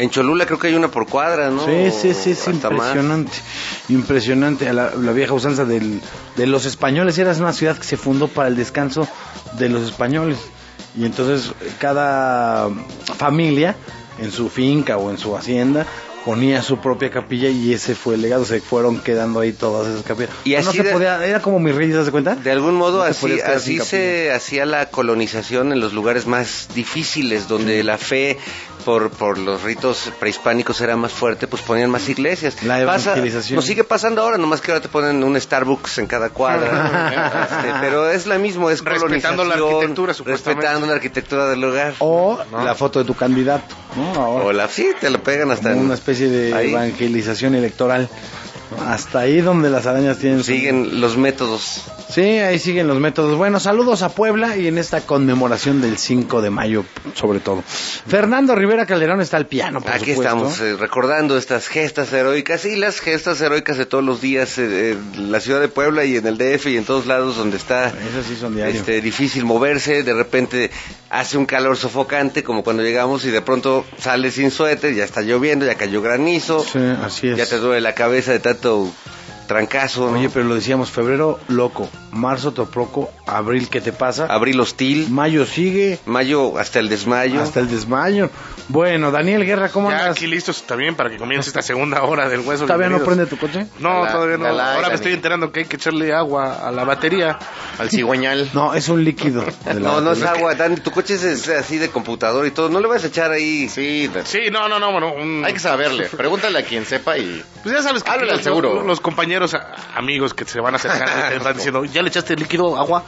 En Cholula creo que hay una por cuadra, ¿no? Sí, es impresionante. Impresionante. La vieja usanza de los españoles. Era una ciudad que se fundó para el descanso de los españoles. Y entonces cada familia en su finca o en su hacienda ponía su propia capilla y ese fue el legado. Se fueron quedando ahí todas esas capillas. Y así no se podía, era como mis reyes, ¿te das cuenta? De algún modo así se hacía la colonización en los lugares más difíciles, donde la fe por los ritos prehispánicos era más fuerte, pues ponían más iglesias. La evangelización. Nos sigue pasando ahora, nomás que ahora te ponen un Starbucks en cada cuadra. Pero es la misma, es respetando la arquitectura, respetando la arquitectura del lugar. O la foto de tu candidato, ¿no? Ahora. Sí, te lo pegan hasta una especie de ahí. Evangelización electoral. Hasta ahí donde las arañas tienen... Siguen los métodos. Sí, ahí siguen los métodos. Bueno, saludos a Puebla y en esta conmemoración del 5 de mayo, sobre todo. Fernando Rivera Calderón está al piano, por Aquí supuesto. Estamos recordando estas gestas heroicas y las gestas heroicas de todos los días en la ciudad de Puebla y en el DF y en todos lados donde está esas sí son diarios. Difícil moverse. De repente hace un calor sofocante, como cuando llegamos, y de pronto sales sin suéter, ya está lloviendo, ya cayó granizo. Sí, así es. Ya te duele la cabeza de tanto trancazo, ¿no? Oye, pero lo decíamos, febrero loco, marzo toproco, abril ¿qué te pasa? Abril hostil, mayo sigue, mayo hasta el desmayo. Bueno, Daniel Guerra, ¿cómo andas? Ya aquí listos también para que comience esta segunda hora del hueso. ¿Todavía no prende tu coche? No, todavía no. Ahora me estoy enterando que hay que echarle agua a la batería, al cigüeñal. No, es un líquido. No es agua, Dani, tu coche es así de computador y todo, no le vas a echar ahí. Sí, no, bueno, hay que saberle, pregúntale a quien sepa y... Pues ya sabes que háblale al seguro. Los compañeros, amigos que se van a acercar y te están diciendo, ¿ya le echaste líquido, agua?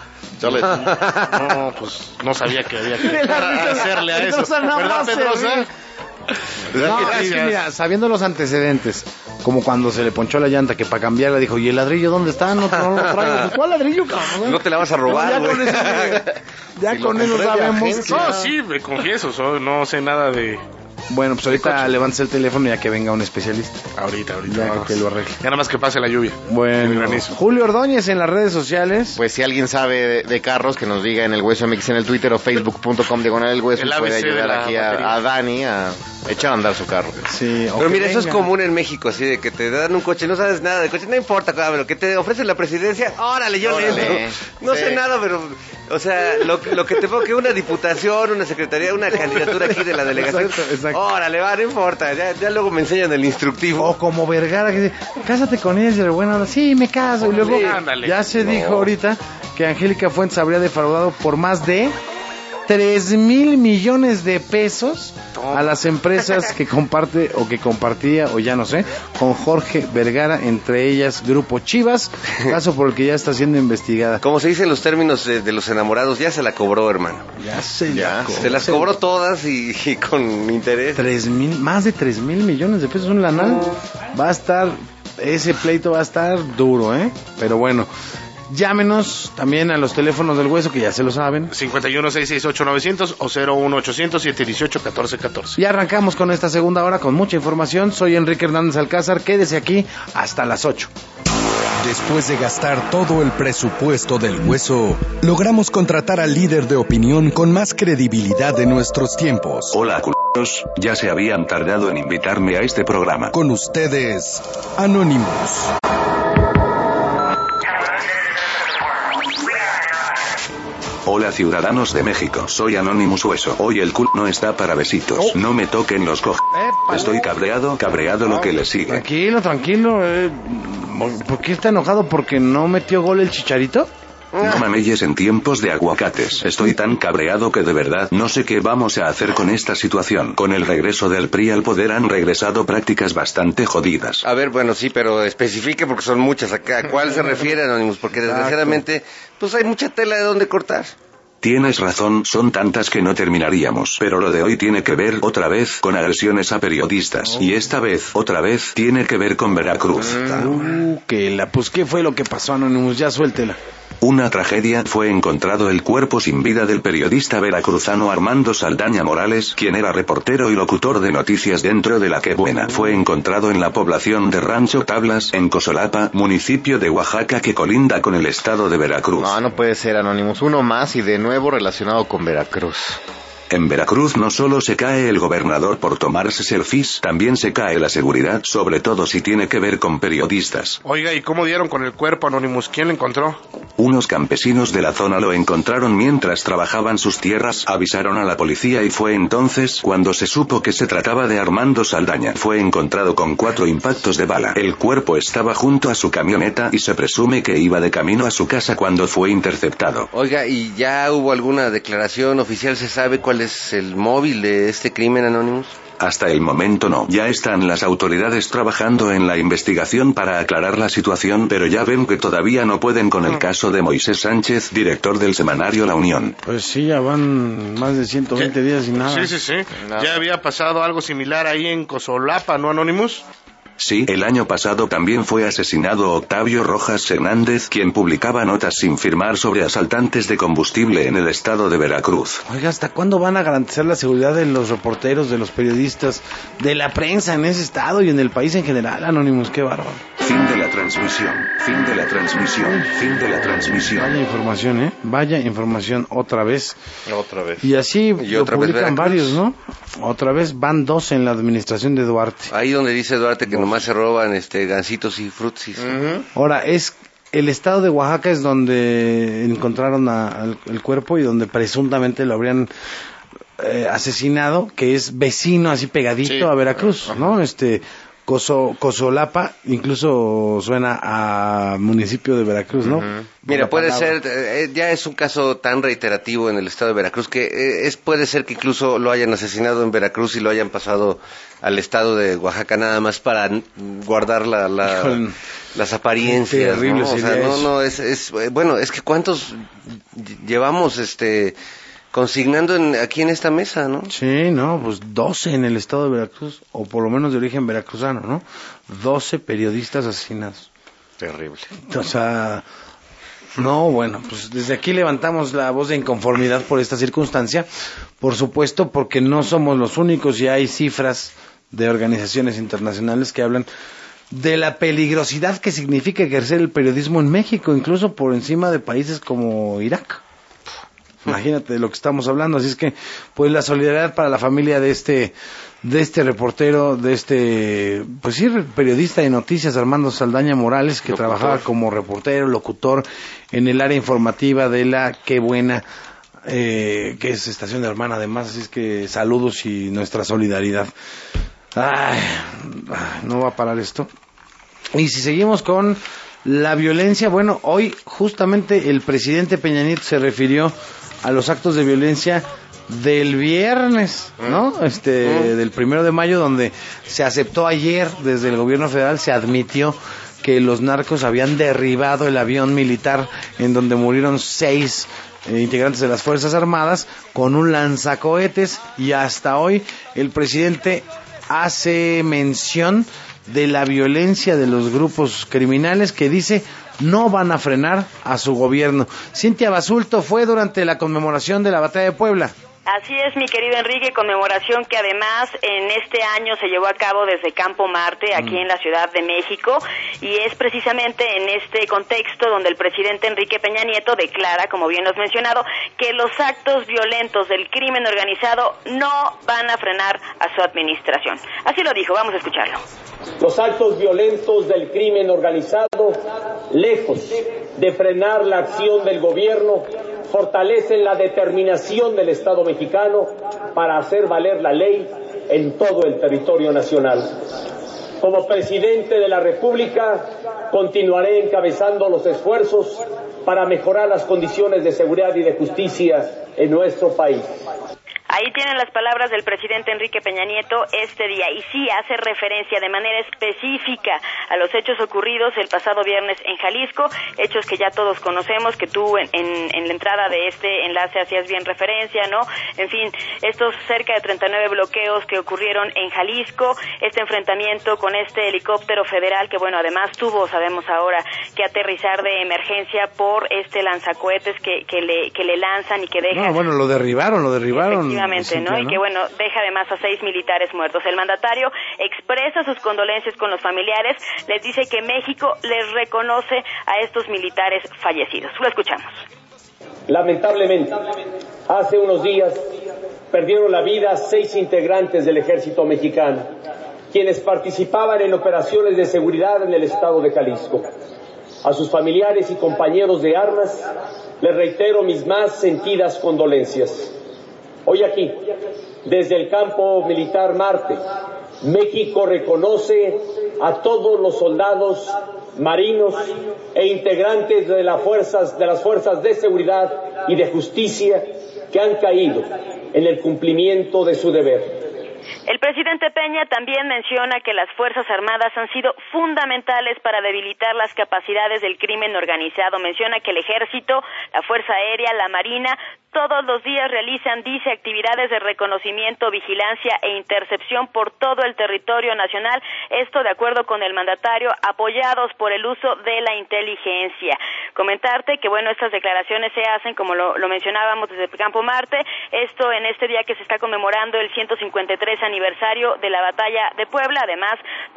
No, pues no sabía que había que hacerle a eso. ¿Verdad, Pedrosa? No, es que mira, sabiendo los antecedentes, como cuando se le ponchó la llanta, que para cambiarla dijo, ¿y el ladrillo dónde está? No lo traigo. ¿Cuál ladrillo, cabrón? No te la vas a robar, güey. Ya con eso sabemos. No, sí, me confieso, no sé nada de... Bueno, pues ahorita levantes el teléfono ya que venga un especialista. Ahorita. Ya que lo arregle. Ya nada más que pase la lluvia. Bueno, Julio Ordóñez en las redes sociales. Pues si alguien sabe de carros, que nos diga en el Hueso MX en el Twitter o facebook.com/el-hueso. Puede ayudar aquí a Dani a echar a andar su carro. Sí, pero mira, eso es común en México, así de que te dan un coche, no sabes nada de coche, no importa, pero que te ofrecen la presidencia, órale, yo le entro. No sé nada, pero, o sea, lo que te pongo que una diputación, una secretaría, una candidatura aquí de la delegación, exacto. Órale, no importa, ya luego me enseñan el instructivo. O como Vergara que dice, cásate con ella, y de buena onda, sí, me caso, y luego ya se dijo ahorita que Angélica Fuentes habría defraudado por más de 3,000 millones de pesos a las empresas que comparte o que compartía o ya no sé con Jorge Vergara, entre ellas Grupo Chivas, caso por el que ya está siendo investigada. Como se dice en los términos de los enamorados, ya se la cobró, hermano. Se las cobró todas y con interés. Más de 3,000 millones de pesos, un lanal. Va a estar, ese pleito va a estar duro, pero bueno. Llámenos también a los teléfonos del Hueso, que ya se lo saben. 51-668-900 o 01-800-718-1414. Y arrancamos con esta segunda hora con mucha información. Soy Enrique Hernández Alcázar. Quédese aquí hasta las 8. Después de gastar todo el presupuesto del Hueso, logramos contratar al líder de opinión con más credibilidad de nuestros tiempos. Hola, culos. Ya se habían tardado en invitarme a este programa. Con ustedes, Anonymous. Hola, ciudadanos de México, soy Anonymous Hueso. Hoy el culo no está para besitos. No me toquen los Estoy cabreado lo que le sigue. Tranquilo. ¿Por qué está enojado? ¿Porque no metió gol el Chicharito? No mameyes en tiempos de aguacates. Estoy tan cabreado que de verdad no sé qué vamos a hacer con esta situación. Con el regreso del PRI al poder han regresado prácticas bastante jodidas. A ver, bueno, sí, pero especifique porque son muchas acá. ¿A cuál se refiere, Anonymous? Porque desgraciadamente, pues hay mucha tela de dónde cortar. Tienes razón, son tantas que no terminaríamos. Pero lo de hoy tiene que ver, otra vez, con agresiones a periodistas. Y esta vez, otra vez, tiene que ver con Veracruz. Pues, ¿qué fue lo que pasó, Anonymous? Ya suéltela. Una tragedia, fue encontrado el cuerpo sin vida del periodista veracruzano Armando Saldaña Morales, quien era reportero y locutor de noticias dentro de La Qué Buena. Fue encontrado en la población de Rancho Tablas, en Cosolapa, municipio de Oaxaca que colinda con el estado de Veracruz. No puede ser, Anonymous. Uno más y de nuevo relacionado con Veracruz. En Veracruz no solo se cae el gobernador por tomarse selfies, también se cae la seguridad, sobre todo si tiene que ver con periodistas. Oiga, ¿y cómo dieron con el cuerpo, Anonymous? ¿Quién lo encontró? Unos campesinos de la zona lo encontraron mientras trabajaban sus tierras, avisaron a la policía y fue entonces cuando se supo que se trataba de Armando Saldaña. Fue encontrado con 4 impactos de bala. El cuerpo estaba junto a su camioneta y se presume que iba de camino a su casa cuando fue interceptado. Oiga, ¿y ya hubo alguna declaración oficial? ¿Se sabe cuál es el móvil de este crimen, Anonymous? Hasta el momento no. Ya están las autoridades trabajando en la investigación para aclarar la situación, pero ya ven que todavía no pueden con el caso de Moisés Sánchez, director del semanario La Unión. Pues sí, ya van más de 120 días sin nada. Sí. Ya había pasado algo similar ahí en Cozolapa, ¿no, Anonymous? Sí, el año pasado también fue asesinado Octavio Rojas Hernández, quien publicaba notas sin firmar sobre asaltantes de combustible en el estado de Veracruz. Oiga, ¿hasta cuándo van a garantizar la seguridad de los reporteros, de los periodistas, de la prensa en ese estado y en el país en general, Anonymous? Qué bárbaro. Fin de la transmisión, fin de la transmisión, fin de la transmisión. Vaya información, Vaya información otra vez. Otra vez. Y así ¿Y lo otra vez publican Veracruz? varios, ¿no? Otra vez van 2 en la administración de Duarte. Ahí donde dice Duarte que nomás se roban gancitos y frutsis. Ahora, el estado de Oaxaca es donde encontraron el cuerpo y donde presuntamente lo habrían asesinado, que es vecino así pegadito a Veracruz, ¿no? Cozolapa incluso suena a municipio de Veracruz, ¿no? Mira, puede ser, ya es un caso tan reiterativo en el estado de Veracruz que puede ser que incluso lo hayan asesinado en Veracruz y lo hayan pasado al estado de Oaxaca nada más para guardar las apariencias, terrible, ¿no? O sea, bueno, es que ¿cuántos llevamos consignando aquí en esta mesa, ¿no? Sí, no, pues 12 en el estado de Veracruz, o por lo menos de origen veracruzano, ¿no? 12 periodistas asesinados. Terrible. O sea, no, bueno, pues desde aquí levantamos la voz de inconformidad por esta circunstancia, por supuesto, porque no somos los únicos y hay cifras de organizaciones internacionales que hablan de la peligrosidad que significa ejercer el periodismo en México, incluso por encima de países como Irak. Imagínate de lo que estamos hablando, así es que pues la solidaridad para la familia de este reportero, pues sí, periodista de noticias, Armando Saldaña Morales, que trabajaba como reportero, locutor en el área informativa de la Qué Buena, que es estación de Hermana además, así es que saludos y nuestra solidaridad. Ay, no va a parar esto. Y si seguimos con la violencia, bueno, hoy justamente el presidente Peña Nieto se refirió a los actos de violencia del viernes, ¿no? Del 1 de mayo, donde se aceptó ayer desde el gobierno federal, se admitió que los narcos habían derribado el avión militar en donde murieron 6 integrantes de las Fuerzas Armadas con un lanzacohetes, y hasta hoy el presidente hace mención de la violencia de los grupos criminales que dice no van a frenar a su gobierno. Cintia Basulto fue durante la conmemoración de la Batalla de Puebla. Así es, mi querido Enrique, conmemoración que además en este año se llevó a cabo desde Campo Marte, aquí en la Ciudad de México, y es precisamente en este contexto donde el presidente Enrique Peña Nieto declara, como bien lo has mencionado, que los actos violentos del crimen organizado no van a frenar a su administración. Así lo dijo, vamos a escucharlo. Los actos violentos del crimen organizado, lejos de frenar la acción del gobierno, fortalecen la determinación del Estado mexicano para hacer valer la ley en todo el territorio nacional. Como presidente de la República, continuaré encabezando los esfuerzos para mejorar las condiciones de seguridad y de justicia en nuestro país. Ahí tienen las palabras del presidente Enrique Peña Nieto este día, y sí hace referencia de manera específica a los hechos ocurridos el pasado viernes en Jalisco, hechos que ya todos conocemos, que tú en la entrada de este enlace hacías bien referencia, ¿no? En fin, estos cerca de 39 bloqueos que ocurrieron en Jalisco, este enfrentamiento con este helicóptero federal que, bueno, además tuvo, sabemos ahora, que aterrizar de emergencia por este lanzacohetes que le lanzan y que deja... No, bueno, lo derribaron. Efectivamente, ¿no? Y que, bueno, deja además a 6 militares muertos. El mandatario expresa sus condolencias con los familiares, les dice que México les reconoce a estos militares fallecidos. Lo escuchamos. Lamentablemente, hace unos días perdieron la vida 6 integrantes del ejército mexicano, quienes participaban en operaciones de seguridad en el estado de Jalisco. A sus familiares y compañeros de armas les reitero mis más sentidas condolencias. Hoy aquí, desde el campo militar Marte, México reconoce a todos los soldados, marinos e integrantes de las fuerzas de seguridad y de justicia que han caído en el cumplimiento de su deber. El presidente Peña también menciona que las Fuerzas Armadas han sido fundamentales para debilitar las capacidades del crimen organizado. Menciona que el Ejército, la Fuerza Aérea, la Marina, todos los días realizan, dice, actividades de reconocimiento, vigilancia e intercepción por todo el territorio nacional. Esto de acuerdo con el mandatario, apoyados por el uso de la inteligencia. Comentarte que, bueno, estas declaraciones se hacen, como lo mencionábamos, desde Campo Marte. Esto en este día que se está conmemorando el 153 aniversario de la batalla de Puebla. Además,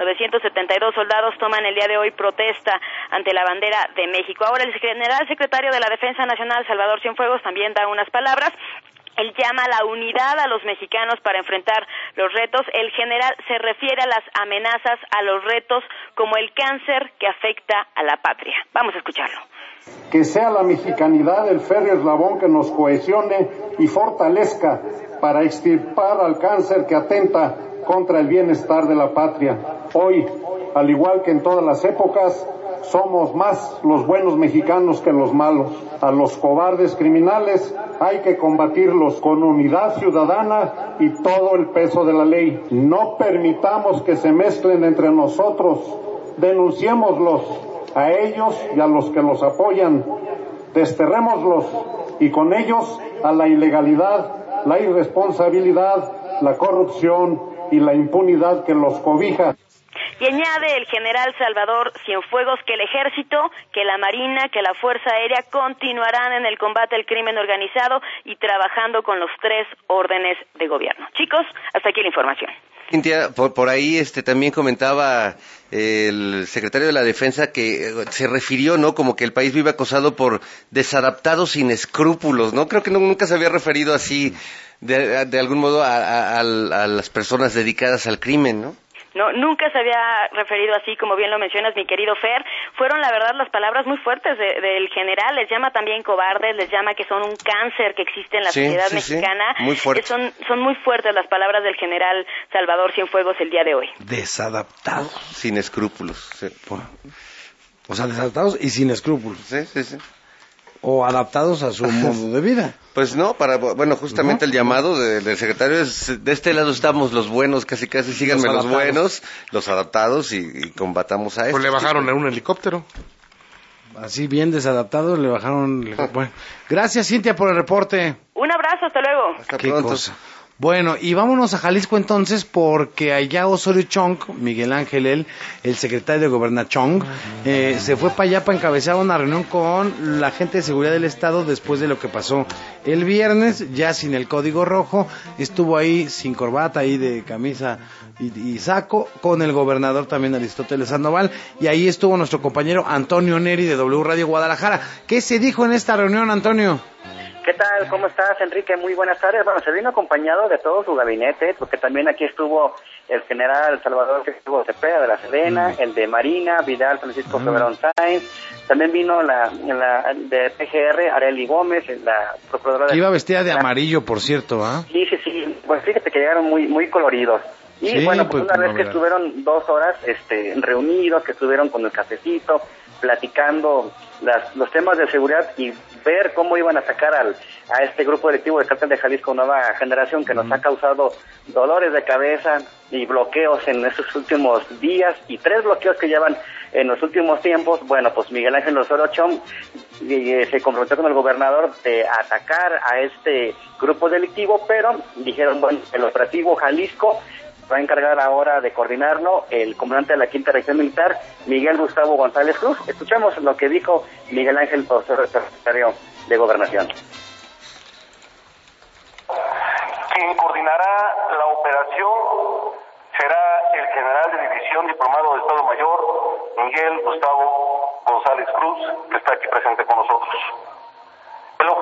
972 soldados toman el día de hoy protesta ante la bandera de México. Ahora, el general secretario de la Defensa Nacional, Salvador Cienfuegos, también da unas palabras. Él llama a la unidad a los mexicanos para enfrentar los retos. El general se refiere a las amenazas, a los retos, como el cáncer que afecta a la patria. Vamos a escucharlo. Que sea la mexicanidad el férreo eslabón que nos cohesione y fortalezca para extirpar al cáncer que atenta contra el bienestar de la patria. Hoy, al igual que en todas las épocas, somos más los buenos mexicanos que los malos. A los cobardes criminales hay que combatirlos con unidad ciudadana y todo el peso de la ley. No permitamos que se mezclen entre nosotros. Denunciémoslos a ellos y a los que los apoyan. Desterrémoslos y con ellos a la ilegalidad, la irresponsabilidad, la corrupción y la impunidad que los cobija. Y añade el general Salvador Cienfuegos que el Ejército, que la Marina, que la Fuerza Aérea continuarán en el combate al crimen organizado y trabajando con los 3 órdenes de gobierno. Chicos, hasta aquí la información. Cintia, por ahí también comentaba el secretario de la Defensa que se refirió, ¿no? Como que el país vive acosado por desadaptados sin escrúpulos, ¿no? Creo que nunca se había referido así de algún modo a las personas dedicadas al crimen, ¿no? No, nunca se había referido así, como bien lo mencionas, mi querido Fer. Fueron, la verdad, las palabras muy fuertes del general. Les llama también cobardes, les llama que son un cáncer que existe en la sociedad mexicana. Sí, muy fuerte. Son muy fuertes las palabras del general Salvador Cienfuegos el día de hoy. Desadaptados. Sin escrúpulos. Sí. O sea, desadaptados y sin escrúpulos. Sí. O adaptados a su modo de vida. Pues no, justamente el llamado del secretario es, de este lado estamos los buenos, casi síganme los buenos, los adaptados y combatamos a esto. Pues le bajaron en un helicóptero. Así bien desadaptados le bajaron. Bueno, gracias Cintia por el reporte. Un abrazo, hasta luego. Hasta pronto. Cosa. Bueno, y vámonos a Jalisco entonces, porque allá Osorio Chong, Miguel Ángel, el secretario de Gobernación, se fue para allá para encabezar una reunión con la gente de seguridad del Estado después de lo que pasó el viernes, ya sin el código rojo, estuvo ahí sin corbata, ahí de camisa y saco, con el gobernador también Aristóteles Sandoval, y ahí estuvo nuestro compañero Antonio Neri de W Radio Guadalajara. ¿Qué se dijo en esta reunión, Antonio? ¿Qué tal? ¿Cómo estás, Enrique? Muy buenas tardes. Bueno, se vino acompañado de todo su gabinete, porque también aquí estuvo el general Salvador Cepeda de la Sedena, el de Marina, Vidal Francisco Febrón Sáenz, también vino la de PGR, Arely Gómez, la procuradora de... Iba vestida de amarillo, por cierto, ¿ah? Sí. Pues fíjate que llegaron muy coloridos. Y sí, bueno, pues una vez que estuvieron 2 horas reunidos, que estuvieron con el cafecito, platicando los temas de seguridad y ver cómo iban a sacar a este grupo delictivo del Cártel de Jalisco Nueva Generación, que nos ha causado dolores de cabeza y bloqueos en estos últimos días, y 3 bloqueos que llevan en los últimos tiempos. Bueno, pues Miguel Ángel Osorio Chong se comprometió con el gobernador de atacar a este grupo delictivo, pero dijeron, bueno, el operativo Jalisco va a encargar ahora de coordinarlo el comandante de la 5ª Región Militar, Miguel Gustavo González Cruz. Escuchamos lo que dijo Miguel Ángel Osorio, secretario de Gobernación. Quien coordinará la operación será el general de división diplomado de Estado Mayor, Miguel Gustavo González Cruz, que está aquí presente con nosotros. El objetivo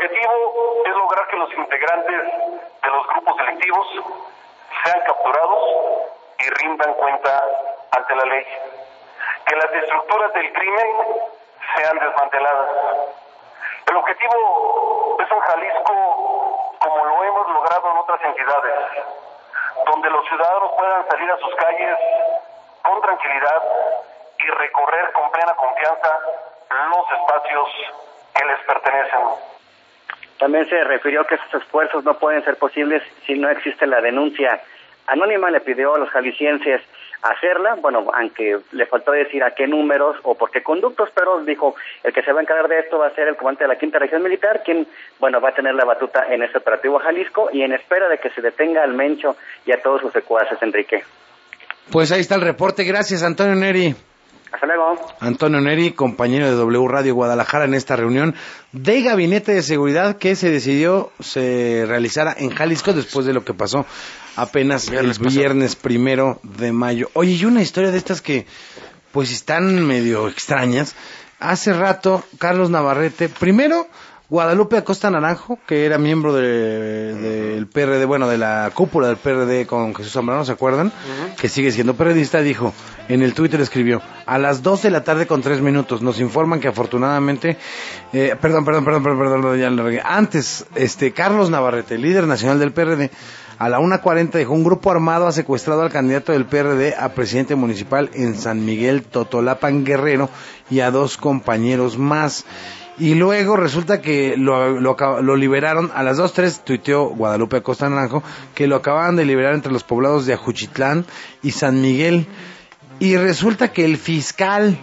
objetivo es lograr que los integrantes de los grupos delictivos sean capturados y rindan cuenta ante la ley, que las estructuras del crimen sean desmanteladas. El objetivo es un Jalisco como lo hemos logrado en otras entidades, donde los ciudadanos puedan salir a sus calles con tranquilidad y recorrer con plena confianza los espacios que les pertenecen. También se refirió que esos esfuerzos no pueden ser posibles si no existe la denuncia anónima. Le pidió a los jaliscienses hacerla, bueno, aunque le faltó decir a qué números o por qué conductos, pero dijo, el que se va a encargar de esto va a ser el comandante de la Quinta Región Militar, quien, bueno, va a tener la batuta en este operativo Jalisco y en espera de que se detenga al Mencho y a todos sus secuaces, Enrique. Pues ahí está el reporte, gracias Antonio Neri. Hasta luego. Antonio Neri, compañero de W Radio Guadalajara en esta reunión de gabinete de seguridad que se decidió se realizara en Jalisco después de lo que pasó apenas el viernes 1 de mayo. Oye, y una historia de estas que pues están medio extrañas. Hace rato, Carlos Navarrete, primero Guadalupe Acosta Naranjo, que era miembro del PRD, bueno, de la cúpula del PRD con Jesús Zambrano, ¿se acuerdan? Que sigue siendo periodista, dijo, en el Twitter escribió, a las 2 de la tarde con 3 minutos, nos informan que afortunadamente, perdón, ya lo regué. Antes, Carlos Navarrete, líder nacional del PRD, a la 1:40 dijo, un grupo armado ha secuestrado al candidato del PRD a presidente municipal en San Miguel Totolapan, Guerrero, y a 2 compañeros más. Y luego resulta que lo liberaron a las 2:03, tuiteó Guadalupe Acosta Naranjo, que lo acababan de liberar entre los poblados de Ajuchitlán y San Miguel. Y resulta que el fiscal,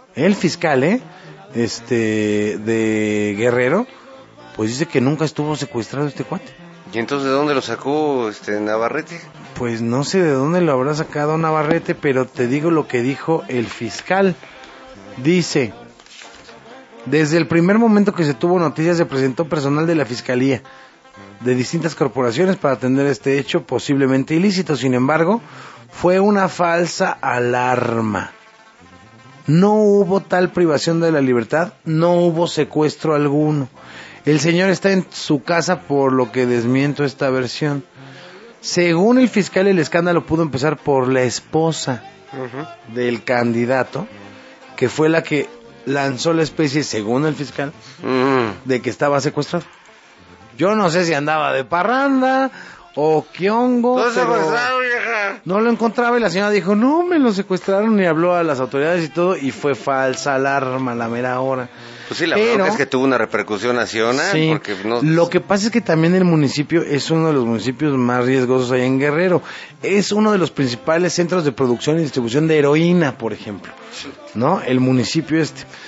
de Guerrero, pues dice que nunca estuvo secuestrado este cuate. ¿Y entonces de dónde lo sacó Navarrete? Pues no sé de dónde lo habrá sacado Navarrete, pero te digo lo que dijo el fiscal. Dice, desde el primer momento que se tuvo noticias se presentó personal de la Fiscalía de distintas corporaciones para atender este hecho posiblemente ilícito. Sin embargo, fue una falsa alarma. No hubo tal privación de la libertad, no hubo secuestro alguno. El señor está en su casa, por lo que desmiento esta versión. Según el fiscal, el escándalo pudo empezar por la esposa del candidato, que fue la que lanzó la especie, según el fiscal, de que estaba secuestrado. Yo no sé si andaba de parranda o qué hongo, no lo encontraba y la señora dijo, no, me lo secuestraron, y habló a las autoridades y todo, y fue falsa alarma a la mera hora. Pues sí, la verdad es que tuvo una repercusión nacional. Sí, porque no... Lo que pasa es que también el municipio es uno de los municipios más riesgosos allá en Guerrero. Es uno de los principales centros de producción y distribución de heroína, por ejemplo, ¿no? El municipio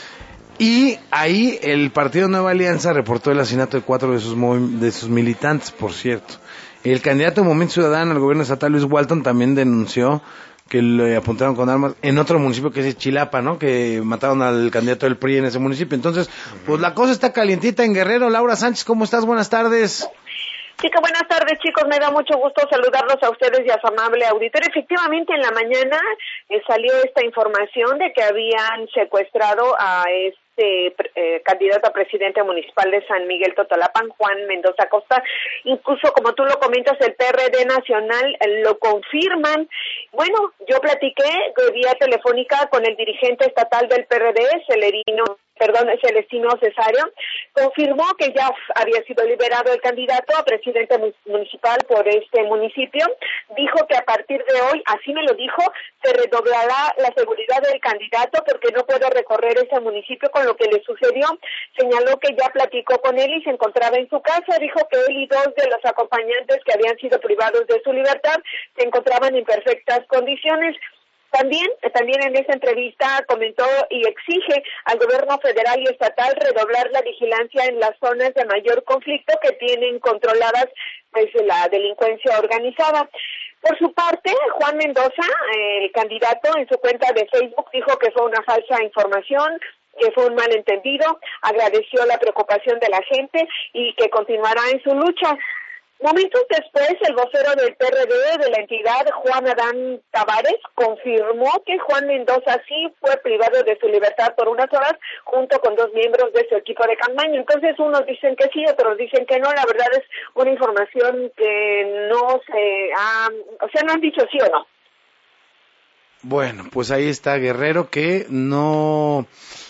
Y ahí el Partido Nueva Alianza reportó el asesinato de 4 de sus militantes, por cierto. El candidato de Movimiento Ciudadano al gobierno estatal, Luis Walton, también denunció que le apuntaron con armas en otro municipio que es Chilapa, ¿no? Que mataron al candidato del PRI en ese municipio. Entonces, pues la cosa está calientita en Guerrero. Laura Sánchez, ¿cómo estás? Buenas tardes. Chica, buenas tardes, chicos. Me da mucho gusto saludarlos a ustedes y a su amable auditorio. Efectivamente, en la mañana salió esta información de que habían secuestrado a candidato a presidente municipal de San Miguel Totolapan, Juan Mendoza Acosta. Incluso, como tú lo comentas, el PRD nacional lo confirman. Bueno, yo platiqué vía telefónica con el dirigente estatal del PRD, Celestino Cesario. Confirmó que ya había sido liberado el candidato a presidente municipal por este municipio. Dijo que a partir de hoy, así me lo dijo, se redoblará la seguridad del candidato porque no puede recorrer ese municipio con lo que le sucedió. Señaló que ya platicó con él y se encontraba en su casa. Dijo que él y 2 de los acompañantes que habían sido privados de su libertad se encontraban en perfectas condiciones. También en esa entrevista comentó y exige al gobierno federal y estatal redoblar la vigilancia en las zonas de mayor conflicto que tienen controladas la delincuencia organizada. Por su parte, Juan Mendoza, el candidato, en su cuenta de Facebook dijo que fue una falsa información, que fue un malentendido, agradeció la preocupación de la gente y que continuará en su lucha. Momentos después, el vocero del PRD de la entidad, Juan Adán Tavares, confirmó que Juan Mendoza sí fue privado de su libertad por unas horas junto con 2 miembros de su equipo de campaña. Entonces, unos dicen que sí, otros dicen que no. La verdad es una información que no se ha... O sea, no han dicho sí o no. Bueno, pues ahí está Guerrero, que no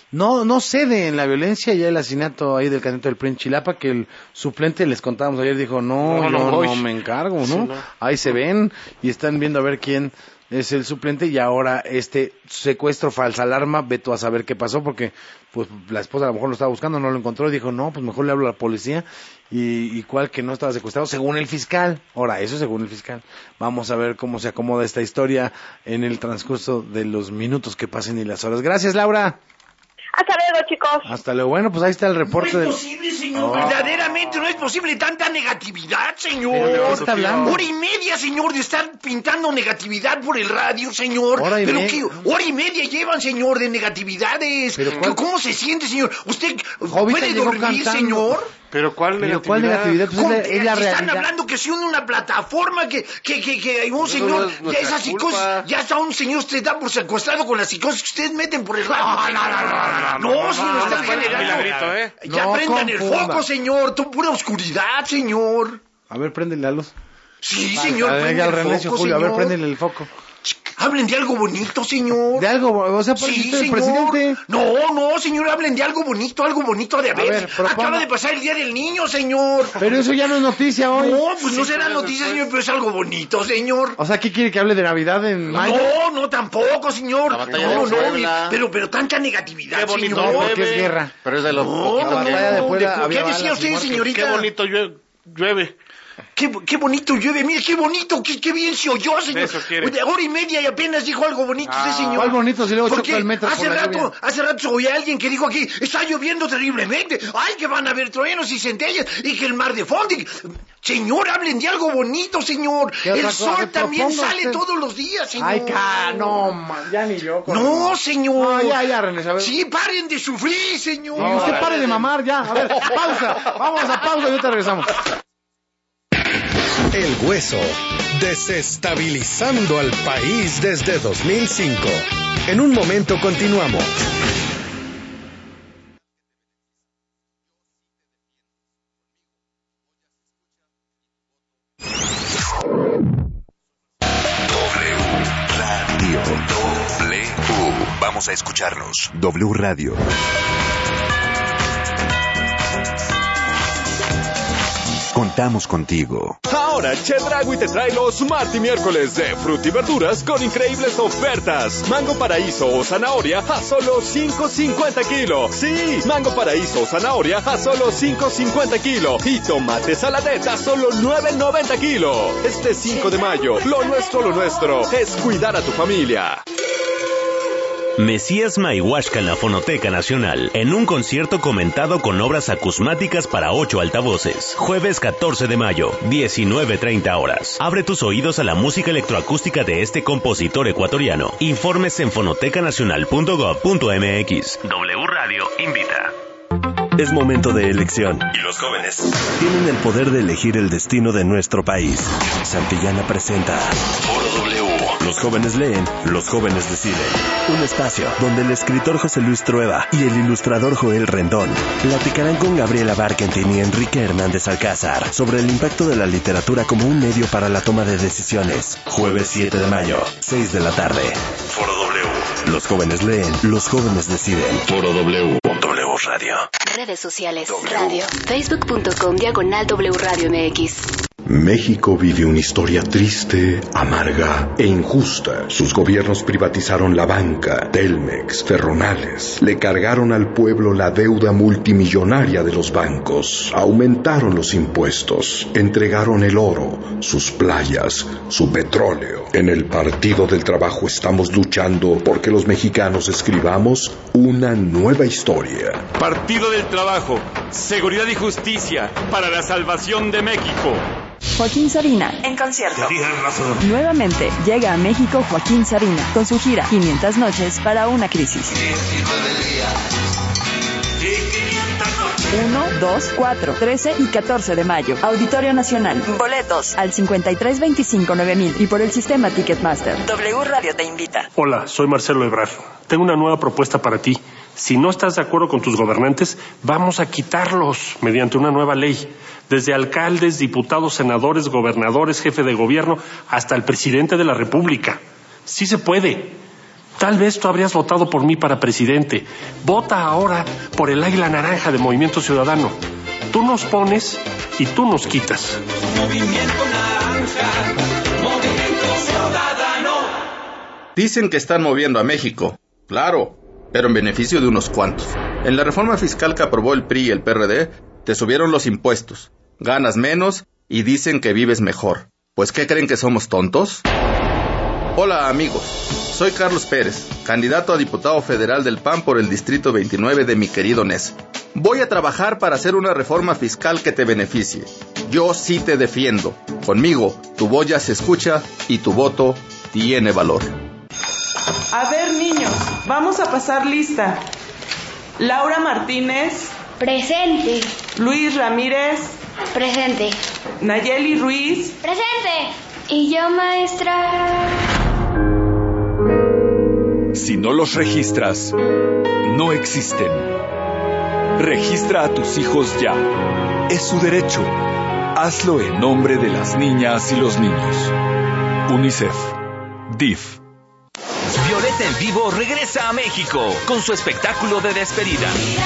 cede en la violencia. Ya el asesinato ahí del candidato del PRI en Chilapa, que el suplente, les contábamos ayer, dijo, no me encargo, ¿no? Sí, no. Ahí se ven y están viendo a ver quién es el suplente, y ahora este secuestro falsa alarma, ve tú a saber qué pasó, porque pues la esposa a lo mejor lo estaba buscando, no lo encontró, y dijo, no, pues mejor le hablo a la policía, y cuál que no estaba secuestrado, según el fiscal. Ahora, eso según el fiscal. Vamos a ver cómo se acomoda esta historia en el transcurso de los minutos que pasen y las horas. Gracias, Laura. Hasta luego, chicos. Hasta luego. Bueno, pues ahí está el reporte. No es posible, señor. Verdaderamente no es posible tanta negatividad, señor. ¿De qué está hablando? Hora y media, señor, de estar pintando negatividad por el radio, señor. Hora y media llevan, señor, de negatividades. ¿Cómo se siente, señor? ¿Usted puede dormir, señor? ¿Pero cuál negatividad? Pues es la realidad. Están hablando que se une una plataforma, que hay un señor, ya esa psicosis, ya está un señor, usted da por secuestrado con la psicosis que ustedes meten por el radio. No, señor, están generando. Ya prendan el foco, señor, pura oscuridad, señor. A ver, préndele la luz. Sí, señor, prende el foco, Julio, a ver, préndele el foco. Hablen de algo bonito, señor. ¿De algo? O sea, sí, el presidente. No, señor, hablen de algo bonito de haber. Acaba de pasar el Día del Niño, señor. Pero eso ya no es noticia hoy. No, pues no será noticia, señor, pero es algo bonito, señor. O sea, ¿qué quiere que hable de Navidad en mayo? No, tampoco, señor. Pero tanta negatividad, bonito, señor. Porque es guerra. Pero es de lo poquito que... ¿Qué decía usted, señorita? Qué bonito llueve. Qué bonito llueve, mire, qué bonito, qué bien se oyó, señor. De hora y media y apenas dijo algo bonito usted, señor. ¿Cuál bonito? Si luego choca el metro hace rato oí a alguien que dijo aquí, está lloviendo terriblemente, ay, que van a haber truenos y centellas, y que el mar de fondo. Señor, hablen de algo bonito, señor. El sol también sale todos los días, señor. Ay, ya ni yo. No, señor. Ya, René, a ver. Sí, paren de sufrir, señor. No, usted pare de mamar, ya. A ver, pausa. Vamos a pausa y ahorita regresamos. El Hueso, desestabilizando al país desde 2005. En un momento continuamos. W. Vamos a escucharnos. W Radio. Contamos contigo. Ahora Chedraui te trae los Marti Miércoles de Frutiverduras con increíbles ofertas. Mango paraíso o zanahoria a solo $5.50 kilo. Sí, mango paraíso o zanahoria a solo $5.50 kilo. Y tomate saladeta a solo $9.90 kilo. Este 5 de mayo, lo nuestro es cuidar a tu familia. Mesías Maihuashka en la Fonoteca Nacional, en un concierto comentado con obras acusmáticas para 8 altavoces. Jueves 14 de mayo, 19:30 horas. Abre tus oídos a la música electroacústica de este compositor ecuatoriano. Informes en fonotecanacional.gov.mx. W Radio invita. Es momento de elección. Y los jóvenes tienen el poder de elegir el destino de nuestro país. Santillana presenta Foro W. Los jóvenes leen, los jóvenes deciden. Un espacio donde el escritor José Luis Trueba y el ilustrador Joel Rendón platicarán con Gabriela Barkentin y Enrique Hernández Alcázar sobre el impacto de la literatura como un medio para la toma de decisiones. Jueves 7 de mayo, 6 de la tarde. Foro W. Los jóvenes leen, los jóvenes deciden. Foro W. W Radio. Redes sociales. Radio. Facebook.com/W Radio MX. México vive una historia triste, amarga e injusta. Sus gobiernos privatizaron la banca, Telmex, Ferronales. Le cargaron al pueblo la deuda multimillonaria de los bancos. Aumentaron los impuestos. Entregaron el oro, sus playas, su petróleo. En el Partido del Trabajo estamos luchando porque los mexicanos escribamos una nueva historia. Partido del Trabajo, seguridad y justicia para la salvación de México. Joaquín Sabina, en concierto. Nuevamente llega a México Joaquín Sabina con su gira 500 noches para una crisis. 1, 2, 4, 13 y 14 de mayo. Auditorio Nacional. Boletos al 5325-9000 y por el sistema Ticketmaster. W Radio te invita. Hola, soy Marcelo Ebrard. Tengo una nueva propuesta para ti. Si no estás de acuerdo con tus gobernantes, vamos a quitarlos mediante una nueva ley. Desde alcaldes, diputados, senadores, gobernadores, jefe de gobierno, hasta el presidente de la República. Sí se puede. Tal vez tú habrías votado por mí para presidente. Vota ahora por el águila naranja de Movimiento Ciudadano. Tú nos pones y tú nos quitas. Movimiento Naranja, Movimiento Ciudadano. Dicen que están moviendo a México. Claro, pero en beneficio de unos cuantos. En la reforma fiscal que aprobó el PRI y el PRD, te subieron los impuestos, ganas menos y dicen que vives mejor. ¿Pues qué creen que somos tontos? Hola amigos, soy Carlos Pérez, candidato a diputado federal del PAN por el Distrito 29 de mi querido Nesa. Voy a trabajar para hacer una reforma fiscal que te beneficie. Yo sí te defiendo. Conmigo, tu voz ya se escucha y tu voto tiene valor. A ver, niños, vamos a pasar lista. Laura Martínez. Presente. Luis Ramírez. Presente. Nayeli Ruiz. Presente. ¿Y yo, maestra? Si no los registras, no existen. Registra a tus hijos ya. Es su derecho. Hazlo en nombre de las niñas y los niños. UNICEF. DIF. Violeta en Vivo regresa a México con su espectáculo de despedida.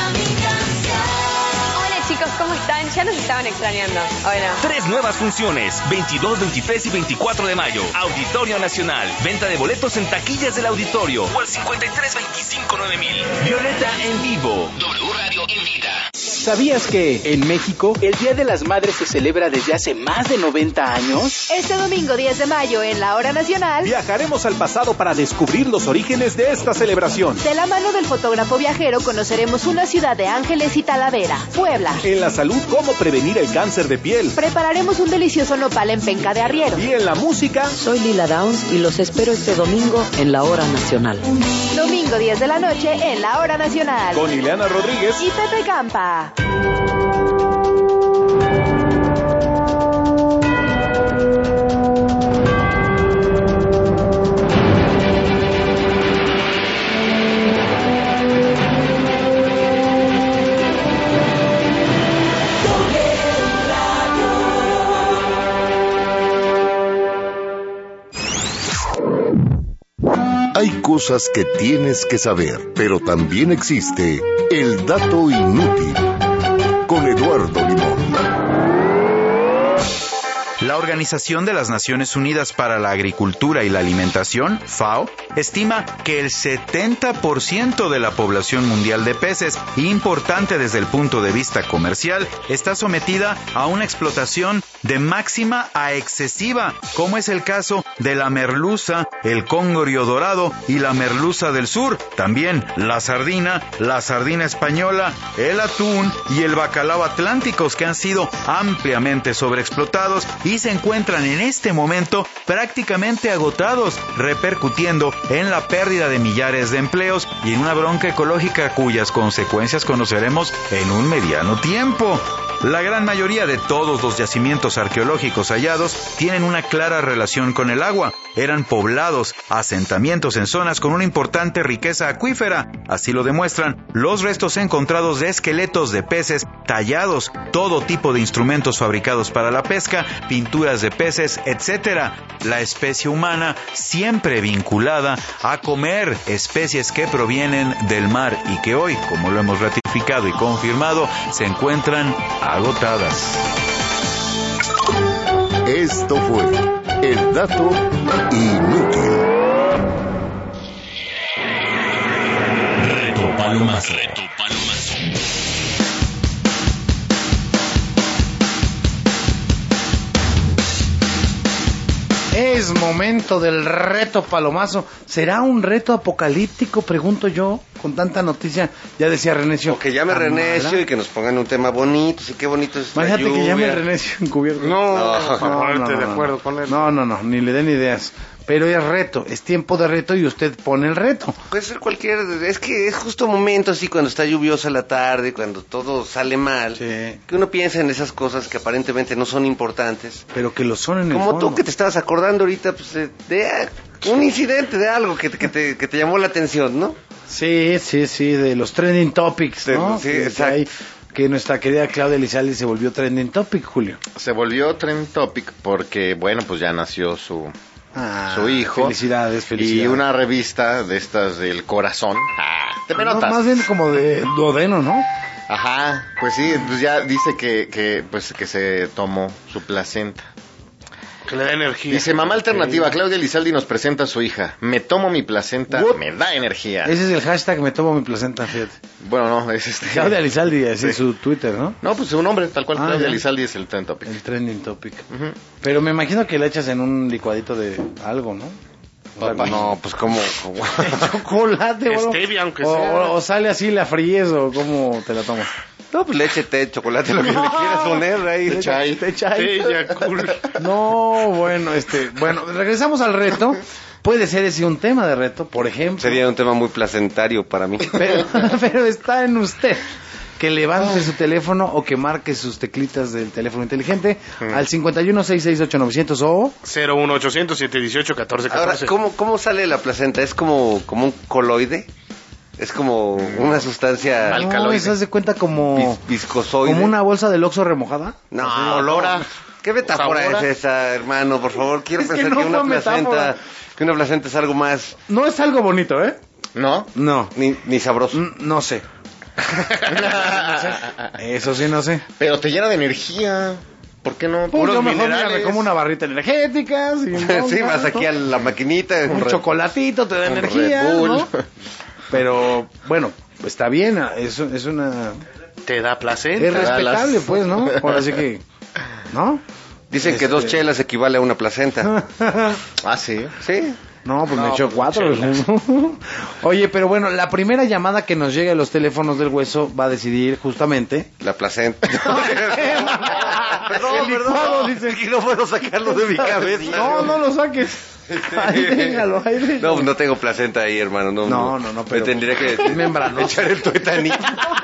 Hola chicos, ¿cómo están? Ya nos estaban extrañando. Hola. 3 nuevas funciones, 22, 23 y 24 de mayo. Auditorio Nacional. Venta de boletos en taquillas del auditorio o al 5325-9000. Violeta en Vivo. W Radio invita. ¿Sabías que en México el Día de las Madres se celebra desde hace más de 90 años? Este domingo 10 de mayo en la Hora Nacional viajaremos al pasado para descubrir los orígenes de esta celebración. De la mano del fotógrafo viajero conoceremos una ciudad de ángeles y Talavera, Puebla. En la salud, cómo prevenir el cáncer de piel. Prepararemos un delicioso nopal en penca de arriero. Y en la música, soy Lila Downs y los espero este domingo en la Hora Nacional. Domingo 10 de la noche en la Hora Nacional. Con Ileana Rodríguez y Pepe Campa. Hay cosas que tienes que saber, pero también existe el dato inútil con Eduardo Limón. La Organización de las Naciones Unidas para la Agricultura y la Alimentación, FAO, estima que el 70% de la población mundial de peces, importante desde el punto de vista comercial, está sometida a una explotación de máxima a excesiva, como es el caso de la merluza, el congrio dorado y la merluza del sur. También la sardina española, el atún y el bacalao atlánticos, que han sido ampliamente sobreexplotados y se encuentran en este momento prácticamente agotados, repercutiendo en la pérdida de millares de empleos y en una bronca ecológica cuyas consecuencias conoceremos en un mediano tiempo. La gran mayoría de todos los yacimientos arqueológicos hallados tienen una clara relación con el agua. Eran poblados, asentamientos en zonas con una importante riqueza acuífera. Así lo demuestran los restos encontrados de esqueletos de peces tallados, todo tipo de instrumentos fabricados para la pesca, pinturas de peces, etc. La especie humana siempre vinculada a comer especies que provienen del mar y que hoy, como lo hemos ratificado y confirmado, se encuentran agotadas. Esto fue el dato inútil. Reto Palomazo. Es momento del reto Palomazo. ¿Será un reto apocalíptico? Pregunto yo, con tanta noticia. Ya decía Renecio. O que llame Renecio y que nos pongan un tema bonito. Sí, qué bonito es la lluvia. Que llame Renecio encubierto. No, de acuerdo con él. No, ni le den ideas. pero es reto, es tiempo de reto y usted pone el reto. Puede ser cualquier, es que es justo momento así cuando está lluviosa la tarde, cuando todo sale mal, que uno piensa en esas cosas que aparentemente no son importantes. Pero que lo son en el Como fondo. tú que te estabas acordando ahorita, pues, de un incidente, de algo que te llamó la atención, ¿no? Sí, de los trending topics, ¿no? Sí, que exacto. hay, que nuestra querida Claudia Elizalde se volvió trending topic, Julio. Se volvió trending topic porque, bueno, pues ya nació su hijo. Felicidades. Y una revista de estas del corazón. ¿Te me notas? Más bien como de duodeno, ¿no? Ajá, pues sí, pues ya dice que se tomó su placenta. Que le da energía. Dice, mamá alternativa, Claudia Elizalde nos presenta a su hija. Me tomo mi placenta, me da energía. Ese es el hashtag me tomo mi placenta, fíjate. Bueno, no, es Claudia Elizalde, ese es su Twitter, ¿no? No, pues su nombre, tal cual, Claudia ya. Elizalde es el trending topic. El trending topic. Pero me imagino que le echas en un licuadito de algo, ¿no? No, pues como chocolate, bro. Stevia, aunque sea. O sale así, la fríes o cómo te la tomas. No, pues leche, té, chocolate, lo que le quieras poner ahí. Te chai. No, bueno, bueno, regresamos al reto. Puede ser ese un tema de reto, por ejemplo. Sería un tema muy placentario para mí. Pero está en usted que levante su teléfono o que marque sus teclitas del teléfono inteligente al 51668900 o 01800-718-1414. Ahora, ¿cómo sale la placenta? ¿Es como un coloide? ¿Es como una sustancia alcaloide? No, eso se cuenta como viscosoide. ¿Como una bolsa del Oxxo remojada? No, olora. ¿Qué metáfora es esa, hermano? Por favor, quiero pensar que una placenta es algo más. No es algo bonito, ¿eh? ¿No? No. Ni sabroso. No sé. Eso sí, no sé. Pero te llena de energía. ¿Por qué no? Pues yo mejor me como una barrita energética. Sí, vas aquí a la maquinita. Un chocolatito te da energía, ¿no? Pero, bueno, está bien. Es una... Te da placer. Es respetable, pues, ¿no? Ahora sí que... ¿No? Dicen que 2 chelas equivale a una placenta. Ah, ¿sí? Sí. No, pues me echó 4. Oye, pero bueno, la primera llamada que nos llegue a los teléfonos del hueso va a decidir justamente... La placenta. Perdón. Dice que no puedo sacarlo de mi cabeza. No lo saques. Ahí déjalo. No tengo placenta ahí, hermano. No, pero... Me tendría que echar el tuetanito.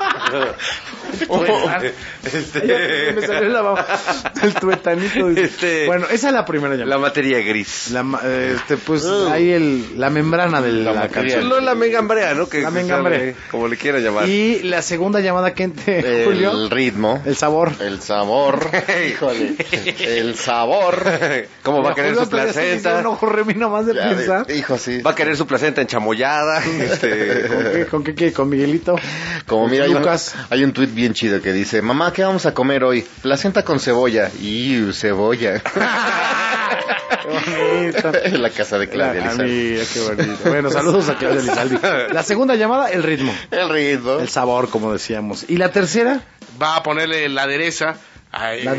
Me salió el tuetanito. Bueno, esa es la primera llamada. La materia gris. Pues ahí la membrana de la canción. No, la mengambrea, ¿no? La mengambrea. Como le quiera llamar. Y la segunda llamada que entre, Julio. El ritmo. El sabor. Híjole. El sabor. ¿Cómo va a querer su placenta? Nomás de pensar. Hijo, sí. Va a querer su placenta enchamoyada. ¿Con qué? ¿Con Miguelito? Como mira, Lucas. Hay un tuit bien chido que dice: mamá, ¿qué vamos a comer hoy? Placenta con cebolla. Y cebolla. Bonito. La casa de Claudia Elizalde. Mira, qué bonito. Bueno, saludos a Claudia Elizalde. La segunda llamada, el ritmo. El sabor, como decíamos. ¿Y la tercera? Va a ponerle la adereza. A este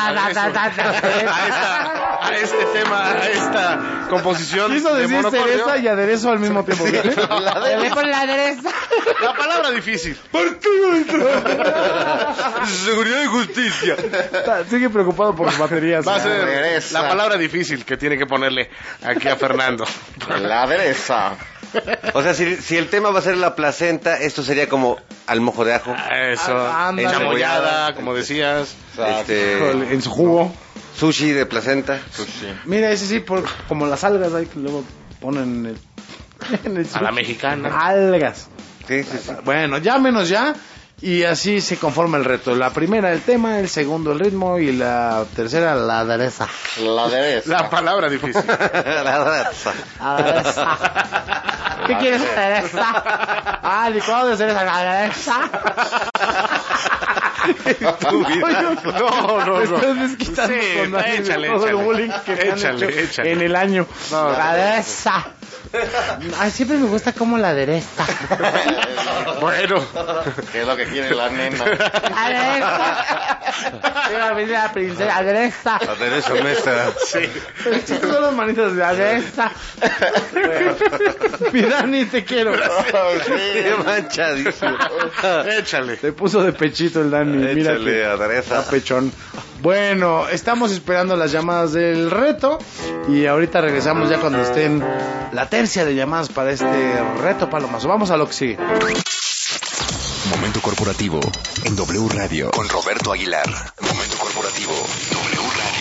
tema, a esta composición. Quiso decir cereza y aderezo al mismo tiempo. La adereza. La palabra difícil. ¿Por qué no entró? Seguridad y justicia. Sigue preocupado por las baterías. Va a ser la palabra difícil que tiene que ponerle aquí a Fernando. La adereza. O sea, si el tema va a ser la placenta, esto sería como al mojo de ajo. Eso. Enchamoyada, como decías. En su jugo. Sushi de placenta. Mira, ese sí, como las algas ahí que luego ponen en el a la mexicana. Algas. Sí. Bueno, llámenos ya. Y así se conforma el reto. La primera el tema, el segundo el ritmo y la tercera la adereza. La palabra difícil. La adereza. ¿Qué quieres adereza? Licuado de cereza, la adereza. No. Estás desquitando con échale. el bullying que échale. En el año. La adereza. Ay, siempre me gusta como la adereza. Bueno. ¿Qué es lo que quiere la nena? Adereza. La princesa adereza. Adereza mesa. Sí. Son las manitas de adereza. Mi Dani, te quiero. Qué manchadísimo. Échale. Te puso de pechito el Dani. y mira Échale, que adereza. está pechón. Bueno, estamos esperando las llamadas del reto y ahorita regresamos ya cuando estén la tercia de llamadas para este reto palomazo. Vamos a lo que sigue. Momento corporativo en W Radio con Roberto Aguilar. Momento corporativo W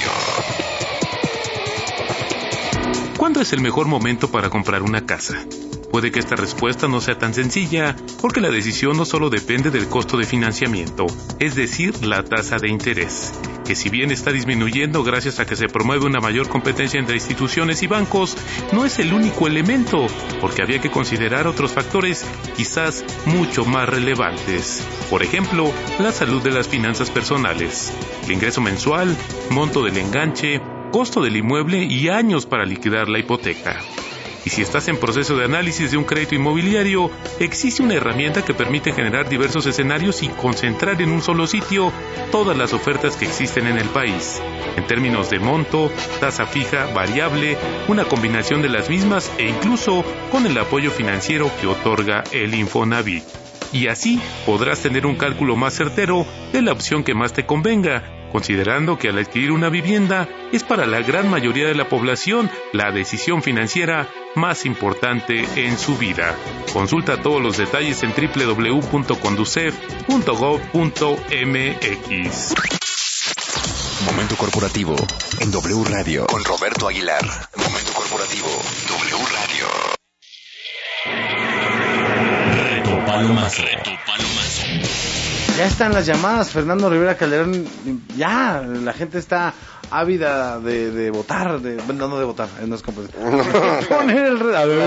Radio. ¿Cuándo es el mejor momento para comprar una casa? Puede que esta respuesta no sea tan sencilla, porque la decisión no solo depende del costo de financiamiento, es decir, la tasa de interés, que si bien está disminuyendo gracias a que se promueve una mayor competencia entre instituciones y bancos, no es el único elemento, porque había que considerar otros factores quizás mucho más relevantes. Por ejemplo, la salud de las finanzas personales, el ingreso mensual, monto del enganche, costo del inmueble y años para liquidar la hipoteca. Y si estás en proceso de análisis de un crédito inmobiliario, existe una herramienta que permite generar diversos escenarios y concentrar en un solo sitio todas las ofertas que existen en el país, en términos de monto, tasa fija, variable, una combinación de las mismas e incluso con el apoyo financiero que otorga el Infonavit. Y así podrás tener un cálculo más certero de la opción que más te convenga, considerando que al adquirir una vivienda es para la gran mayoría de la población la decisión financiera más importante en su vida. Consulta todos los detalles en www.conducef.gov.mx. Momento corporativo en W Radio con Roberto Aguilar. Momento corporativo W Radio. Reto Palomazo. Ya están las llamadas, Fernando Rivera Calderón. Ya, la gente está ávida de votar. No de votar, no es como. Poner el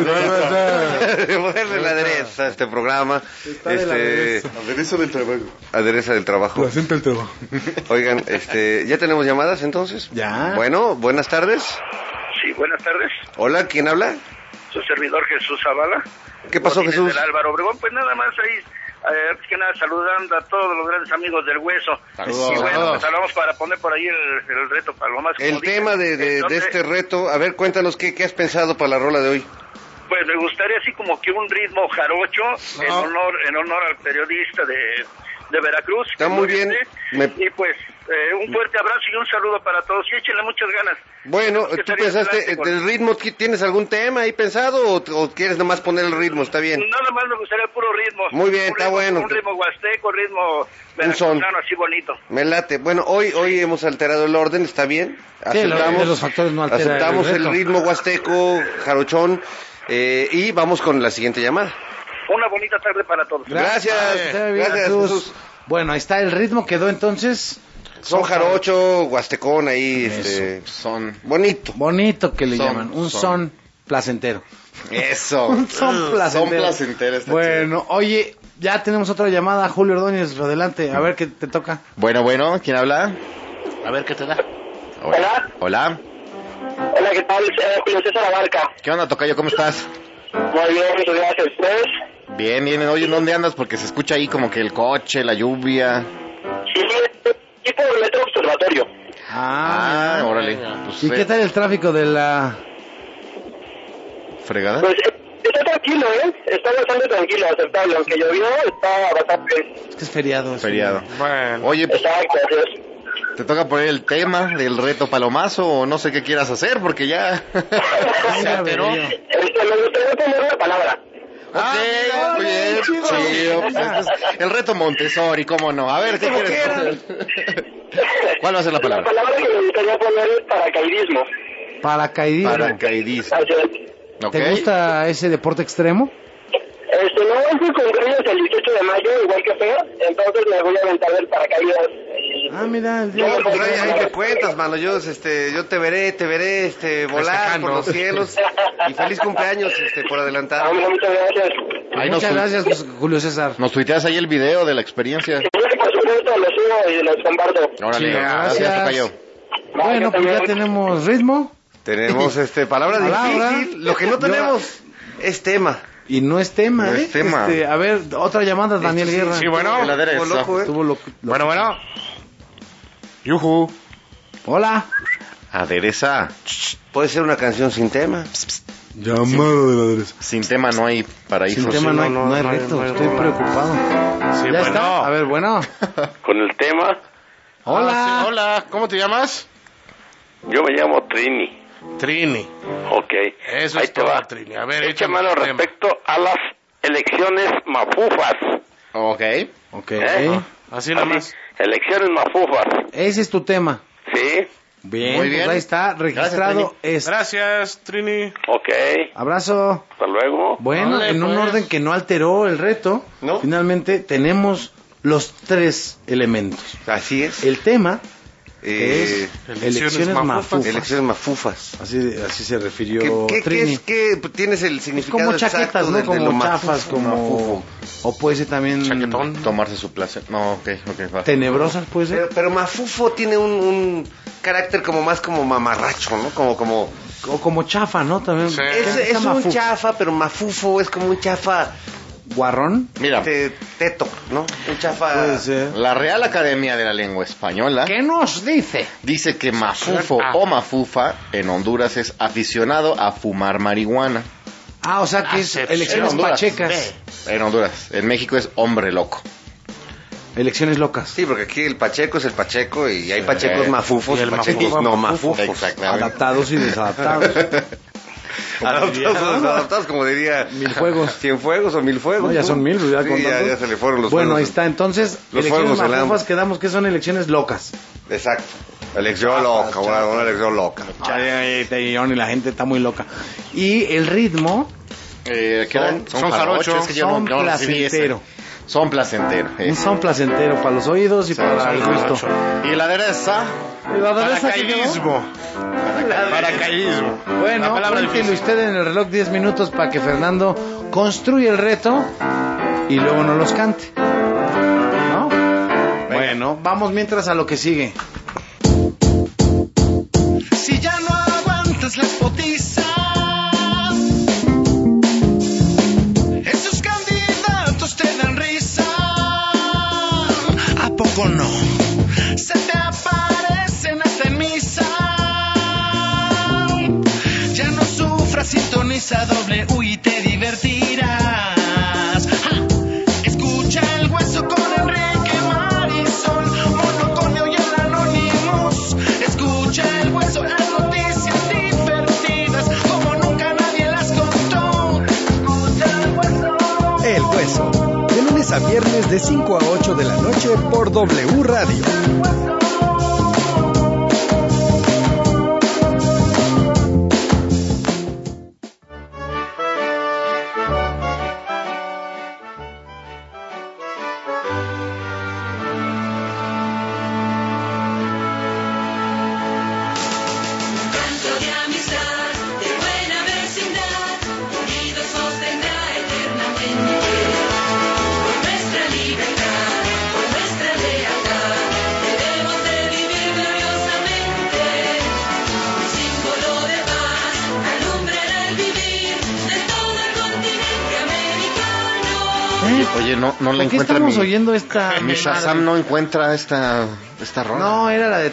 de ponerle la adereza a este programa. Adereza del trabajo. Adereza del trabajo. Placenta del trabajo. Oigan, ¿ya tenemos llamadas entonces? Ya. Bueno, buenas tardes. Sí, buenas tardes. Hola, ¿quién habla? Su servidor Jesús Zavala. ¿Qué pasó, Godínez Jesús? Del Álvaro Obregón, pues nada más ahí, antes que nada saludando a todos los grandes amigos del Hueso. Saludos. Y bueno, pues hablamos para poner por ahí el reto Palomazo. El tema de este reto, a ver, cuéntanos qué has pensado para la rola de hoy. Pues me gustaría así como que un ritmo jarocho en honor al periodista de Veracruz. Está muy bien. Y pues un fuerte abrazo y un saludo para todos y échenle muchas ganas. Bueno, ¿tú pensaste del ritmo? ¿Tienes algún tema ahí pensado o quieres nomás poner el ritmo? Está bien. Nada más me gustaría el puro ritmo. Muy bien, está bueno. Un ritmo huasteco, ritmo veracruzano, así bonito. Me late. Bueno, hoy hemos alterado el orden, ¿está bien? Aceptamos, los factores no alteran aceptamos el ritmo huasteco, jarochón, y vamos con la siguiente llamada. Una bonita tarde para todos. Gracias, Jesús. Bueno, ahí está el ritmo, quedó entonces. Son jarocho, huastecón ahí, son bonito. Bonito que le llaman, un son placentero. Eso. Un son placentero. Son placenteros. Bueno, oye, ya tenemos otra llamada, Julio Ordóñez, adelante, a ver qué te toca. Bueno, ¿quién habla? A ver qué te da. Hola. Hola, ¿qué tal? Julio César Abarca. ¿Qué onda, tocayo? ¿Cómo estás? Muy bien, muchas gracias. ¿Ustedes? Bien. Oye, ¿dónde andas? Porque se escucha ahí como que el coche, la lluvia. Sí, tipo del Metro Observatorio. Órale. Pues, ¿Y qué tal el tráfico de la fregada? Pues está tranquilo, está bastante tranquilo, aceptable. Aunque llovió, está bastante bien. Es que es feriado. Bueno. Oye, pues, exacto, así ¿te toca poner el tema del reto Palomazo o no sé qué quieras hacer? Porque ya... me gustaría poner una palabra. Muy bien. Chido. Pues, entonces, el reto Montessori, ¿cómo no? A ver, ¿qué quieres poner? ¿Cuál va a ser la palabra? La palabra que me gustaría poner es paracaidismo. Paracaidismo. ¿Te gusta ese deporte extremo? No, es mi cumpleaños el 18 de mayo, igual que Feo, entonces me voy a aventar del paracaídas. Mira, ahí me cuentas, mano. Yo te veré volar por los cielos. Y feliz cumpleaños, por adelantado. Muchas gracias. Muchas gracias, Julio César. Nos tuiteas ahí el video de la experiencia. Sí, por supuesto, lo subo y los comparto. Órale, gracias, tocayo. Bueno, pues ya tenemos ritmo. Tenemos palabra difícil. Lo que no tenemos es tema. Y no es tema, No es tema. A ver, otra llamada, Daniel Guerra. Sí, bueno. Bueno. Yujú. Hola. Adereza. Puede ser una canción sin tema. Llamado de la derecha. Sin tema no hay paraíso. Sin tema no hay reto. Estoy preocupado. Sí, ¿Ya está? A ver, bueno. Con el tema, Hola. Hola, ¿cómo te llamas? yo me llamo Trini. Trini. Ok. Eso Ahí es te todo, va. Trini. A ver, Echa échame mano tu tema. respecto a las elecciones mafufas. Ok. Así nada más. Elecciones mafufas. Ese es tu tema. Sí. Bien, Muy bien. pues ahí está, registrado. Gracias, Trini. Ok. Abrazo. Hasta luego. Bueno, Vale, en un pues. orden que no alteró el reto, finalmente tenemos los 3 elementos. Así es. El tema es elecciones mafufas. Elecciones mafufas. Así se refirió ¿Qué Trini. es que tienes el significado Como chaquetas, exacto ¿no? de Como lo chafas, mafufo? como... O puede ser también... Chaquetón. Tomarse su placer. No, ok, va. Tenebrosas, puede ser. Pero mafufo tiene un carácter como más como mamarracho, ¿no? Como O como chafa, ¿no? También. Sí. es un chafa, pero mafufo es como un chafa ¿Guarrón? Mira, teto, ¿no? Un chafa. Puede ser. la Real Academia de la Lengua Española ¿Qué nos dice? dice que mafufo o mafufa en Honduras es aficionado a fumar marihuana. Ah, o sea que es elecciones En Honduras. pachecas. En Honduras. En México es hombre loco. Elecciones locas. Sí, porque aquí el pacheco es el pacheco y hay pachecos mafufos Y y el pachecos mafufo no mafufo. mafufos. Exactamente. Adaptados y desadaptados. Adaptados, como diría. Mil fuegos. 100 fuegos o 1000 fuegos. No, ya ¿no? son 1000, ya Sí, con ya tantos. se le fueron los Bueno, fuegos. ahí está. Entonces, Los elecciones fuegos del mafufas hambre. quedamos que son elecciones locas. Exacto. Elección loca, una elección loca. Ay, y la gente está muy loca. Y el ritmo ¿Qué eran? Son jarochos. Es que yo son no recibí ese. placentero. Son placentero. Un son placentero para los oídos y para el gusto. Y la derecha. ¿Y la derecha que quedó? Paracaidismo. Bueno, La palabra cuéntelo difícil. usted en el reloj 10 minutos para que Fernando construya el reto y luego nos los cante. ¿No? Bueno, vamos mientras a lo que sigue. Si ya no aguantas las potizas, esos candidatos te dan risa. ¿A poco no? Se te aparecen hasta en misa. Ya no sufras, sintoniza W y te divertirás. ¡Ja! Escucha el hueso con Enrique Marisol, Monoconio y el Anonymous. Escucha el hueso, las noticias divertidas como nunca nadie las contó. Escucha el hueso. El Hueso, de lunes a viernes de 5 a 8 de la noche por W Radio. Canto de amistad, de buena vecindad, unidos sostendrá eternamente. Por nuestra libertad, por nuestra lealtad, debemos de vivir gloriosamente. Un símbolo de paz alumbrará el vivir de todo el continente americano. Oye, no ¿Por le qué encuentra estamos mi... oyendo esta... Mi Shazam no encuentra esta rola. No, era la de...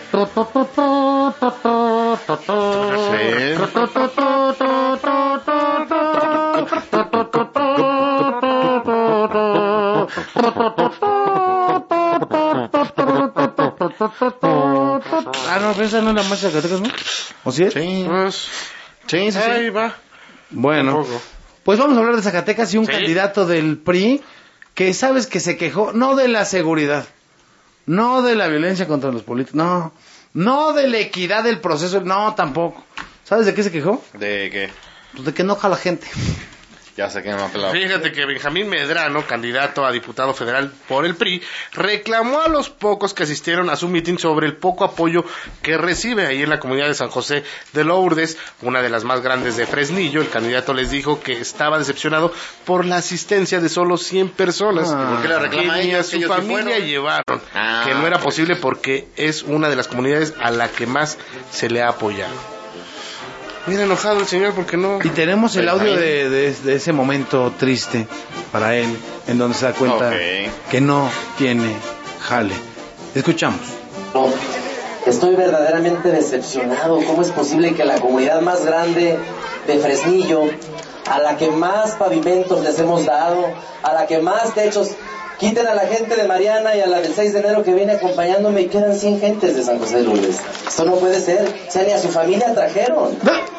Ah, no, pero esa no es la marcha de Zacatecas, ¿no? ¿O sí es? Sí. Pues, Sí. ahí va. Bueno, Tampoco. pues vamos a hablar de Zacatecas y un Sí. candidato del PRI que sabes que se quejó, no de la seguridad, no de la violencia contra los políticos, no de la equidad del proceso, no, tampoco. ¿Sabes de qué se quejó? ¿De qué? Pues de que enoja a la gente. Ya sé que me ha pelado. Fíjate que Benjamín Medrano, candidato a diputado federal por el PRI, reclamó a los pocos que asistieron a su mitin sobre el poco apoyo que recibe ahí en la comunidad de San José de Lourdes, una de las más grandes de Fresnillo. El candidato les dijo que estaba decepcionado por la asistencia de solo 100 personas. ¿Por qué le reclama que a ni ellos? a Que su ellos sí familia fueron. llevaron, Ah. que no era posible porque es una de las comunidades a la que más se le ha apoyado. Mira, enojado el señor porque no... Y tenemos el audio de ese momento triste para él, en donde se da cuenta que no tiene jale. Escuchamos. Estoy verdaderamente decepcionado. ¿Cómo es posible que la comunidad más grande de Fresnillo, a la que más pavimentos les hemos dado, a la que más techos. Quiten a la gente de Mariana y a la del 6 de enero que viene acompañándome y quedan 100 gentes de San José de Lourdes. Esto no puede ser. O sea, ni a su familia trajeron.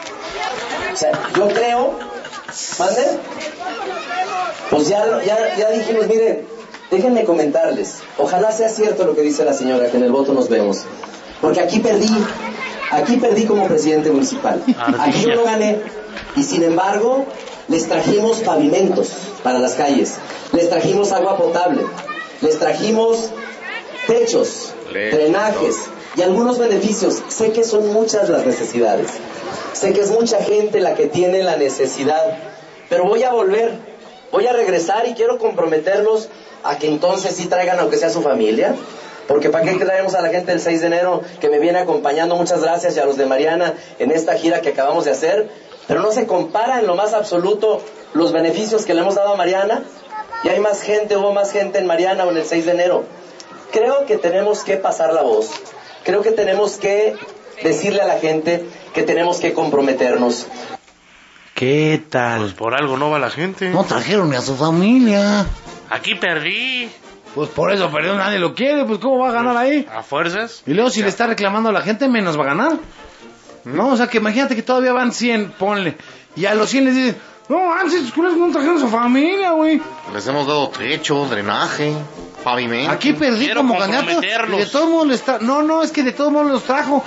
O sea, yo creo... ¿Mande? Pues ya dijimos, miren, déjenme comentarles. Ojalá sea cierto lo que dice la señora, que en el voto nos vemos. Porque aquí perdí como presidente municipal. Aquí yo no gané. Y sin embargo, les trajimos pavimentos para las calles. Les trajimos agua potable. Les trajimos techos, drenajes y algunos beneficios. Sé que son muchas las necesidades. Sé que es mucha gente la que tiene la necesidad. Pero voy a volver. Voy a regresar y quiero comprometerlos a que entonces sí traigan aunque sea su familia. Porque ¿para qué traemos a la gente del 6 de enero que me viene acompañando? Muchas gracias, y a los de Mariana en esta gira que acabamos de hacer. Pero no se compara en lo más absoluto los beneficios que le hemos dado a Mariana. Y hay más gente, hubo más gente en Mariana o en el 6 de enero. Creo que tenemos que pasar la voz. Creo que tenemos que decirle a la gente que tenemos que comprometernos. ¿Qué tal? Pues por algo no va la gente. No trajeron ni a su familia. Aquí perdí. Pues por eso perdió, nadie lo quiere. Pues ¿cómo va a ganar ahí? ¿A fuerzas? Y luego si le está reclamando a la gente, menos va a ganar. No, o sea, que imagínate que todavía van 100, ponle. Y a los 100 les dicen, no, antes sus culos no trajeron a su familia, güey. Les hemos dado techo, drenaje, pavimento. Aquí perdí como candidato. Y de todos modos les trajo. No, es que de todos modos los trajo.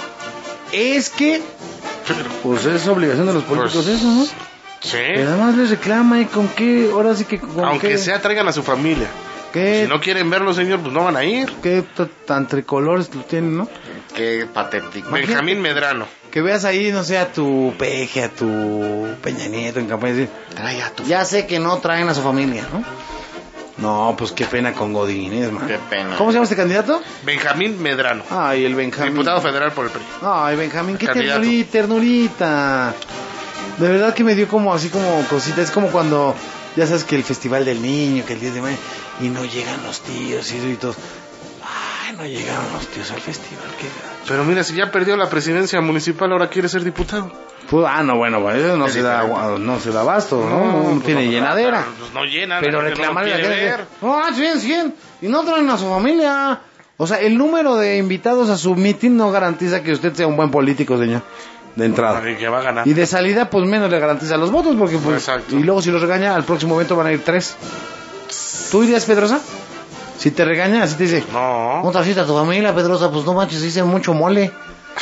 Es que... Pues es obligación de los políticos eso, ¿no? Sí. Pero además les reclama, ¿y con qué? Ahora sí que... Aunque sea, traigan a su familia. ¿Qué? Si no quieren verlo, señor, pues no van a ir. Qué tan tricolores lo tienen, ¿no? Qué patético. Benjamín Medrano. Que veas ahí, no sé, a tu Peje, a tu Peña Nieto en campaña y decir, trae a tu... Ya sé que no traen a su familia, ¿no? No, pues qué pena con Godínez, man. Qué pena. ¿Cómo se llama este candidato? Benjamín Medrano. Ay, el Benjamín. Diputado federal por el PRI. Ay, Benjamín, qué ternurita. De verdad que me dio como así como cosita. Es como cuando, ya sabes que el Festival del Niño, que el 10 de mayo, y no llegan los tíos y todos. Ay, no llegaron los tíos al festival. Qué gacho. Pero mira, si ya perdió la presidencia municipal, ahora quiere ser diputado. Pues, no, bueno, eso no se da abasto, no tiene llenadera. Pues no llena. Pero reclamarle a la gente, no, 100, y no traen a su familia. O sea, el número de invitados a su mitin no garantiza que usted sea un buen político, señor, de entrada. Que va a ganar. Y de salida, pues menos le garantiza los votos, porque pues... Exacto. Y luego si los regaña, al próximo evento van a ir 3. ¿Tú irías, Pedrosa? Si te regaña, así te dice, no trajiste a tu familia, Pedrosa, pues no manches, hice mucho mole.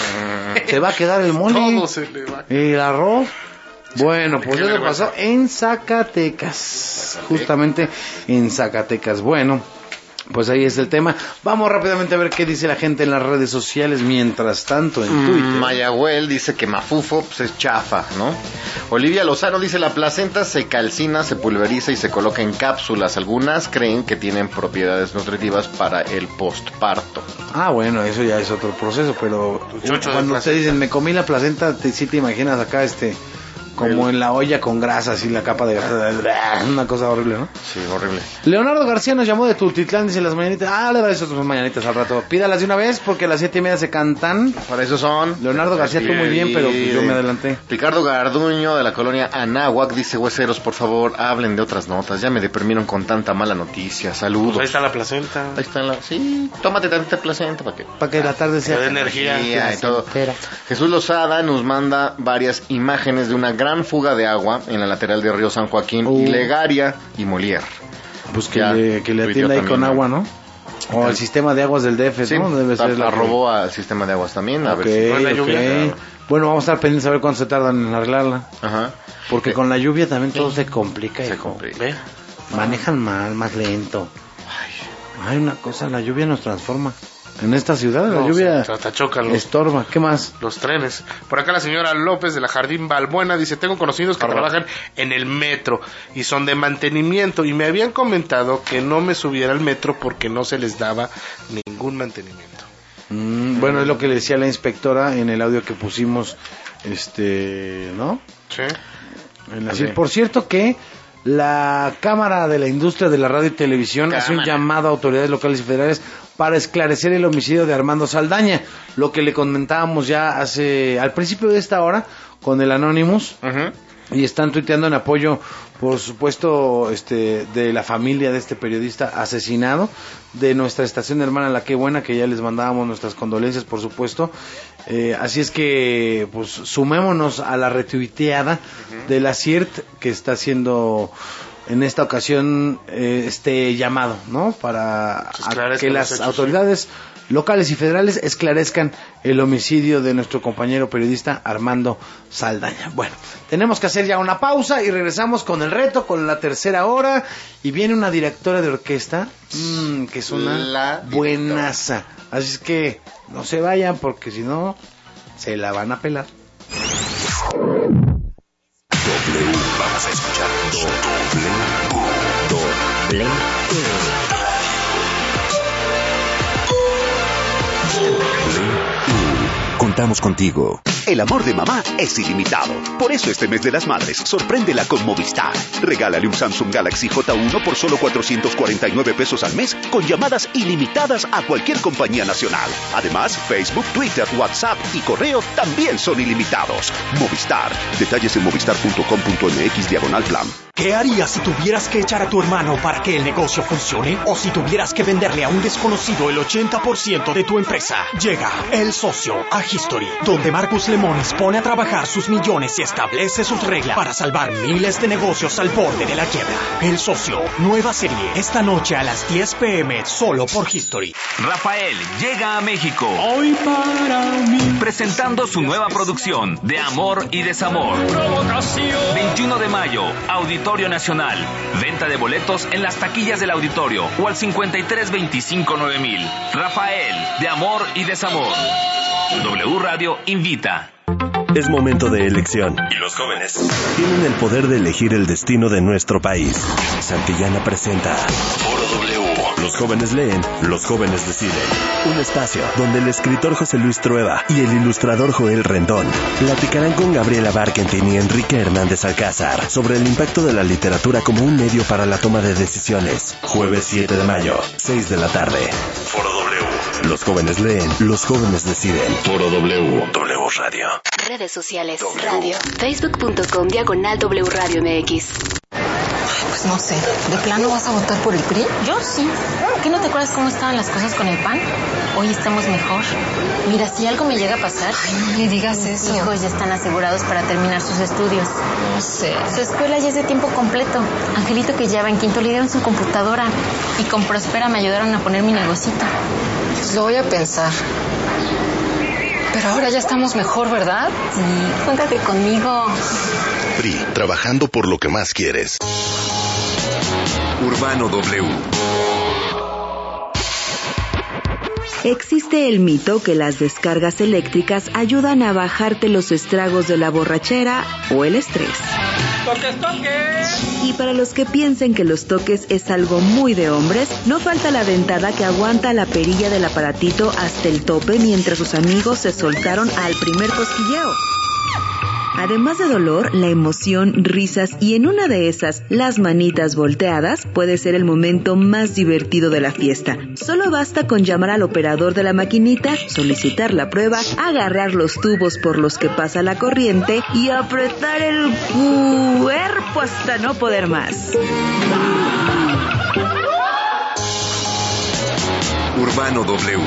Se va a quedar el mole. Todo se le va a quedar. Y el arroz. Bueno, pues eso pasó en Zacatecas. Justamente en Zacatecas. Bueno, pues ahí es el tema. Vamos rápidamente a ver qué dice la gente en las redes sociales. Mientras tanto, en Twitter. Mayagüel dice que Mafufo pues, es chafa, ¿no? Olivia Lozano dice, la placenta se calcina, se pulveriza y se coloca en cápsulas. Algunas creen que tienen propiedades nutritivas para el postparto. Ah, bueno, eso ya es otro proceso, pero cuando ustedes dicen, me comí la placenta, sí te imaginas acá como en la olla con grasa, así la capa de grasa, una cosa horrible, ¿no? Sí, horrible. Leonardo García nos llamó de Tultitlán, dice las mañanitas, le daré esas mañanitas al rato, pídalas de una vez porque a las 7:30 se cantan. Para eso son. Leonardo García, tú muy bien, pero pues yo me adelanté. Ricardo Garduño de la colonia Anáhuac dice, hueseros, por favor, hablen de otras notas, ya me deprimieron con tanta mala noticia, saludos. Pues ahí está la placenta. Ahí está sí, tómate tantita placenta para que la tarde sea de energía y todo. Jesús Lozada nos manda varias imágenes de una gran fuga de agua en la lateral de Río San Joaquín y Legaria y Molière. Pues que le atienda ahí con agua, ¿no? O el sistema de aguas del DF, sí, ¿no? Debe ser la robó al sistema de aguas también. A ver si la lluvia. Bueno, vamos a estar pendientes a ver cuánto se tardan en arreglarla. Ajá. Porque con la lluvia también todo se complica. ¿Ve? Manejan mal, más lento. Hay una cosa, la lluvia nos transforma. En esta ciudad la lluvia hasta chocan estorba. ¿Qué más? Los trenes. Por acá la señora López de la Jardín Balbuena dice, tengo conocidos que trabajan en el metro y son de mantenimiento y me habían comentado que no me subiera al metro porque no se les daba ningún mantenimiento. Bueno, es lo que le decía la inspectora en el audio que pusimos, ¿no? Sí. Por cierto que la Cámara de la Industria de la Radio y Televisión hace un llamado a autoridades locales y federales para esclarecer el homicidio de Armando Saldaña, lo que le comentábamos ya al principio de esta hora con el Anonymous, y están tuiteando en apoyo, por supuesto, de la familia de este periodista asesinado, de nuestra estación hermana La Qué Buena, que ya les mandábamos nuestras condolencias, por supuesto. Así es que, pues, sumémonos a la retuiteada de la CIERT, que está haciendo en esta ocasión este llamado, ¿no? Para que las autoridades locales y federales esclarezcan el homicidio de nuestro compañero periodista Armando Saldaña. Bueno, tenemos que hacer ya una pausa y regresamos con el reto, con la tercera hora, y viene una directora de orquesta que es una buenaza. Así es que no se vayan, porque si no se la van a pelar. Vamos a escuchar doble. Contamos contigo. El amor de mamá es ilimitado. Por eso este mes de las madres, sorpréndela con Movistar. Regálale un Samsung Galaxy J1 por solo 449 pesos al mes, con llamadas ilimitadas a cualquier compañía nacional. Además, Facebook, Twitter, WhatsApp y correo también son ilimitados. Movistar. Detalles en movistar.com.mx/plan. ¿Qué harías si tuvieras que echar a tu hermano para que el negocio funcione? ¿O si tuvieras que venderle a un desconocido el 80% de tu empresa? Llega El Socio a History, donde Marcus Lemonis pone a trabajar sus millones y establece sus reglas para salvar miles de negocios al borde de la quiebra. El Socio, nueva serie, esta noche a las 10 p.m. solo por History. Rafael llega a México. Hoy para mí. Presentando su nueva producción de Amor y Desamor. 21 de mayo, Auditorio Nacional. Venta de boletos en las taquillas del auditorio o al 5325-9000. Rafael, de Amor y Desamor. W Radio invita. Es momento de elección. Y los jóvenes tienen el poder de elegir el destino de nuestro país. Santillana presenta Foro W. Los jóvenes leen, los jóvenes deciden. Un espacio donde el escritor José Luis Trueba y el ilustrador Joel Rendón platicarán con Gabriela Barkentin y Enrique Hernández Alcázar sobre el impacto de la literatura como un medio para la toma de decisiones. Jueves 7 de mayo, 6 de la tarde. Foro W. Los jóvenes leen, los jóvenes deciden. Foro W. W Radio. Redes sociales. Radio. Facebook.com/W Radio MX. Pues no sé, ¿de plano vas a votar por el PRI? Yo sí. ¿Qué no te acuerdas cómo estaban las cosas con el PAN? Hoy estamos mejor. Mira, si algo me llega a pasar... Ay, no me digas eso. Mis hijos ya están asegurados para terminar sus estudios. No sé. Su escuela ya es de tiempo completo. Angelito, que ya va en quinto, le dieron su computadora. Y con Prospera me ayudaron a poner mi negocito. Pues lo voy a pensar. Pero ahora ya estamos mejor, ¿verdad? Sí, cuéntate conmigo. PRI, trabajando por lo que más quieres. Urbano W. Existe el mito que las descargas eléctricas ayudan a bajarte los estragos de la borrachera o el estrés. ¡Toques, toques! Y para los que piensen que los toques es algo muy de hombres, no falta la dentada que aguanta la perilla del aparatito hasta el tope mientras sus amigos se soltaron al primer cosquilleo. Además de dolor, la emoción, risas y en una de esas, las manitas volteadas, puede ser el momento más divertido de la fiesta. Solo basta con llamar al operador de la maquinita, solicitar la prueba, agarrar los tubos por los que pasa la corriente y apretar el cuerpo hasta no poder más. Urbano W.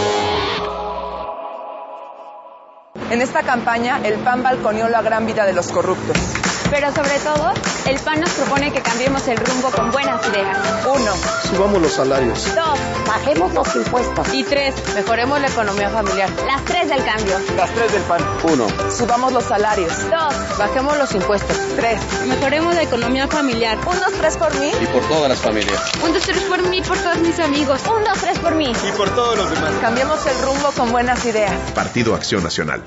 En esta campaña, el PAN balconeó la gran vida de los corruptos. Pero sobre todo, el PAN nos propone que cambiemos el rumbo con buenas ideas. 1. Subamos los salarios. 2. Bajemos los impuestos. Y 3. Mejoremos la economía familiar. Las 3 del cambio. Las 3 del PAN. 1. Subamos los salarios. 2. Bajemos los impuestos. 3. Mejoremos la economía familiar. 1, 2, 3 por mí. Y por todas las familias. 1, 2, 3 por mí, por todos mis amigos. 1, 2, 3 por mí. Y por todos los demás. Cambiemos el rumbo con buenas ideas. Partido Acción Nacional.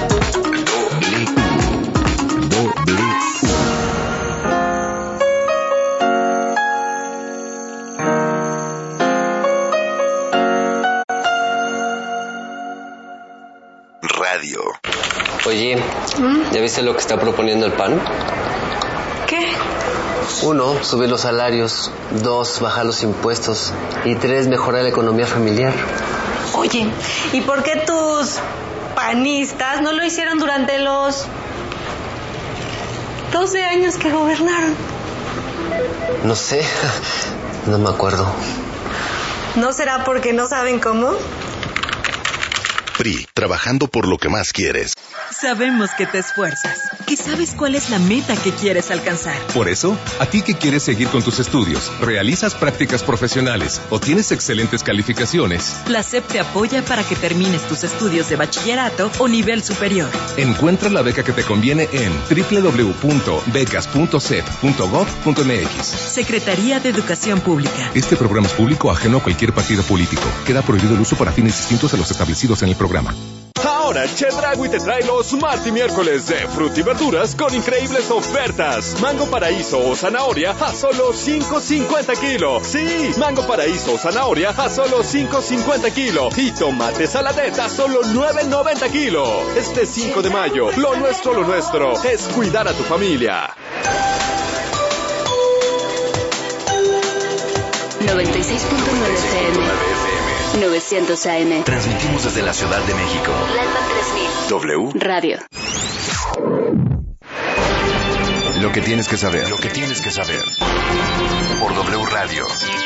Radio. Oye, ¿ya viste lo que está proponiendo el PAN? ¿Qué? 1, subir los salarios. 2, bajar los impuestos. Y 3, mejorar la economía familiar. Oye, ¿y por qué tus panistas no lo hicieron durante los 12 años que gobernaron. No sé, no me acuerdo. ¿No será porque no saben cómo? PRI, trabajando por lo que más quieres. Sabemos que te esfuerzas, que sabes cuál es la meta que quieres alcanzar. Por eso, a ti que quieres seguir con tus estudios, realizas prácticas profesionales o tienes excelentes calificaciones, la SEP te apoya para que termines tus estudios de bachillerato o nivel superior. Encuentra la beca que te conviene en www.becas.sep.gov.mx. Secretaría de Educación Pública. Este programa es público ajeno a cualquier partido político. Queda prohibido el uso para fines distintos a los establecidos en el programa. Ahora Chedraui te trae los Marti Miércoles de fruta y verduras con increíbles ofertas. Mango paraíso o zanahoria a solo $5.50 kilo. Sí, mango paraíso o zanahoria a solo $5.50 kilo. Y tomate saladeta a solo $9.90 kilo. Este 5 de mayo, lo nuestro es cuidar a tu familia. 96.9 FM. 900 AM. Transmitimos desde la Ciudad de México. Lalpan 3000. W Radio. Lo que tienes que saber. Lo que tienes que saber. Por W Radio.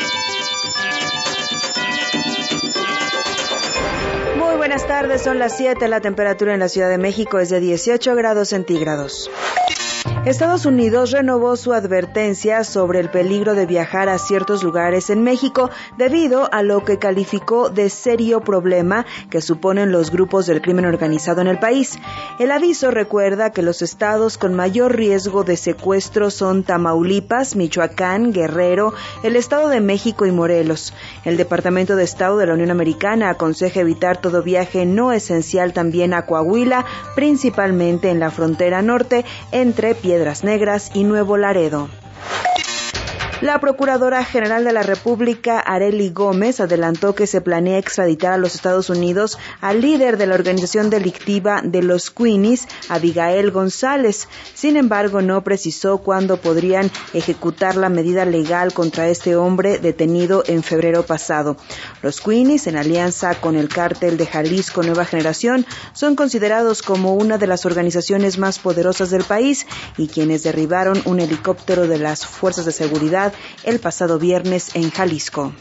Muy buenas tardes, son las 7, la temperatura en la Ciudad de México es de 18 grados centígrados. Estados Unidos renovó su advertencia sobre el peligro de viajar a ciertos lugares en México debido a lo que calificó de serio problema que suponen los grupos del crimen organizado en el país. El aviso recuerda que los estados con mayor riesgo de secuestro son Tamaulipas, Michoacán, Guerrero, el Estado de México y Morelos. El Departamento de Estado de la Unión Americana aconseja evitar todo viaje no esencial también a Coahuila, principalmente en la frontera norte entre Piedras Negras y Nuevo Laredo. La Procuradora General de la República, Arely Gómez, adelantó que se planea extraditar a los Estados Unidos al líder de la organización delictiva de los Queenies, Abigail González. Sin embargo, no precisó cuándo podrían ejecutar la medida legal contra este hombre detenido en febrero pasado. Los Queenies, en alianza con el cártel de Jalisco Nueva Generación, son considerados como una de las organizaciones más poderosas del país y quienes derribaron un helicóptero de las fuerzas de seguridad el pasado viernes en Jalisco.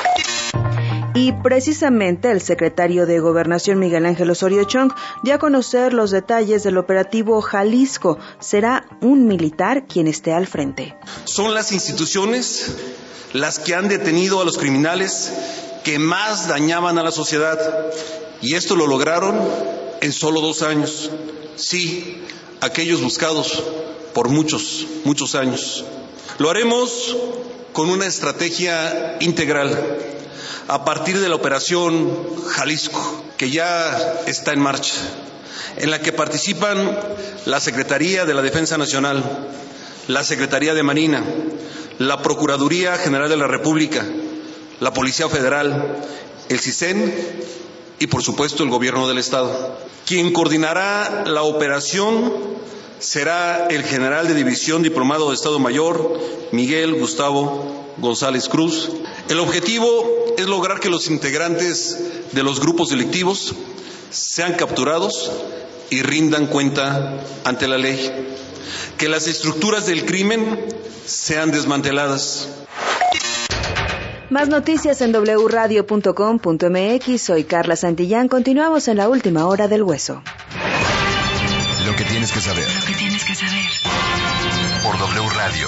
Y precisamente el secretario de Gobernación Miguel Ángel Osorio Chong dio a conocer los detalles del operativo Jalisco. Será un militar quien esté al frente. Son las instituciones las que han detenido a los criminales que más dañaban a la sociedad, y esto lo lograron en solo 2 años. Sí, aquellos buscados por muchos años. Lo haremos con una estrategia integral a partir de la operación Jalisco, que ya está en marcha, en la que participan la Secretaría de la Defensa Nacional, la Secretaría de Marina, la Procuraduría General de la República, la Policía Federal, el CISEN y, por supuesto, el Gobierno del Estado. Quien coordinará la operación será el general de división diplomado de Estado Mayor, Miguel Gustavo González Cruz. El objetivo es lograr que los integrantes de los grupos delictivos sean capturados y rindan cuenta ante la ley. Que las estructuras del crimen sean desmanteladas. Más noticias en wradio.com.mx. Soy Carla Santillán. Continuamos en la última hora del Hueso. Lo que tienes que saber. Lo que tienes que saber. Por W Radio.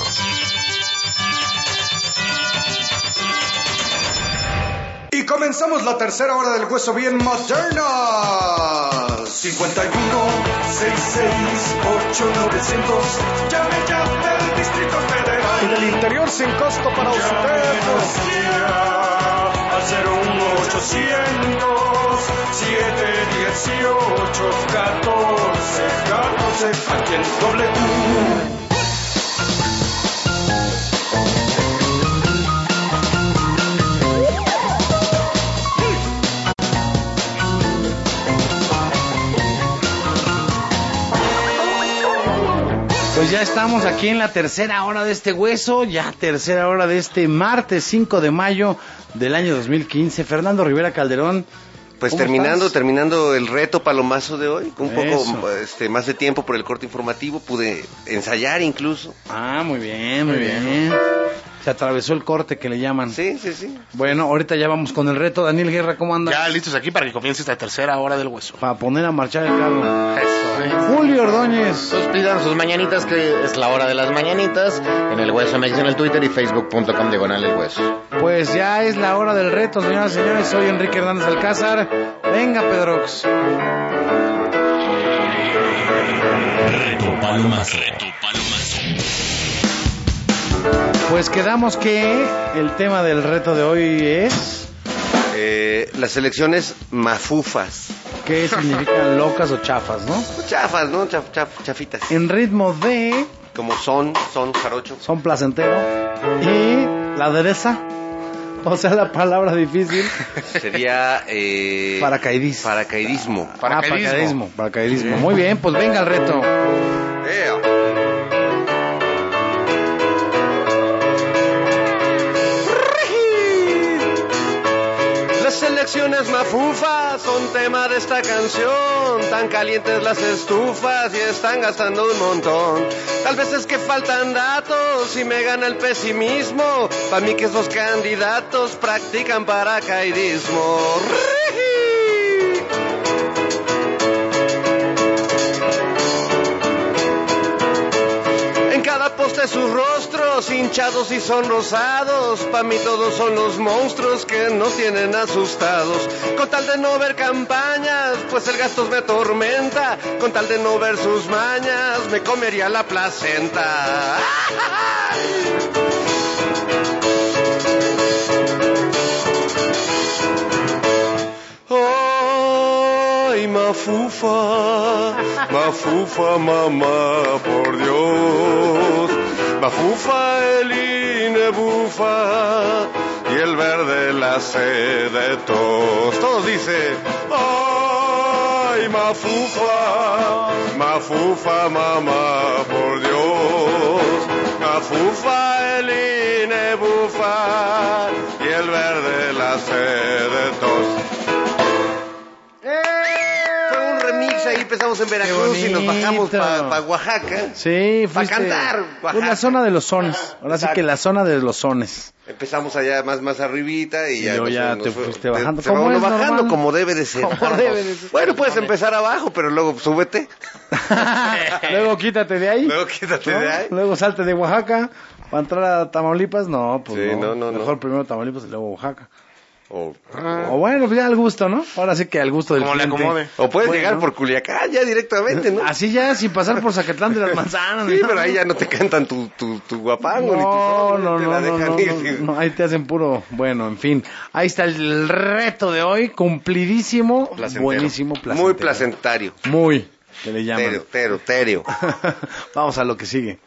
Y comenzamos la tercera hora del Hueso bien moderna. 51 66 8900. Llame ya del Distrito Federal. Y del interior sin costo para usted. Al 01800 718 14 aquí en W. Pues ya estamos aquí en la tercera hora de este Hueso, ya tercera hora de este martes 5 de mayo del año 2015. Fernando Rivera Calderón, Pues terminando el reto palomazo de hoy, con un poco más de tiempo por el corte informativo, pude ensayar incluso. Ah, muy bien. Se atravesó el corte que le llaman. Sí. Bueno, ahorita ya vamos con el reto. Daniel Guerra, ¿cómo anda? Ya listos aquí para que comience esta tercera hora del hueso. Para poner a marchar el carro. Eso. Julio Ordóñez. Pues pidan sus mañanitas, que es la hora de las mañanitas, en el Hueso MX en el Twitter y facebook.com/el hueso. Pues ya es la hora del reto, señoras y señores. Soy Enrique Hernández Alcázar. Venga, Pedrox. Reto Palomazo. Pues quedamos que el tema del reto de hoy es... las elecciones mafufas. ¿Qué significan locas o chafas, no? Chafas, ¿no? Chafitas. En ritmo de... Como son jarocho. Son placentero. Y la adereza, o sea, la palabra difícil. Sería... Paracaidismo. Paracaidismo. Muy bien, pues venga el reto. Las elecciones mafufas son tema de esta canción. Tan calientes las estufas y están gastando un montón. Tal vez es que faltan datos y me gana el pesimismo. Pa' mí que esos candidatos practican paracaidismo. En cada poste sus rostros hinchados y sonrosados. Pa' mí todos son los monstruos que nos tienen asustados. Con tal de no ver campañas, pues el gasto me atormenta. Con tal de no ver sus mañas, me comería la placenta. Ay, mafufa, mafufa, mamá, por Dios. Mafufa, el INE bufa y el verde la sed de tos. Todos dicen, ay, mafufa, mafufa, mamá, por Dios. Mafufa, el INE bufa y el verde la sed de tos. Ahí empezamos en Veracruz y nos bajamos para Oaxaca. Sí, para cantar. Oaxaca. La zona de los sones. Ahora sí que la zona de los sones. Empezamos allá más arribita y ya te fuiste bajando. Se va bajando como debe de ser. Bueno, puedes empezar abajo, pero luego súbete. Luego quítate de ahí. Luego salte de Oaxaca para entrar a Tamaulipas. No, pues sí, no. Mejor primero Tamaulipas y luego Oaxaca. O bueno, pues ya al gusto, ¿no? Ahora sí que al gusto del cliente. Como le acomode. O puedes llegar por Culiacán ya directamente, ¿no? Así ya, sin pasar por Zacatlán de las Manzanas. Sí, pero ahí ya no te cantan tu guapango ni tu sol. No, ahí te hacen puro... Bueno, en fin. Ahí está el reto de hoy, cumplidísimo. Placentero. Buenísimo, placentero. Muy placentario. Muy, que le llaman. Terio. Vamos a lo que sigue.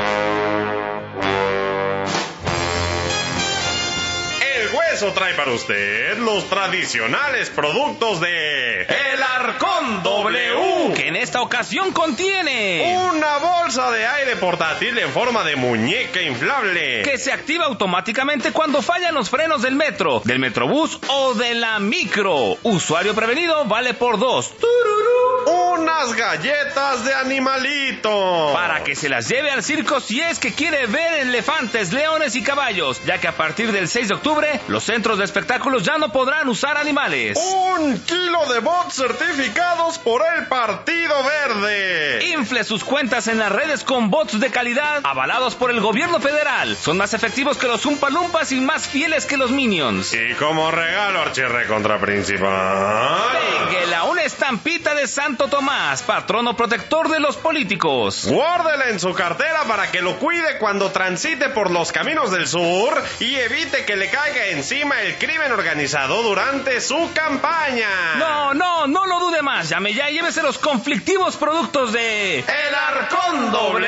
Trae para usted los tradicionales productos de El Arcón W, que en esta ocasión contiene una bolsa de aire portátil en forma de muñeca inflable que se activa automáticamente cuando fallan los frenos del metro, del metrobús o de la micro. Usuario prevenido vale por 2. Unas galletas de animalito para que se las lleve al circo si es que quiere ver elefantes, leones y caballos, ya que a partir del 6 de octubre los centros de espectáculos ya no podrán usar animales. 1 kilo de bots certificados por el Partido Verde. Infle sus cuentas en las redes con bots de calidad avalados por el gobierno federal. Son más efectivos que los Umpalumpas y más fieles que los Minions. Y como regalo, archirrecontra principal, péguela una estampita de Santo Tomás, patrono protector de los políticos. Guárdela en su cartera para que lo cuide cuando transite por los caminos del sur y evite que le caiga encima el crimen organizado durante su campaña. No lo dude más. Llame ya y llévese los conflictivos productos de El Arcón W.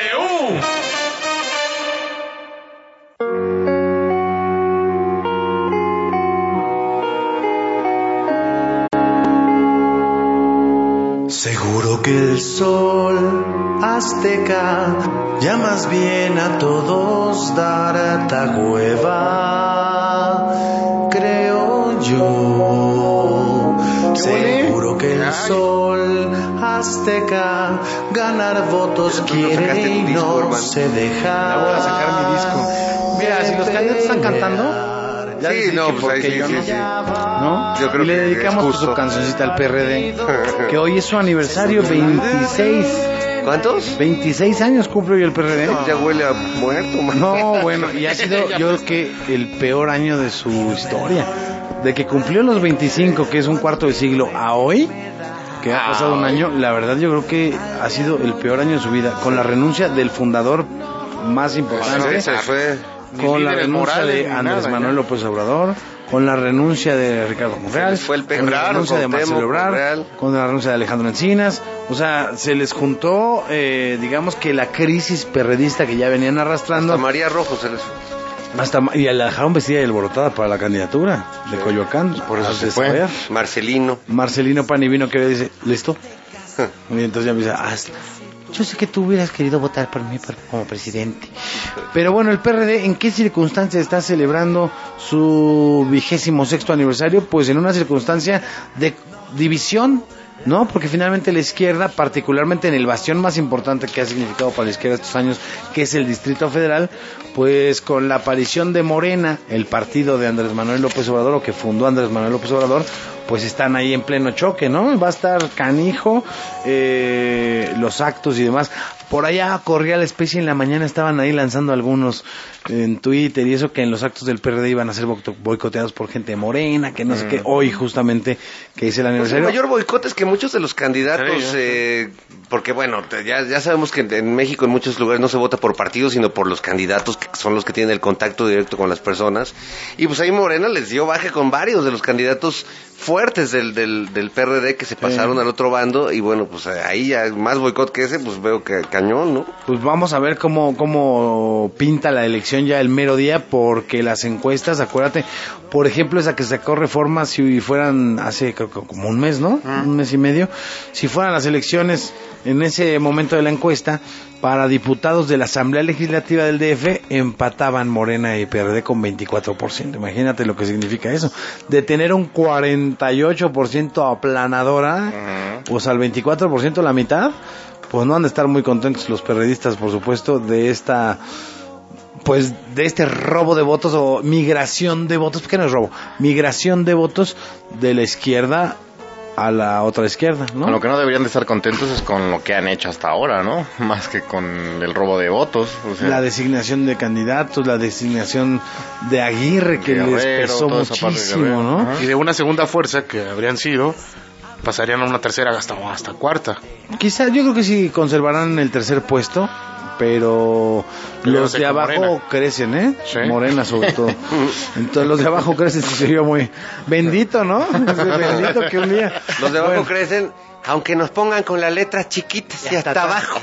Seguro que el sol azteca ya más bien a todos dará hueva, creo yo. Seguro que el sol azteca ganar votos quiere y no se deja. Ya voy a sacar mi disco. Mira, si los candidatos están cantando, ya sí, no, pues ahí sí, yo sí, no. sí. ¿No? Yo creo y le que dedicamos es justo. su cancioncita al PRD, que hoy es su aniversario 26. ¿Cuántos? 26 años cumple hoy el PRD. Ya huele a muerto, man. No, bueno, y ha sido yo creo que el peor año de su historia. De que cumplió los 25, que es un cuarto de siglo, a hoy, que ha pasado un año, la verdad yo creo que ha sido el peor año de su vida, con la renuncia del fundador más importante, Se fue. con la líderes renuncia morales, de ni Andrés nada, Manuel ya. López Obrador, con la renuncia de Ricardo Monreal, fue el con la Peña, renuncia de Marcelo Cuauhtémoc, Ebrard, Monreal. con la renuncia de Alejandro Encinas. O sea, se les juntó, digamos que la crisis perredista que ya venían arrastrando. Hasta María Rojo se les fue. Y la dejaron vestida y alborotada para la candidatura de Coyoacán. Por eso se fue. Marcelino Pan y Vino, que dice, ¿listo? Y entonces ya empieza, yo sé que tú hubieras querido votar por mí como presidente. Pero bueno, el PRD, ¿en qué circunstancia está celebrando su 26º aniversario? Pues en una circunstancia de división, ¿no? Porque finalmente la izquierda, particularmente en el bastión más importante que ha significado para la izquierda estos años, que es el Distrito Federal, pues con la aparición de Morena, el partido de Andrés Manuel López Obrador, o que fundó Andrés Manuel López Obrador, pues están ahí en pleno choque, ¿no? Va a estar canijo, los actos y demás. Por allá corría la especie, en la mañana estaban ahí lanzando algunos en Twitter y eso, que en los actos del PRD iban a ser boicoteados por gente morena, que no sé qué. Hoy justamente, que es el aniversario. El mayor boicot es que muchos de los candidatos, porque bueno, ya sabemos que en México en muchos lugares no se vota por partidos, sino por los candidatos, que son los que tienen el contacto directo con las personas. Y pues ahí Morena les dio baje con varios de los candidatos fuertes del PRD que se pasaron al otro bando. Y bueno, pues ahí ya más boicot que ese, pues veo que cañón, ¿no? Pues vamos a ver cómo pinta la elección ya el mero día, porque las encuestas, acuérdate, por ejemplo, esa que sacó Reforma, si fueran hace como un mes, ¿no? Un mes y medio, si fueran las elecciones en ese momento de la encuesta, para diputados de la Asamblea Legislativa del DF, empataban Morena y PRD con 24%. Imagínate lo que significa eso. De tener un 48% aplanadora, pues al 24%, la mitad, pues no han de estar muy contentos los perredistas, por supuesto, de esta... pues de este robo de votos o migración de votos, ¿qué no es robo? Migración de votos de la izquierda a la otra izquierda, ¿no? Con lo que no deberían de estar contentos es con lo que han hecho hasta ahora, ¿no? Más que con el robo de votos. O sea, la designación de candidatos, la designación de Aguirre, que les pesó muchísimo, ¿no? Y de una segunda fuerza que habrían sido, pasarían a una tercera hasta cuarta. Quizá, yo creo que sí conservarán el tercer puesto, pero los de abajo Morena crecen, ¿eh? Sí. Morena sobre todo. Entonces los de abajo crecen, se vio muy bendito, ¿no? Bendito que un día. Los de abajo crecen, aunque nos pongan con las letras chiquitas y hasta abajo.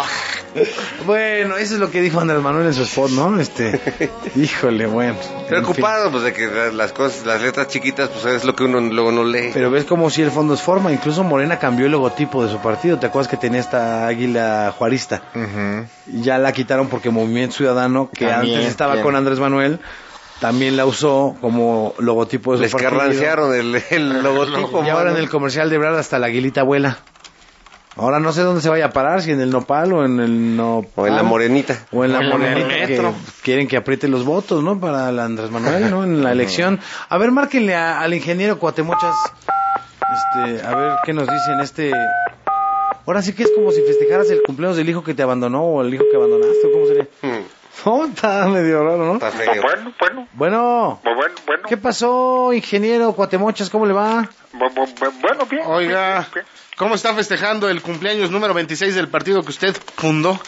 Bueno, eso es lo que dijo Andrés Manuel en su spot, ¿no? Híjole, bueno. Preocupado, pues, de que las letras chiquitas, pues, es lo que uno luego no lee. Pero ves como si el fondo es forma. Incluso Morena cambió el logotipo de su partido. ¿Te acuerdas que tenía esta águila juarista? Ya la quitaron porque Movimiento Ciudadano, que también, antes estaba con Andrés Manuel, también la usó como logotipo de su partido. Les carrancearon el logotipo. Y ahora en el comercial de Ebrard hasta la aguilita vuela. Ahora no sé dónde se vaya a parar, si en el nopal o en el nopal. O en la morenita. O en la morenita, que quieren que apriete los votos, ¿no? Para el Andrés Manuel, ¿no? En la elección. A ver, márquenle al ingeniero Cuatemochas. A ver qué nos dicen Ahora sí que es como si festejaras el cumpleaños del hijo que te abandonó o el hijo que abandonaste, ¿cómo sería? No, está medio raro, ¿no? Está feo. Bueno. ¿Qué pasó, ingeniero Cuatemochas? ¿Cómo le va? Bueno, bien. Oiga, bien. ¿Cómo está festejando el cumpleaños número 26 del partido que usted fundó?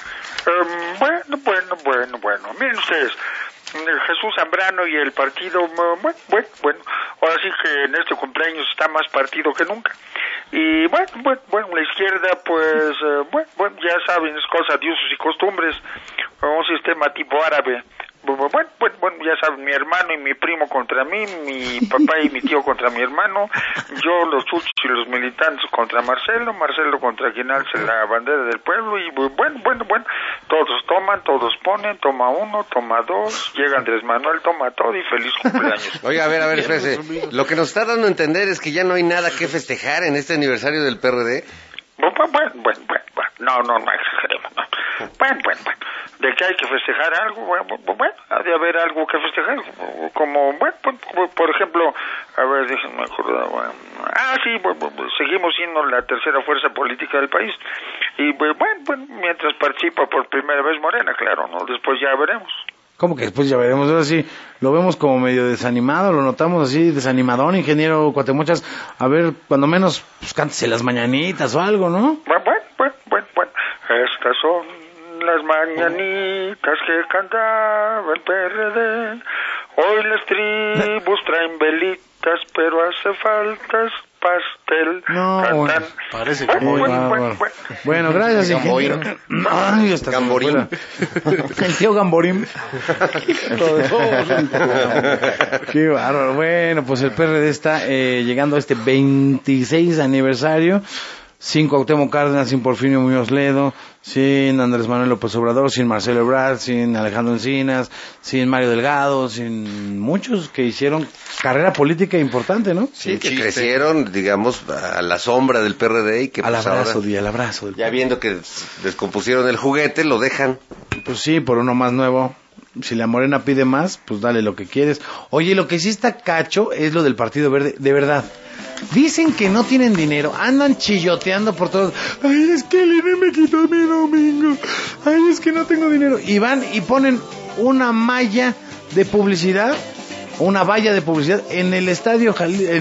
Bueno. Miren ustedes, Jesús Zambrano y el partido, bueno. Ahora sí que en este cumpleaños está más partido que nunca. Y bueno, la izquierda, pues, ya saben, es cosa de usos y costumbres, un sistema tipo árabe, Bueno, ya saben, mi hermano y mi primo contra mí, mi papá y mi tío contra mi hermano, yo, los chuchos y los militantes contra Marcelo contra quien alce la bandera del pueblo, y bueno, todos toman, todos ponen, toma uno, toma dos, llega Andrés Manuel, toma todo y feliz cumpleaños. Oiga, a ver, Frese, lo que nos está dando a entender es que ya no hay nada que festejar en este aniversario del PRD. Bueno, no exageremos, no. Bueno, de que hay que festejar algo, bueno, ha de haber algo que festejar, como, por ejemplo, a ver, déjenme acordar, seguimos siendo la tercera fuerza política del país, y bueno, mientras participa por primera vez Morena, claro, ¿no? Después ya veremos. ¿Cómo que después ya veremos? Ahora sí, lo vemos como medio desanimado, lo notamos así, desanimadón, ingeniero Cuatemochas. A ver, cuando menos, pues cántese las mañanitas o algo, ¿no? Bueno. Estas son las mañanitas que cantaba el PRD. Hoy las tribus traen velitas, pero hace falta pastel. No, cantan. Parece que Bueno, gracias, ingeniero. Ay, está Gamborín. El tío Gamborín. Qué bárbaro. Bueno, pues el PRD está llegando a este 26 aniversario. Sin Cuauhtémoc Cárdenas, sin Porfirio Muñoz Ledo, sin Andrés Manuel López Obrador, sin Marcelo Ebrard, sin Alejandro Encinas, sin Mario Delgado, sin muchos que hicieron carrera política importante, ¿no? Sí, que crecieron, digamos, a la sombra del PRD y que al pues abrazo, ahora, al abrazo del ya viendo que descompusieron el juguete, lo dejan. Pues sí, por uno más nuevo. Si la Morena pide más, pues dale lo que quieres. Oye, lo que sí está cacho es lo del Partido Verde, de verdad. Dicen que no tienen dinero, andan chilloteando por todos. Ay, es que el INE me quitó mi domingo. Ay, es que no tengo dinero. Y van y ponen una malla de publicidad, una valla de publicidad en el estadio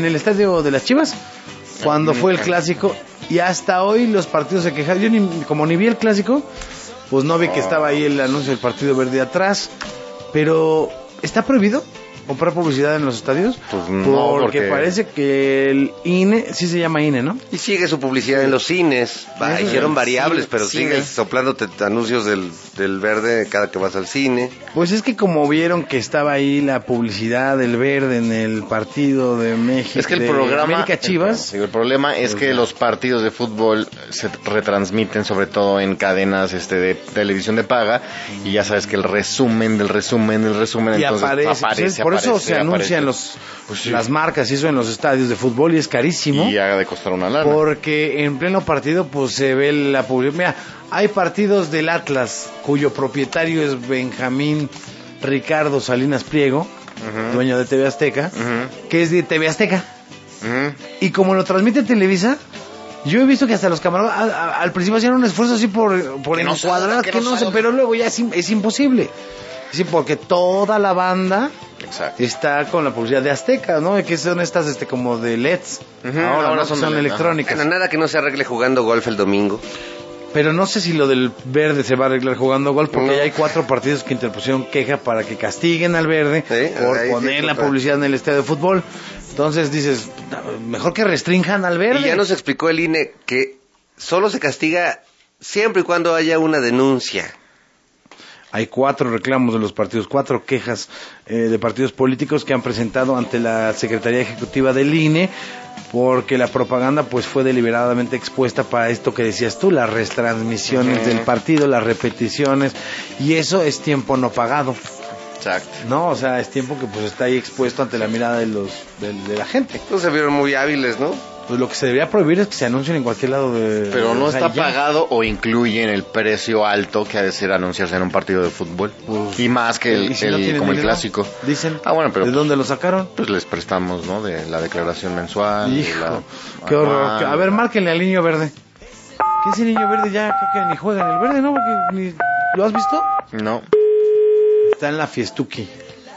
de las Chivas, cuando fue el clásico. Y hasta hoy los partidos se quejaron. Yo como ni vi el clásico, pues no vi que estaba ahí el anuncio del Partido Verde atrás. Pero, ¿está prohibido comprar publicidad en los estadios? Pues no, porque parece que el INE, sí se llama INE, ¿no? Y sigue su publicidad en los cines. Hicieron variables, pero sigue soplándote anuncios del Verde cada que vas al cine. Pues es que como vieron que estaba ahí la publicidad del Verde en el partido de México, es que el programa América Chivas, el problema es que los partidos de fútbol se retransmiten sobre todo en cadenas de televisión de paga, y ya sabes que el resumen del resumen y entonces aparece. Por eso se anuncian las marcas y eso en los estadios de fútbol, y es carísimo. Y haga de costar una lana. Porque en pleno partido pues se ve la publicidad. Mira, hay partidos del Atlas cuyo propietario es Benjamín Ricardo Salinas Pliego, dueño de TV Azteca, que es de TV Azteca. Y como lo transmite Televisa, yo he visto que hasta los camarógrafos al principio hacían un esfuerzo así por encuadrar, pero luego ya es imposible. Sí, porque toda la banda está con la publicidad de Azteca, ¿no? Que son estas como de LEDs. Ahora no son electrónicas. Bueno, nada que no se arregle jugando golf el domingo. Pero no sé si lo del Verde se va a arreglar jugando golf, porque ya hay 4 partidos que interpusieron queja para que castiguen al Verde por poner la publicidad en el estadio de fútbol. Entonces dices, mejor que restrinjan al Verde. Y ya nos explicó el INE que solo se castiga siempre y cuando haya una denuncia. Hay 4 reclamos de los partidos, 4 quejas de partidos políticos que han presentado ante la Secretaría Ejecutiva del INE, porque la propaganda pues fue deliberadamente expuesta para esto que decías tú, las retransmisiones del partido, las repeticiones, y eso es tiempo no pagado. Exacto. No, o sea, es tiempo que pues está ahí expuesto ante la mirada de la gente. Pues se vieron muy hábiles, ¿no? Pues lo que se debería prohibir es que se anuncien en cualquier lado de... Pero no está pagado o incluyen el precio alto que ha de ser anunciarse en un partido de fútbol. Pues, y más que como el clásico. Dicen, bueno, pero ¿de dónde lo sacaron? Pues les prestamos, ¿no? De la declaración mensual. Hijo, qué horror. A ver, márquenle al Niño Verde. ¿Qué es el Niño Verde? Ya creo que ni juega en el Verde, ¿no? Porque ¿lo has visto? No. Está en la Fiestuki.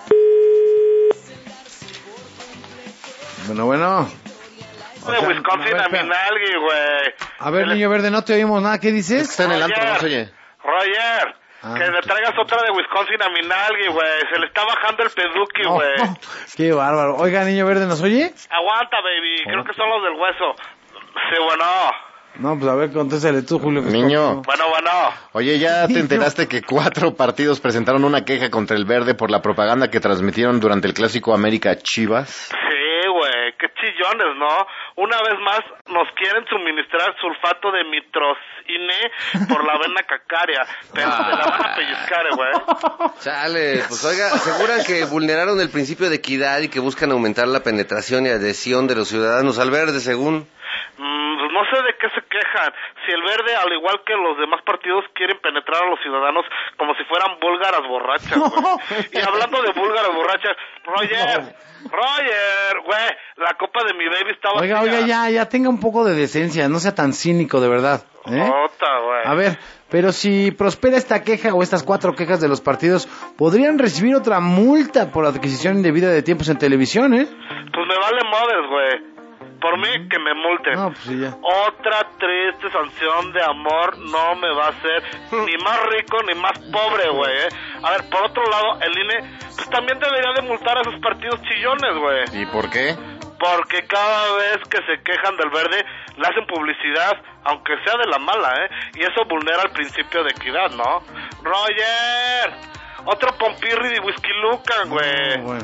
Bueno. De Wisconsin a Minalgui, güey. A ver, Niño Verde, no te oímos nada. ¿Qué dices? Está en el antro, no se oye. Roger, que le traigas otra de Wisconsin a Minalgui, güey. Se le está bajando el peduqui, güey. Qué bárbaro. Oiga, Niño Verde, ¿nos oye? Aguanta, baby. Creo que son los del hueso. Sí, bueno. No, pues a ver, contéstale tú, Julio. Niño. Bueno. Oye, ¿ya te enteraste que 4 partidos presentaron una queja contra el Verde por la propaganda que transmitieron durante el Clásico América Chivas? Sí, güey, qué chillones, ¿no? Una vez más nos quieren suministrar sulfato de mitrocine por la vena cacaria, pero se la van a pellizcar, güey. Chale, pues oiga, aseguran que vulneraron el principio de equidad y que buscan aumentar la penetración y adhesión de los ciudadanos al Verde, según... Pues no sé de qué se quejan. Si el Verde, al igual que los demás partidos, quieren penetrar a los ciudadanos como si fueran búlgaras borrachas, güey. Y hablando de búlgaras borrachas, Roger, güey, la copa de mi baby estaba... Oiga, ya, tenga un poco de decencia, no sea tan cínico, de verdad. Güey. A ver, pero si prospera esta queja o estas 4 quejas de los partidos, podrían recibir otra multa por adquisición indebida de tiempos en televisión, ¿eh? Pues me vale madres, güey. Por mí, que me multen. No, pues sí, ya. Otra triste sanción de amor no me va a hacer ni más rico ni más pobre, güey. A ver, por otro lado, el INE pues también debería de multar a esos partidos chillones, güey. ¿Y por qué? Porque cada vez que se quejan del Verde, le hacen publicidad, aunque sea de la mala, y eso vulnera el principio de equidad, ¿no? Roger, otro Pompirri de Whisky Lucan, güey. Bueno.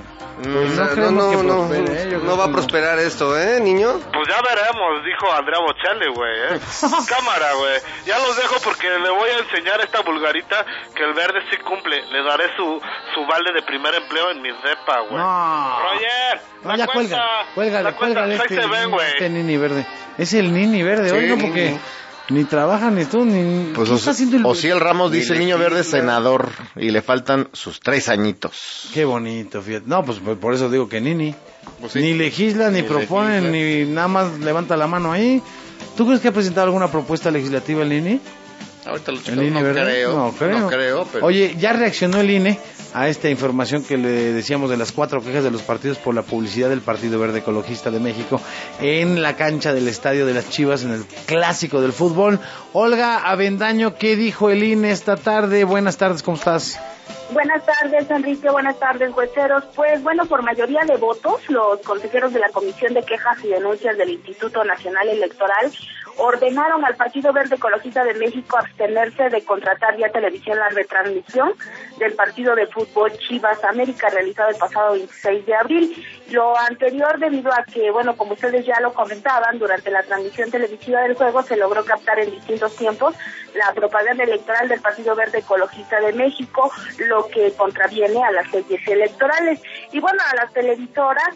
No va a prosperar esto, niño. Pues ya veremos, dijo Andrea Bocelli, güey. Cámara, güey. Ya los dejo porque le voy a enseñar a esta vulgarita que el Verde sí cumple. Le daré su vale de primer empleo en mi depa, güey. No. Roger, no, ya cuélgale este Nini Verde. Es el Nini Verde, sí, oiga, porque... Ni trabaja ni tú, ni... Pues Ociel Ramos dice el niño verde senador y le faltan sus 3 añitos. Qué bonito, fíjate. No, pues por eso digo que Nini. Pues sí. Ni legisla, ni propone, ni nada más levanta la mano ahí. ¿Tú crees que ha presentado alguna propuesta legislativa el Nini? Ahorita lo checo, no creo, pero... Oye, ya reaccionó el INE a esta información que le decíamos de las 4 quejas de los partidos por la publicidad del Partido Verde Ecologista de México en la cancha del Estadio de las Chivas en el Clásico del Fútbol. Olga Avendaño, ¿qué dijo el INE esta tarde? Buenas tardes, ¿cómo estás? Buenas tardes, Enrique. Buenas tardes, hueseros. Pues bueno, por mayoría de votos, los consejeros de la Comisión de Quejas y Denuncias del Instituto Nacional Electoral ordenaron al Partido Verde Ecologista de México abstenerse de contratar vía televisión la retransmisión del partido de fútbol Chivas América realizado el pasado 26 de abril. Lo anterior debido a que, bueno, como ustedes ya lo comentaban, durante la transmisión televisiva del juego se logró captar en distintos tiempos la propaganda electoral del Partido Verde Ecologista de México, lo que contraviene a las leyes electorales. Y bueno, a las televisoras,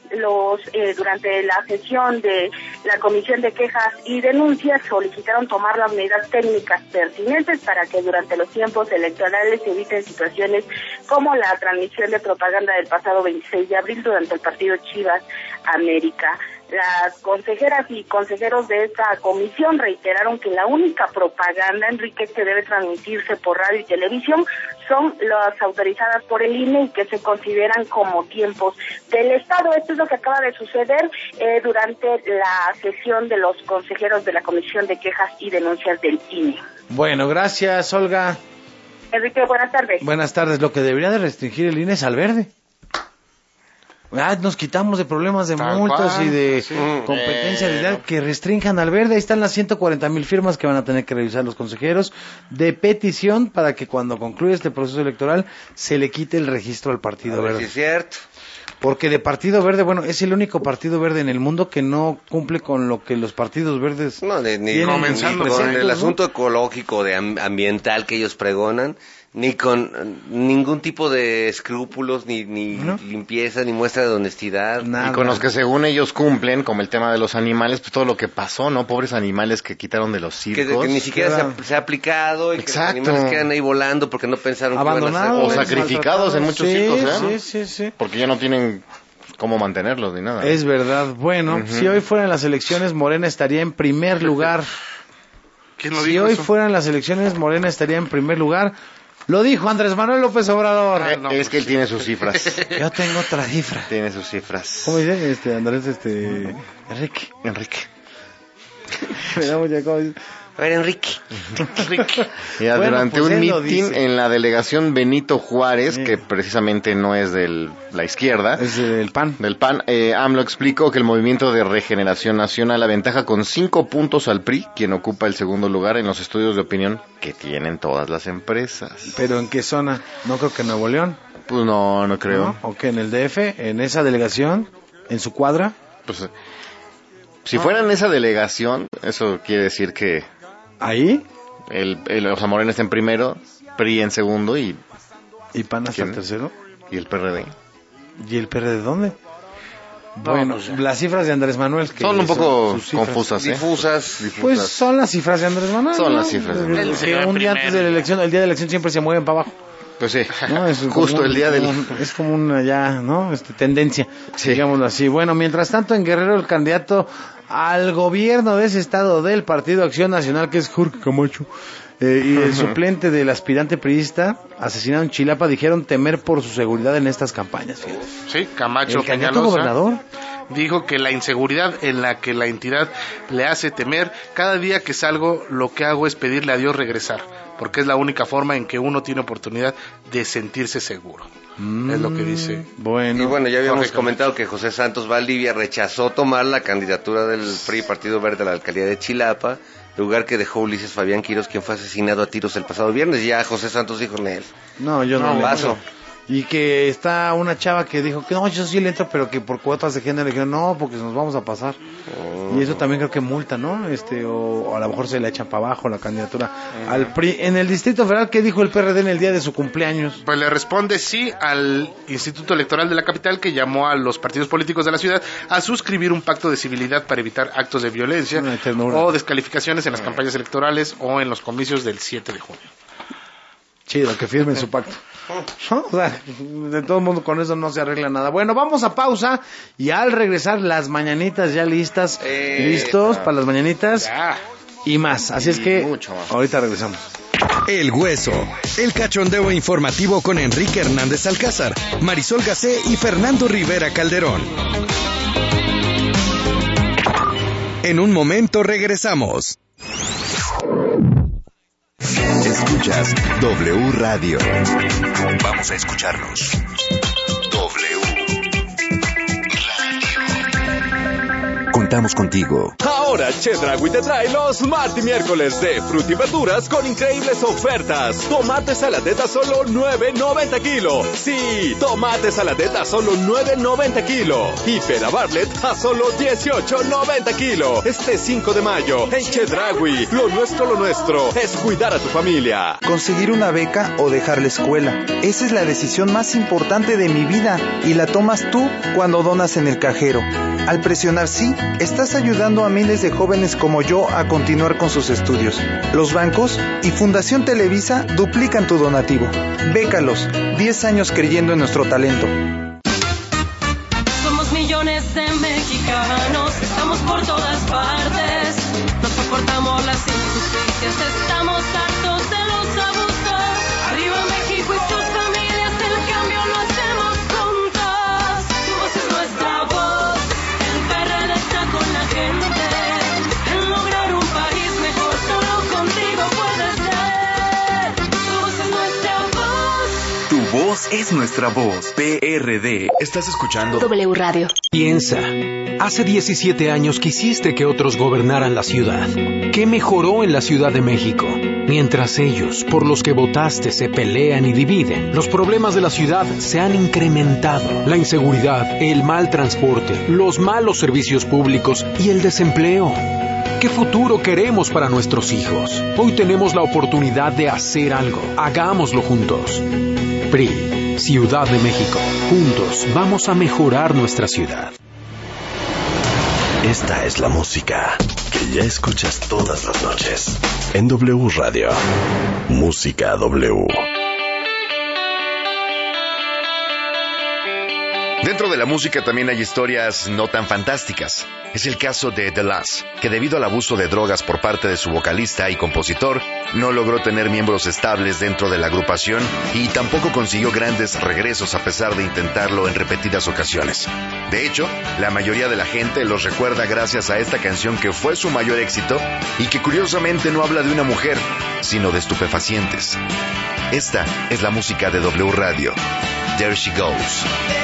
durante la sesión de la Comisión de Quejas y Denuncias, solicitaron tomar las medidas técnicas pertinentes para que durante los tiempos electorales se eviten situaciones como la transmisión de propaganda del pasado 26 de abril durante el partido Chivas América. Las consejeras y consejeros de esta comisión reiteraron que la única propaganda, Enrique, que debe transmitirse por radio y televisión son las autorizadas por el INE y que se consideran como tiempos del Estado. Esto es lo que acaba de suceder durante la sesión de los consejeros de la Comisión de Quejas y Denuncias del INE. Bueno, gracias, Olga. Enrique, buenas tardes. Buenas tardes. Lo que debería de restringir el INE es al Verde. Nos quitamos de problemas de multas y de competencia legal que restrinjan al Verde. Ahí están las 140,000 firmas que van a tener que revisar los consejeros de petición para que cuando concluya este proceso electoral se le quite el registro al Partido Verde. Sí, es cierto. Porque de Partido Verde, bueno, es el único partido verde en el mundo que no cumple con lo que los partidos verdes ni comenzando con el asunto ecológico, ambiental que ellos pregonan, ni con ningún tipo de escrúpulos, ni limpieza, ni muestra de honestidad. Nada. Y con los que según ellos cumplen, como el tema de los animales, pues todo lo que pasó, ¿no? Pobres animales que quitaron de los circos. Que ni siquiera se ha aplicado y que los animales quedan ahí volando porque no pensaron que iban a ser. O sacrificados en muchos circos, Sí. Porque ya no tienen cómo mantenerlos ni nada. Es verdad. Bueno, si hoy fueran las elecciones, Morena estaría en primer lugar. ¿Quién lo dijo? Si hoy fueran las elecciones, Morena estaría en primer lugar. Lo dijo Andrés Manuel López Obrador. Es que él tiene sus cifras. Yo tengo otra cifra. Tiene sus cifras. ¿Cómo dice Andrés? Enrique. A ver, Enrique. Ya, Bueno, durante pues un él lo mitin dice. en la delegación Benito Juárez, que precisamente no es de la izquierda, Es del PAN. del PAN, AMLO explicó que el Movimiento de Regeneración Nacional aventaja con 5 puntos al PRI, quien ocupa el segundo lugar en los estudios de opinión que tienen todas las empresas. ¿Pero en qué zona? No creo que en Nuevo León. Pues no creo. ¿No? ¿O que en el DF? ¿En esa delegación? ¿En su cuadra? Pues, si fuera en esa delegación, eso quiere decir que ¿Ahí? o sea, Morena está en primero, PRI en segundo y ¿Y PAN hasta el ¿quién? tercero? y el PRD. ¿Y el PRD dónde? Bueno, las cifras de Andrés Manuel que Son un poco sus cifras. confusas, ¿eh? Difusas. Pues son las cifras de Andrés Manuel. Son ¿no? las cifras de Andrés Que un día antes de la elección, el día de la elección siempre se mueven para abajo. Pues sí, ¿No? Es justo como el día del... es como una ya, ¿no? Tendencia, digámoslo así. Bueno, mientras tanto en Guerrero el candidato al gobierno de ese estado del Partido Acción Nacional, que es Jorge Camacho, y el suplente del aspirante priista asesinado en Chilapa, dijeron temer por su seguridad en estas campañas. Fíjate. Sí, Camacho El candidato Peñalosa gobernador dijo que la inseguridad en la que la entidad le hace temer, cada día que salgo lo que hago es pedirle a Dios regresar, porque es la única forma en que uno tiene oportunidad de sentirse seguro. Es lo que dice. Bueno, Y bueno, ya habíamos Jorge comentado que José Santos Valdivia rechazó tomar la candidatura del PRI, Partido Verde, a la alcaldía de Chilapa, lugar que dejó Ulises Fabián Quirós, quien fue asesinado a tiros el pasado viernes. Ya José Santos dijo, Nel, No, yo no le paso. Y que está una chava que dijo que no, yo sí le entro, pero que por cuotas de género le dijeron no, porque nos vamos a pasar. Y eso también creo que multa, ¿no? O a lo mejor se le echan para abajo la candidatura al PRI. En el Distrito Federal, ¿qué dijo el PRD en el día de su cumpleaños? Pues le responde sí al Instituto Electoral de la capital, que llamó a los partidos políticos de la ciudad a suscribir un pacto de civilidad para evitar actos de violencia o descalificaciones en las campañas electorales o en los comicios del 7 de junio. Chido, que firmen su pacto. ¿No? O sea, de todo mundo con eso no se arregla nada. Bueno, vamos a pausa y al regresar las mañanitas ya listas, listos para las mañanitas y más. Así es que ahorita regresamos. El Hueso, el cachondeo informativo con Enrique Hernández Alcázar, Marisol Gacé y Fernando Rivera Calderón. En un momento regresamos. Escuchas W Radio. Vamos a escucharnos. W Radio. Contamos contigo. Ahora Chedraui te trae los Marti Miércoles de fruta y verduras con increíbles ofertas. Tomate saladeta solo $9.90 kilo. Sí, tomate saladeta solo $9.90 kilo. Y pera Bartlett a solo $18.90 kilo. Este 5 de mayo en Chedraui. Lo nuestro es cuidar a tu familia. Conseguir una beca o dejar la escuela. Esa es la decisión más importante de mi vida y la tomas tú cuando donas en el cajero. Al presionar sí, estás ayudando a miles de jóvenes como yo a continuar con sus estudios. Los bancos y Fundación Televisa duplican tu donativo. Bécalos, 10 años creyendo en nuestro talento. Somos millones de mexicanos, estamos por todas partes. No soportamos las injusticias, estamos hartos de los abusos. Arriba México y sus familias, el cambio lo hacemos juntos. Tu voz es nuestra voz, el PRD está con la gente. En lograr un país mejor, solo contigo puede ser. Tu voz es nuestra voz. Tu voz es nuestra voz. PRD. Estás escuchando W Radio. Piensa, hace 17 años quisiste que otros gobernaran la ciudad. ¿Qué mejoró en la Ciudad de México? Mientras ellos, por los que votaste, se pelean y dividen, los problemas de la ciudad se han incrementado. La inseguridad, el mal transporte, los malos servicios públicos y el desempleo. ¿Qué futuro queremos para nuestros hijos? Hoy tenemos la oportunidad de hacer algo. Hagámoslo juntos. PRI, Ciudad de México. Juntos vamos a mejorar nuestra ciudad. Esta es la música que ya escuchas todas las noches en W Radio. Música W. Dentro de la música también hay historias no tan fantásticas. Es el caso de The Lass, que debido al abuso de drogas por parte de su vocalista y compositor, no logró tener miembros estables dentro de la agrupación y tampoco consiguió grandes regresos a pesar de intentarlo en repetidas ocasiones. De hecho, la mayoría de la gente los recuerda gracias a esta canción que fue su mayor éxito y que curiosamente no habla de una mujer, sino de estupefacientes. Esta es la música de W Radio. There She Goes.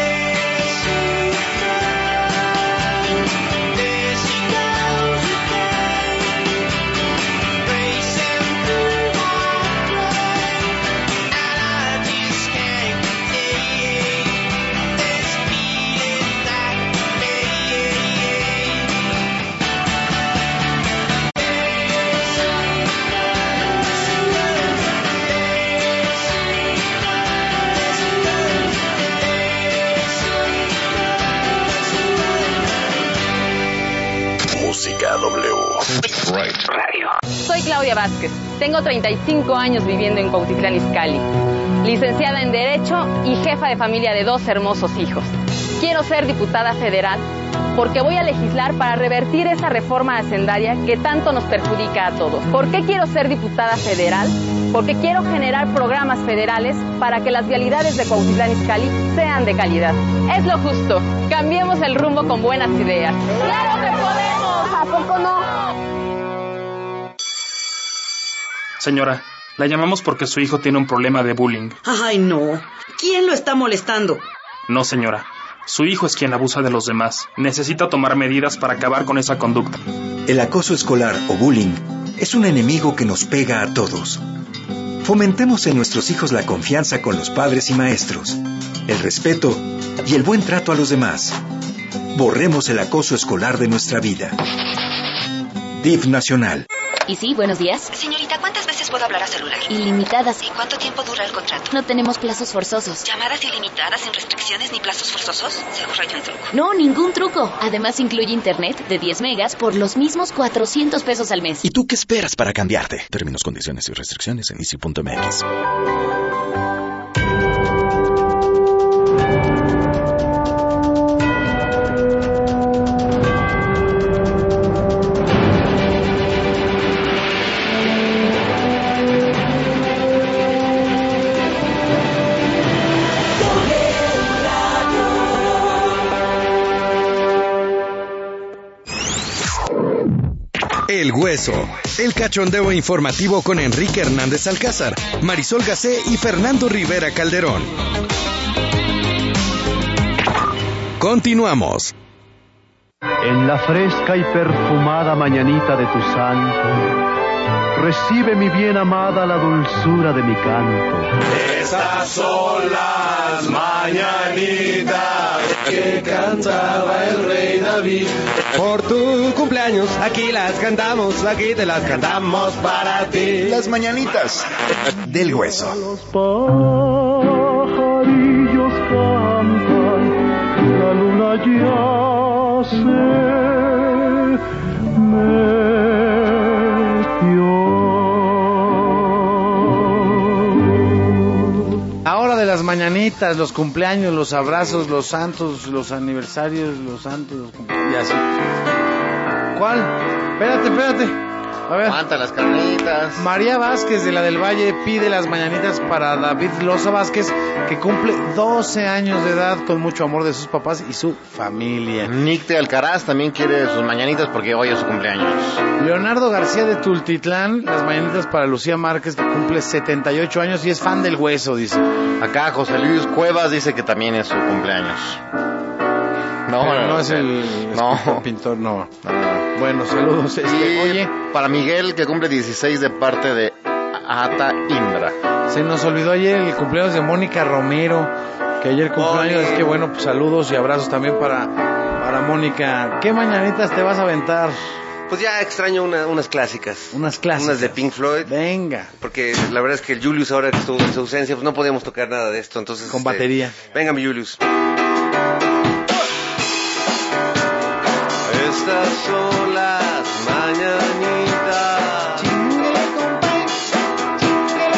Soy Claudia Vázquez, tengo 35 años viviendo en Cuautitlán Izcalli, licenciada en Derecho y jefa de familia de 2 hermosos hijos. Quiero ser diputada federal porque voy a legislar para revertir esa reforma hacendaria que tanto nos perjudica a todos. ¿Por qué quiero ser diputada federal? Porque quiero generar programas federales para que las vialidades de Cuautitlán Izcalli sean de calidad. Es lo justo, cambiemos el rumbo con buenas ideas. ¡Claro que podemos! ¿A poco no? Señora, la llamamos porque su hijo tiene un problema de bullying. Ay, no. ¿Quién lo está molestando? No, señora. Su hijo es quien abusa de los demás. Necesita tomar medidas para acabar con esa conducta. El acoso escolar o bullying es un enemigo que nos pega a todos. Fomentemos en nuestros hijos la confianza con los padres y maestros, el respeto y el buen trato a los demás. Borremos el acoso escolar de nuestra vida. DIF Nacional. Y sí, buenos días. Señorita, ¿cuántas veces puedo hablar a celular? Ilimitadas. ¿Y cuánto tiempo dura el contrato? No tenemos plazos forzosos. ¿Llamadas ilimitadas sin restricciones ni plazos forzosos? Seguro hay un truco. No, ningún truco. Además incluye internet de 10 megas por los mismos 400 pesos al mes. ¿Y tú qué esperas para cambiarte? Términos, condiciones y restricciones en easy.mx. El Hueso, el cachondeo informativo con Enrique Hernández Alcázar, Marisol Gacé y Fernando Rivera Calderón. Continuamos. En la fresca y perfumada mañanita de tu santo, recibe mi bien amada la dulzura de mi canto. Estas son las mañanitas que cantaba el rey David. Por tu cumpleaños, aquí las cantamos, aquí te las cantamos para ti. Las mañanitas del Hueso. Los pajarillos cantan, la luna ya se metió. Ahora de las mañanitas, los cumpleaños, los abrazos, los santos, los aniversarios, los santos, los cumpleaños, y así. ¿Cuál? Espérate. A ver. Aguanta las carnitas. María Vázquez de la del Valle pide las mañanitas para David Loza Vázquez, que cumple 12 años de edad, con mucho amor de sus papás y su familia. Nick de Alcaraz también quiere sus mañanitas porque hoy es su cumpleaños. Leonardo García de Tultitlán, las mañanitas para Lucía Márquez, que cumple 78 años y es fan del Hueso, dice. Acá José Luis Cuevas dice que también es su cumpleaños. No es el pintor, no. Bueno, saludos. Oye, para Miguel, que cumple 16 de parte de Ata Indra. Se nos olvidó ayer el cumpleaños de Mónica Romero, que ayer cumpleaños, es que bueno, pues saludos y abrazos también para Mónica. ¿Qué mañanitas te vas a aventar? Pues ya extraño unas clásicas. Unas clásicas. Unas de Pink Floyd. Venga. Porque la verdad es que el Julius, ahora que estuvo en su ausencia, pues no podíamos tocar nada de esto, entonces... Con batería. Venga, mi Julius. Estas son las mañanitas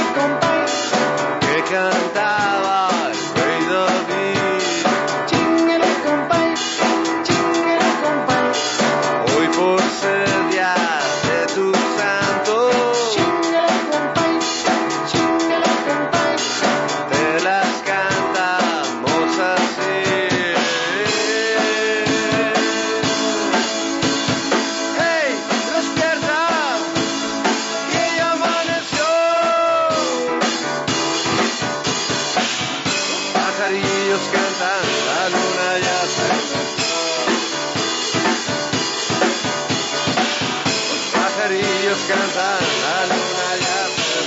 que cantaba el rey David. pajarillos cantan, la luna ya se metió. Los pajarillos cantan, la luna ya se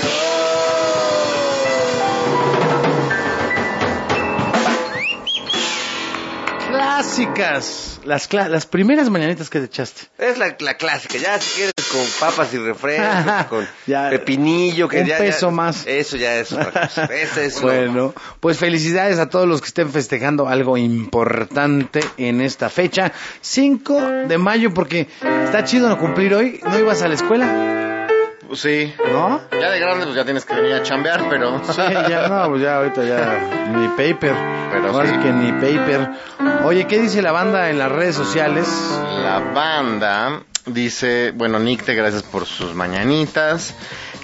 metió. Clásicas. Las primeras mañanitas que te echaste. Es la clásica, ya si quieres con papas y refrescos, con ya, pepinillo, que un ya, peso ya, más. Eso ya es otra cosa. Bueno, pues felicidades a todos los que estén festejando algo importante en esta fecha, 5 de mayo, porque está chido no cumplir hoy. ¿No ibas a la escuela? Pues sí. ¿No? Ya de grande pues ya tienes que venir a chambear, pero... Sí, ya no, pues ya ahorita ya ni paper. Pero ahora sí. Es que ni paper. Oye, ¿qué dice la banda en las redes sociales? La banda dice, bueno, Nicte, gracias por sus mañanitas.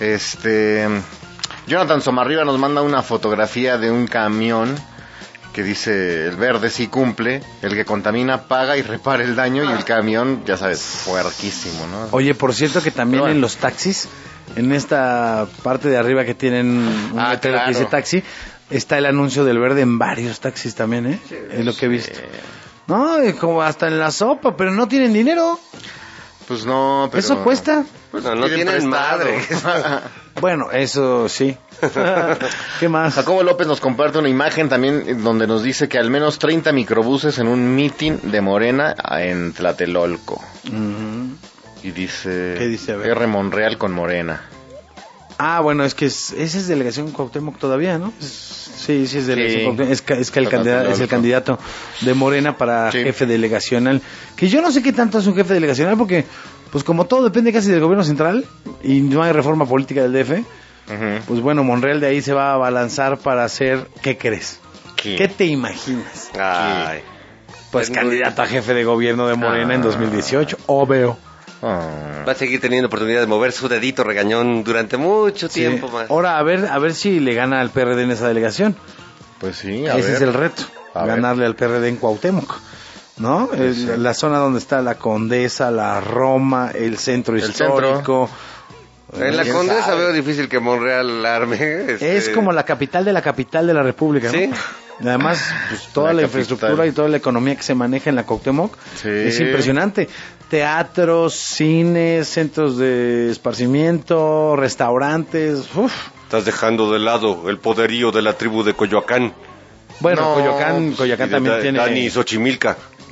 Jonathan Somarriba nos manda una fotografía de un camión que dice, el verde sí cumple, el que contamina paga y repara el daño, y el camión, ya sabes, puerquísimo, ¿no? Oye, por cierto que también en los taxis, en esta parte de arriba que tienen un letrero que dice taxi, está el anuncio del verde en varios taxis también, ¿eh? Sí, es lo que he visto. No, como hasta en la sopa, pero no tienen dinero. Pues no, pero... ¿Eso cuesta? Pues no tienen madre. Bueno, eso sí. ¿Qué más? Jacobo López nos comparte una imagen también donde nos dice que al menos 30 microbuses en un mitin de Morena en Tlatelolco. Y dice... ¿Qué dice? R. Monreal con Morena. Ah, bueno, es que esa es delegación Cuauhtémoc todavía, ¿no? Sí, es delegación Cuauhtémoc. Es que el candidato de Morena para jefe delegacional. Que yo no sé qué tanto es un jefe delegacional, porque pues como todo depende casi del gobierno central y no hay reforma política del DF, pues bueno, Monreal de ahí se va a abalanzar para hacer, ¿qué crees? ¿Qué te imaginas? Ay. Pues candidato a jefe de gobierno de Morena en 2018, obvio. Va a seguir teniendo oportunidad de mover su dedito regañón durante mucho tiempo más. Ahora a ver si le gana al PRD en esa delegación. Pues sí, ese es el reto, ganarle al PRD en Cuauhtémoc, ¿no? Pues la zona donde está la Condesa, la Roma, el centro histórico. En la Condesa veo difícil que Monreal arme. Es como la capital de la República, ¿no? Sí. Además, pues toda la infraestructura y toda la economía que se maneja en la Cuauhtémoc es impresionante. Teatros, cines, centros de esparcimiento, restaurantes. Uf. Estás dejando de lado el poderío de la tribu de Coyoacán. Bueno, Coyoacán también tiene... Dani y Xochimilca.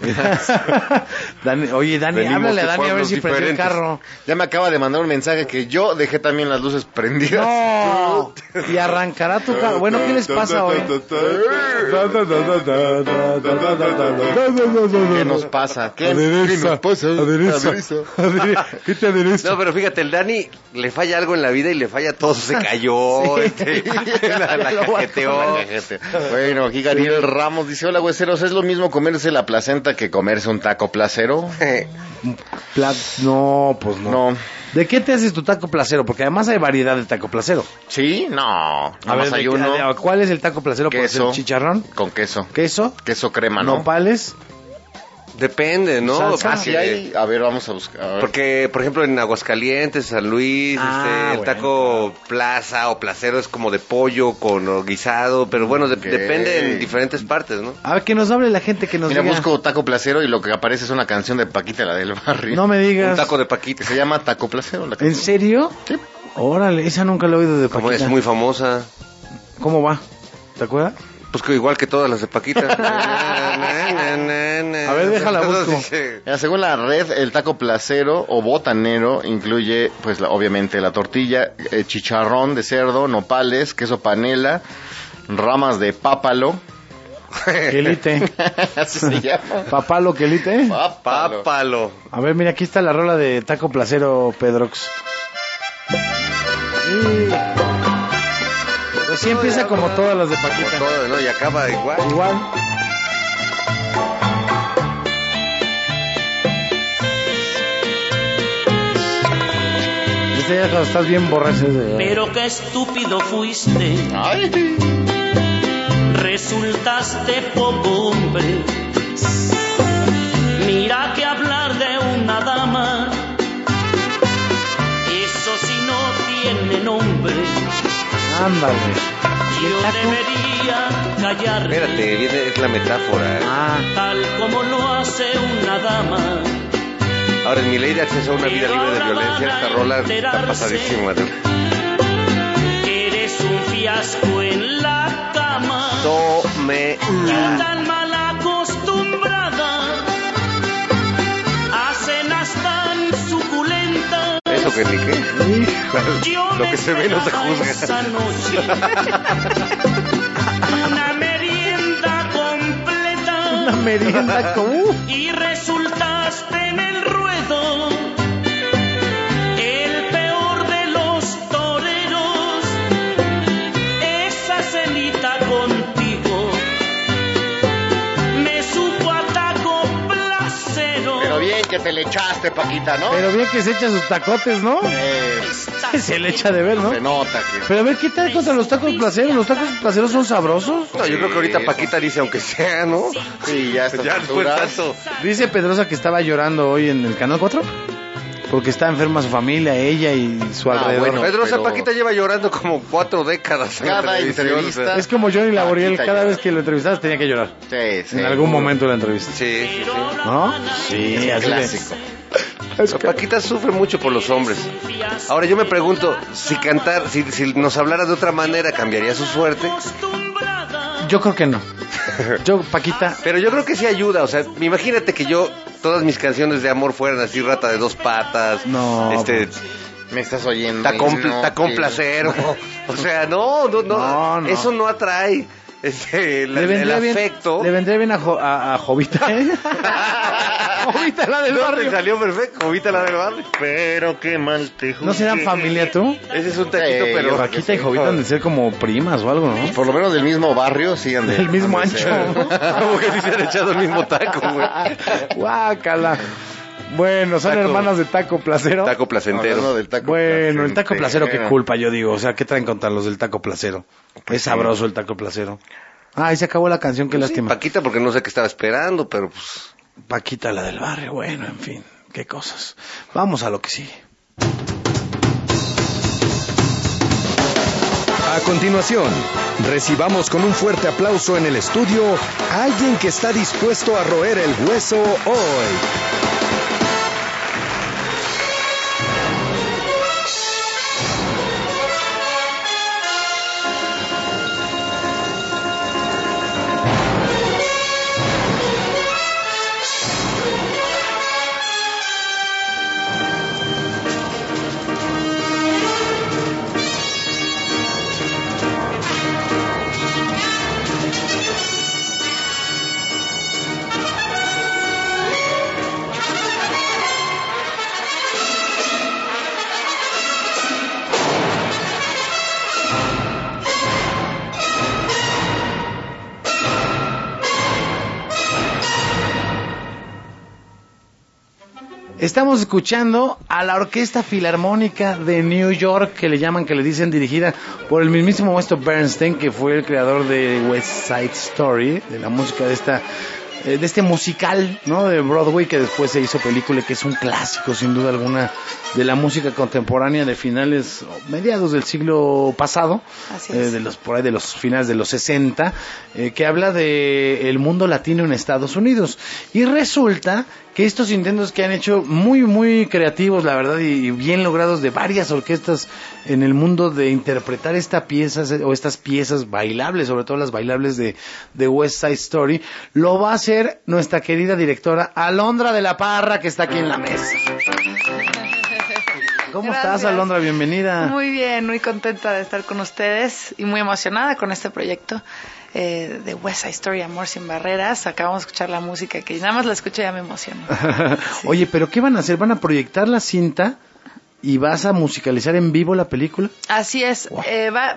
Oye, Dani, háblale a Dani a ver si prendió el carro. Ya me acaba de mandar un mensaje que yo dejé también las luces prendidas. No, y arrancará tu carro. Bueno, ¿qué les pasa hoy? ¿Qué nos pasa? ¿Qué nos pasa? ¿Qué te adereza? No, pero fíjate, el Dani le falla algo en la vida y le falla todo. Se cayó, la cajeteó. Bueno, aquí Gabriel Ramos dice, hola, hueseros, ¿es lo mismo comerse la placenta que comerse un taco placero? No, pues no. ¿De qué te haces tu taco placero? Porque además hay variedad de taco placero. ¿Sí? No. A ver, hay uno. ¿Cuál es el taco placero? Queso. ¿Chicharrón? Con queso. ¿Queso? Queso crema, ¿no? ¿Nopales? Depende, ¿no? Así hay. A ver, vamos a buscar. A ver. Porque, por ejemplo, en Aguascalientes, San Luis, el taco plaza o placero es como de pollo con guisado, pero bueno, depende en diferentes partes, ¿no? A ver, que nos hable la gente, que nos diga. Busco taco placero y lo que aparece es una canción de Paquita, la del barrio. No me digas. Un taco de Paquita. Se llama taco placero. ¿En serio? Sí. Órale, esa nunca la he oído de Paquita. Es muy famosa. ¿Cómo va? ¿Te acuerdas? Pues que igual que todas las de Paquita. A ver, déjala busco. Según la red, el taco placero o botanero incluye, pues, obviamente la tortilla, chicharrón de cerdo, nopales, queso panela, ramas de pápalo. Quelite. Así se llama. Papalo, quelite. Pápalo. A ver, mira, aquí está la rola de taco placero, Pedrox. Pues sí empieza como todas las de Paquita. Como todas, ¿no? Y acaba igual. Este ya cuando estás bien borracho. Pero qué estúpido fuiste. Ay. Resultaste poco hombre. Mira que hablar de una dama, eso sí no tiene nombre. Ándale. debería callarme. Espérate, es la metáfora. Tal como lo hace una dama. Ahora, en mi ley de acceso a una vida libre de violencia, esta rola está pasadísima. Eres un fiasco en la cama. Tome. Tan mal acostumbrada a cenas tan suculentas. ¿Eso que ni qué? Lo que se ve no se juzga. Esa noche, una merienda completa. Una merienda con... Y resultaste en el ruedo el peor de los toreros. Esa cenita contigo me supo a taco placero. Pero bien que te le echaste, Paquita, ¿no? Pero bien que se echa sus tacotes, ¿no? Se le echa de ver, ¿no? Se nota que... Pero a ver, ¿qué tal contra los tacos placeros? ¿Los tacos placeros son sabrosos? No, yo creo que ahorita Paquita dice, aunque sea, ¿no? Sí, ya está. Ya después tanto. Dice Pedrosa que estaba llorando hoy en el Canal 4 porque está enferma su familia, ella y su alrededor. Bueno, Pedrosa, Paquita lleva llorando como 4 décadas. Cada entrevista. Es como Johnny Laboriel, cada vez que lo entrevistabas tenía que llorar. Sí. En algún momento de la entrevista. Sí. ¿No? Sí, así clásico. Paquita sufre mucho por los hombres. Ahora yo me pregunto, si nos hablara de otra manera, ¿cambiaría su suerte? Yo creo que no. Paquita. Pero yo creo que sí ayuda, o sea, imagínate que todas mis canciones de amor fueran así, Rata de 2 patas. No. Me estás oyendo. Tacón placero. O sea, no. Eso no atrae. El afecto. Le vendría bien a Jovita, ¿eh? Jovita, la del barrio. Le salió perfecto, Jovita, la del barrio. Pero qué mal te juzgué. ¿No serán familia tú? Ese es un taquito, pero Paquita y Jovita han de ser como primas o algo, ¿no? Por lo menos del mismo barrio, sí han de... Del mismo ancho. Como que sí se han echado el mismo taco, güey. Guácala. Bueno, son hermanas de taco placero. Taco placentero. Del taco bueno, el taco placero, qué culpa, yo digo. O sea, ¿qué traen contra los del taco placero? Es sabroso el taco placero. Ahí se acabó la canción, qué lástima. Paquita, porque no sé qué estaba esperando, pero pues... Paquita, la del barrio, bueno, en fin, qué cosas. Vamos a lo que sigue. A continuación, recibamos con un fuerte aplauso en el estudio a alguien que está dispuesto a roer el hueso hoy. Estamos escuchando a la Orquesta Filarmónica de New York, que le llaman, que le dicen, dirigida por el mismísimo Weston Bernstein, que fue el creador de West Side Story, de la música de este musical, ¿no? De Broadway, que después se hizo película, que es un clásico, sin duda alguna, de la música contemporánea de finales, mediados del siglo pasado, por ahí de los finales de los 60, que habla de el mundo latino en Estados Unidos. Y resulta que estos intentos que han hecho muy, muy creativos, la verdad, y bien logrados de varias orquestas en el mundo de interpretar estas piezas bailables, sobre todo las bailables de West Side Story, lo va a hacer nuestra querida directora Alondra de la Parra, que está aquí en la mesa. ¿Cómo estás, Alondra? Bienvenida. Muy bien, muy contenta de estar con ustedes y muy emocionada con este proyecto de West Side Story, Amor sin Barreras. Acabamos de escuchar la música, que nada más la escucho y ya me emociono. Sí. Oye, ¿pero qué van a hacer? ¿Van a proyectar la cinta y vas a musicalizar en vivo la película? Así es. Wow.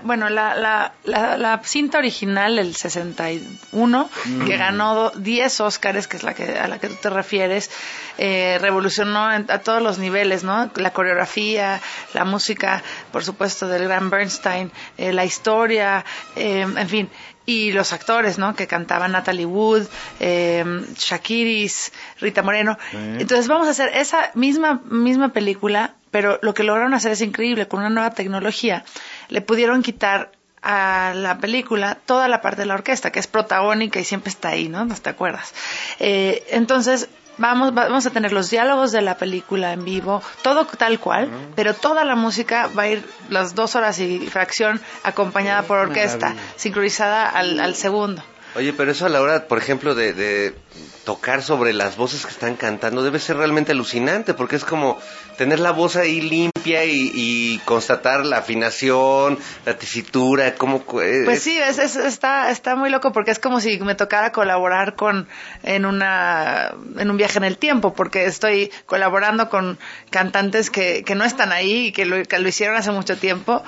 La cinta original, el 61, que ganó 10 Óscares, que es a la que tú te refieres, revolucionó a todos los niveles, ¿no? La coreografía, la música, por supuesto, del gran Bernstein, la historia, en fin, y los actores, ¿no? Que cantaban Natalie Wood, Shakiris, Rita Moreno. Entonces vamos a hacer esa misma película, pero lo que lograron hacer es increíble. Con una nueva tecnología le pudieron quitar a la película toda la parte de la orquesta, que es protagónica y siempre está ahí, ¿no? ¿No te acuerdas? Entonces, vamos a tener los diálogos de la película en vivo, todo tal cual, pero toda la música va a ir las 2 horas y fracción acompañada por orquesta, sincronizada al segundo. Oye, pero eso a la hora, por ejemplo, de tocar sobre las voces que están cantando, debe ser realmente alucinante, porque es como tener la voz ahí limpia y constatar la afinación, la tesitura, cómo... Pues sí, está muy loco, porque es como si me tocara colaborar en un viaje en el tiempo, porque estoy colaborando con cantantes que no están ahí y que lo hicieron hace mucho tiempo,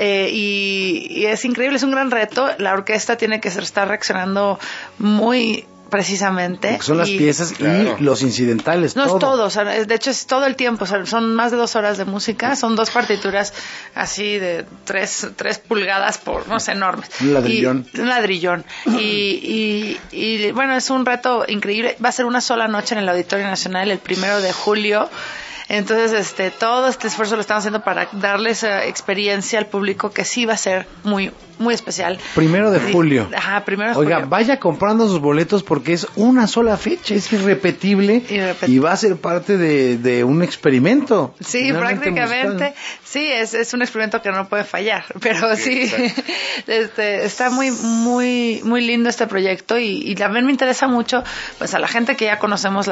y es increíble, es un gran reto. La orquesta tiene que estar reaccionando muy precisamente. Porque son las piezas y los incidentales. No, es todo, o sea, de hecho es todo el tiempo, o sea, son más de 2 horas de música, son 2 partituras así de 3 pulgadas por, no sé, enormes. Un ladrillón. Un ladrillón. Y bueno, es un reto increíble. Va a ser una sola noche en el Auditorio Nacional el 1 de julio. Entonces, todo este esfuerzo lo estamos haciendo para darle esa experiencia al público que sí va a ser muy, muy especial. 1 de julio. Ajá, 1 de julio. Oiga, vaya comprando sus boletos porque es una sola fecha, es irrepetible. Y va a ser parte de un experimento. Sí, prácticamente. Musical. Sí, es un experimento que no puede fallar, pero sí, está muy, muy, muy lindo este proyecto y también me interesa mucho, pues a la gente que ya conocemos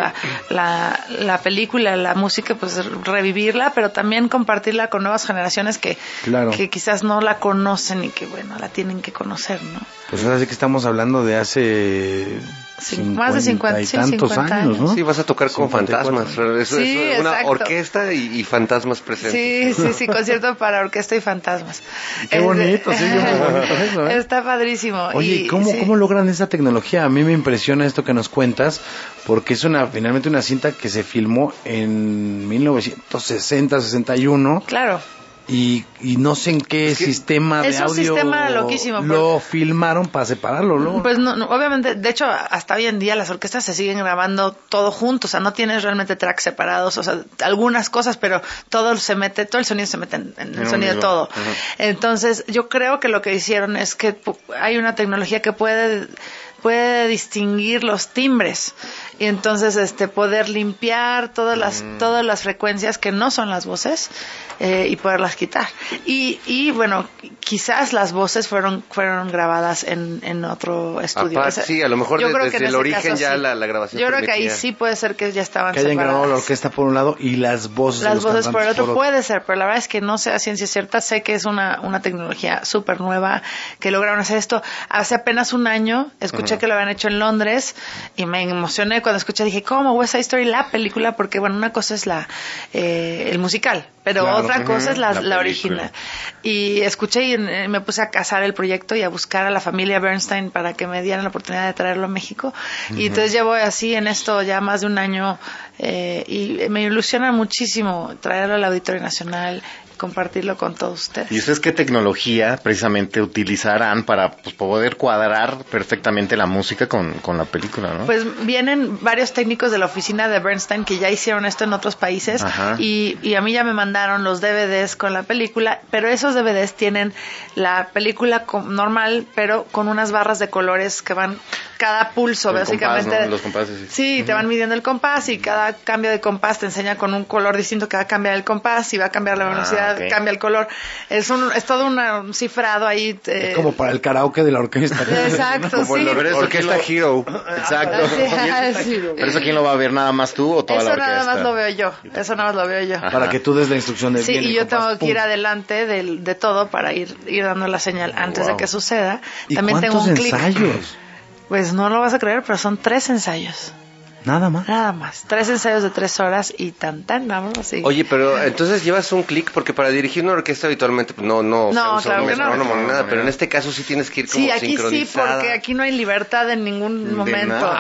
la película, la música, pues revivirla, pero también compartirla con nuevas generaciones que quizás no la conocen y que bueno, la tienen que conocer, ¿no? Pues ahora sí que estamos hablando de hace más de 50 y tantos años, ¿no? Sí, vas a tocar con 54 fantasmas. Sí, es una exacto. orquesta y fantasmas presentes. Sí, concierto para orquesta y fantasmas. Qué bonito, sí, muy bonito eso, ¿eh? Está padrísimo. Oye, ¿cómo logran esa tecnología? A mí me impresiona esto que nos cuentas, porque es finalmente una cinta que se filmó en 1960, 61. Claro. Y no sé en qué sistema de audio es un sistema loquísimo, lo filmaron para separarlo, ¿no? Pues no, obviamente, de hecho, hasta hoy en día las orquestas se siguen grabando todo junto, o sea, no tienes realmente tracks separados, o sea, algunas cosas, pero todo el sonido se mete en el sonido de todo. Uh-huh. Entonces, yo creo que lo que hicieron es que hay una tecnología que puede distinguir los timbres y entonces poder limpiar todas las frecuencias que no son las voces y poderlas quitar y bueno, quizás las voces fueron grabadas en otro estudio. Aparte, sí, a lo mejor desde el origen ya sí. la grabación. Yo creo que ahí sí puede ser que ya estaban que hayan separadas. grabado la orquesta por un lado y las voces por el otro. Puede ser, pero la verdad es que no sé a ciencia cierta. Sé que es una tecnología súper nueva que lograron hacer esto. Hace apenas un año escuché que lo habían hecho en Londres y me emocioné cuando escuché. Dije, ¿cómo? West Side Story, la película, porque bueno, una cosa es el musical, pero otra cosa es la original. Y escuché y me puse a cazar el proyecto y a buscar a la familia Bernstein para que me dieran la oportunidad de traerlo a México. Y entonces llevo así en esto ya más de un año y me ilusiona muchísimo traerlo al Auditorio Nacional, compartirlo con todos ustedes. ¿Y ustedes qué tecnología precisamente utilizarán para poder cuadrar perfectamente la música con la película, ¿no? Pues vienen varios técnicos de la oficina de Bernstein que ya hicieron esto en otros países y a mí ya me mandaron los DVDs con la película, pero esos DVDs tienen la película normal, pero con unas barras de colores que van cada pulso, básicamente. Compás, ¿no? Los compases. Sí, te van midiendo el compás y cada cambio de compás te enseña con un color distinto que va a cambiar el compás y va a cambiar la velocidad, cambia el color. Es todo un cifrado ahí. Es como para el karaoke de la orquesta. Exacto, como sí. Como orquesta Hero. Exacto. Sí. ¿Pero eso quién lo va a ver? ¿Nada más tú o toda la orquesta? Eso nada más lo veo yo. Ajá. Para que tú des la instrucción de y yo tengo que ir adelante de todo para ir dando la señal antes de que suceda. ¿Y también tengo un clic. ensayos? Pues no lo vas a creer, pero son 3 ensayos. Nada más. 3 ensayos de 3 horas y vámonos así. Oye, pero entonces llevas un clic porque para dirigir una orquesta habitualmente no claro que no. Nada, pero en este caso sí tienes que ir como sincronizada. Sí, porque aquí no hay libertad en ningún momento.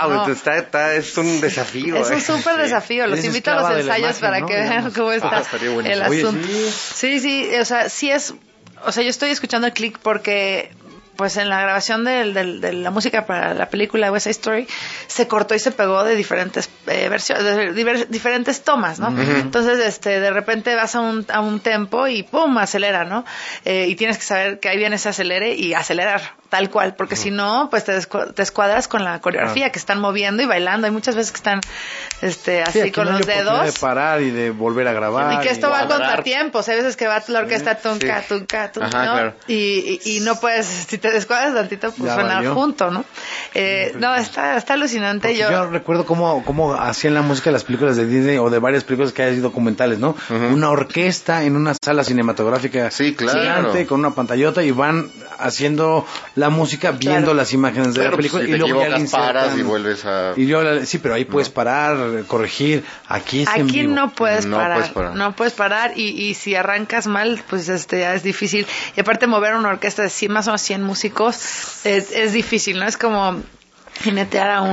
Es un desafío. Es un súper desafío. Los invito a los ensayos para que vean cómo está el asunto. Sí, o sea, sí es. O sea, yo estoy escuchando el clic porque pues en la grabación de la música para la película West Side Story se cortó y se pegó de diferentes versiones, de diferentes tomas, ¿no? Entonces, de repente vas a un tempo y ¡pum! Acelera, ¿no? Y tienes que saber que ahí viene ese acelere y acelerar, tal cual, porque si no, pues te escuadras con la coreografía, que están moviendo y bailando. Hay muchas veces que están así con los dedos. De parar y de volver a grabar. Y que esto va a contratiempos. Hay veces que va la orquesta tunca, ¿no? Claro. Y no puedes, si te descuadras tantito, pues suena junto, ¿no? No, está alucinante. Yo recuerdo cómo hacían la música de las películas de Disney o de varias películas que hay documentales, ¿no? Una orquesta en una sala cinematográfica gigante con una pantallota y van haciendo la música viendo las imágenes de la película y luego ya paras y vuelves a... Sí, pero ahí puedes parar, corregir. Aquí no puedes parar. No puedes parar y si arrancas mal, pues ya es difícil. Y aparte mover una orquesta de más o menos 100 músicos es difícil, ¿no? Es como jinetear a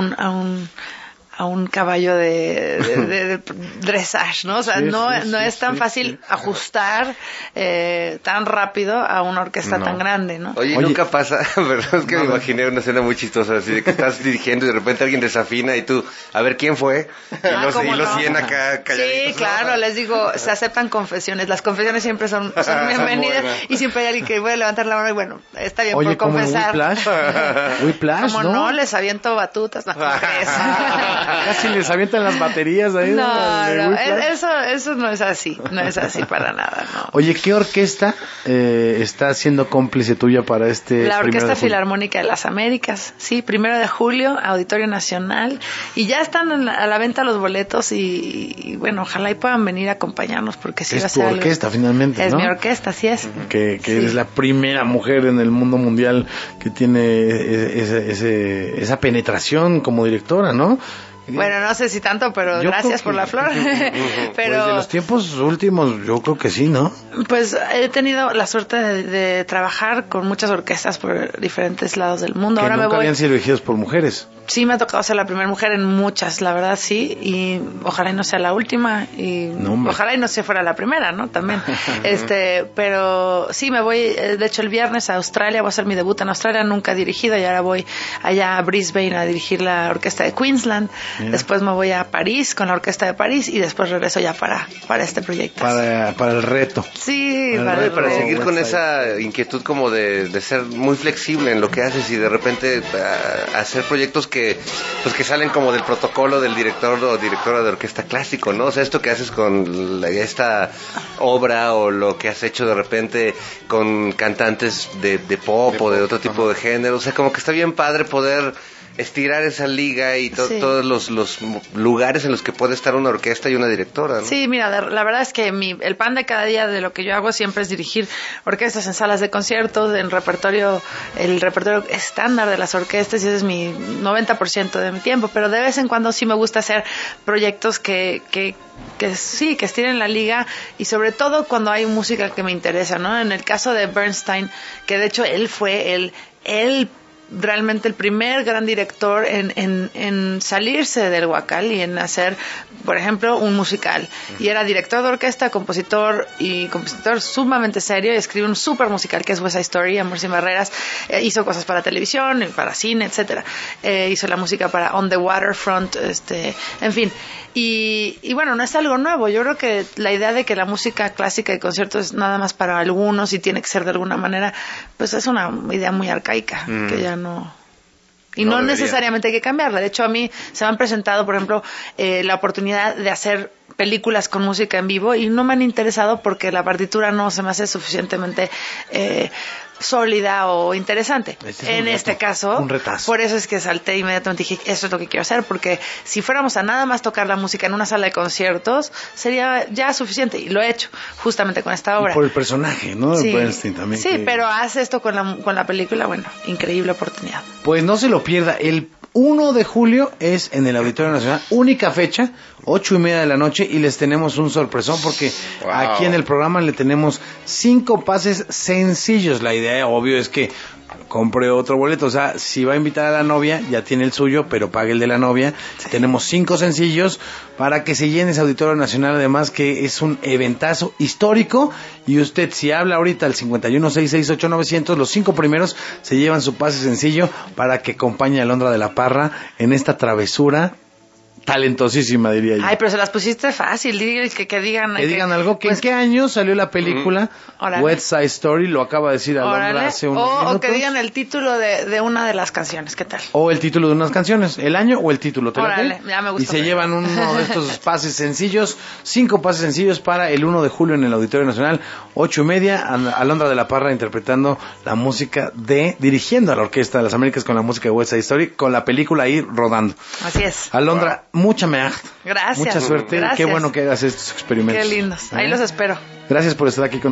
un caballo de dressage, ¿no? O sea, no es tan fácil ajustar tan rápido a una orquesta tan grande, ¿no? Oye, nunca pasa, ¿verdad? Es que me imaginé una escena muy chistosa, así de que estás dirigiendo y de repente alguien desafina y tú, a ver, ¿quién fue? Y los 100 acá calladitos. Sí, claro, les digo, se aceptan confesiones. Las confesiones siempre son bienvenidas y siempre hay alguien que puede levantar la mano y bueno, está bien por confesar. Whiplash, como no, les aviento batutas, no crees. Casi les avientan las baterías ahí. No, eso no es así, para nada, no. Oye, ¿qué orquesta está siendo cómplice tuya para la Orquesta Filarmónica de las Américas? Sí, 1 de julio, Auditorio Nacional, y ya están a la venta los boletos y bueno, ojalá y puedan venir a acompaña,nos porque sí va a ser tu orquesta finalmente, es ¿no? mi orquesta, así es. Que eres la primera mujer en el mundo mundial que tiene esa penetración como directora, ¿no? Bueno, no sé si tanto, pero gracias por la flor. Pero pues de los tiempos últimos, yo creo que sí, ¿no? Pues he tenido la suerte de trabajar con muchas orquestas por diferentes lados del mundo. Que nunca habían sido elegidos por mujeres. Sí, me ha tocado ser la primera mujer en muchas, la verdad, sí, y ojalá y no sea la última, y ojalá y no se fuera la primera, ¿no? También. Pero sí, me voy, de hecho, el viernes a Australia, voy a hacer mi debut en Australia, nunca he dirigido, y ahora voy allá a Brisbane a dirigir la orquesta de Queensland. Después me voy a París con la orquesta de París y después regreso ya para este proyecto. Para el reto. Sí, para seguir con esa inquietud como de ser muy flexible en lo que haces y de repente hacer proyectos que salen como del protocolo del director o directora de orquesta clásico, ¿no? O sea, esto que haces con esta obra o lo que has hecho de repente con cantantes de pop o de otro tipo de género, o sea, como que está bien padre poder estirar esa liga y todos los lugares en los que puede estar una orquesta y una directora, ¿no? Sí, mira, la verdad es que el pan de cada día de lo que yo hago siempre es dirigir orquestas en salas de conciertos, el repertorio estándar de las orquestas, y ese es mi 90% de mi tiempo, pero de vez en cuando sí me gusta hacer proyectos que estiren la liga, y sobre todo cuando hay música que me interesa, ¿no? En el caso de Bernstein, que de hecho él fue realmente el primer gran director en salirse del huacal y en hacer, por ejemplo, un musical. Y era director de orquesta, compositor sumamente serio, y escribe un súper musical que es West Side Story, Amor sin barreras. Hizo cosas para televisión, para cine, etcétera. Hizo la música para On the Waterfront, en fin. Y bueno, no es algo nuevo. Yo creo que la idea de que la música clásica de concierto es nada más para algunos y tiene que ser de alguna manera, pues es una idea muy arcaica, que ya no... Y no necesariamente hay que cambiarla. De hecho, a mí se me han presentado, por ejemplo, la oportunidad de hacer películas con música en vivo y no me han interesado porque la partitura no se me hace suficientemente sólida o interesante. En este caso, un retazo. Por eso es que salté inmediatamente y dije, eso es lo que quiero hacer, porque si fuéramos a nada más tocar la música en una sala de conciertos, sería ya suficiente, y lo he hecho justamente con esta obra. Y por el personaje, ¿no? Sí, Bernstein también. Sí, pero haz esto con la película, bueno, increíble oportunidad. Pues no se lo pierda, el 1 de julio es en el Auditorio Nacional, única fecha, 8:30 de la noche, y les tenemos un sorpresón porque aquí en el programa le tenemos 5 pases sencillos. La idea, obvio, es que compre otro boleto. O sea, si va a invitar a la novia, ya tiene el suyo, pero pague el de la novia. Sí. Tenemos 5 sencillos para que se llene ese Auditorio Nacional, además que es un eventazo histórico. Y usted, si habla ahorita al 51668900, los 5 primeros se llevan su pase sencillo para que acompañe a Alondra de la Parra en esta travesura talentosísima, diría yo. Ay, pero se las pusiste fácil, que digan... Que digan algo. Pues, ¿en qué año salió la película West Side Story? Lo acaba de decir Alondra hace unos minutos. O que digan el título de una de las canciones, ¿qué tal? O el título de unas canciones, el año o el título. Órale, ya me gusta. Y se llevan uno de estos pases sencillos, 5 pases sencillos para el 1 de julio en el Auditorio Nacional, 8:30, Alondra de la Parra interpretando la música dirigiendo a la Orquesta de las Américas con la música de West Side Story, con la película ahí rodando. Así es. Alondra, mucha Gracias. Mucha suerte. Gracias. Qué bueno que hagas estos experimentos. Qué lindos. Ahí los espero. Gracias por estar aquí con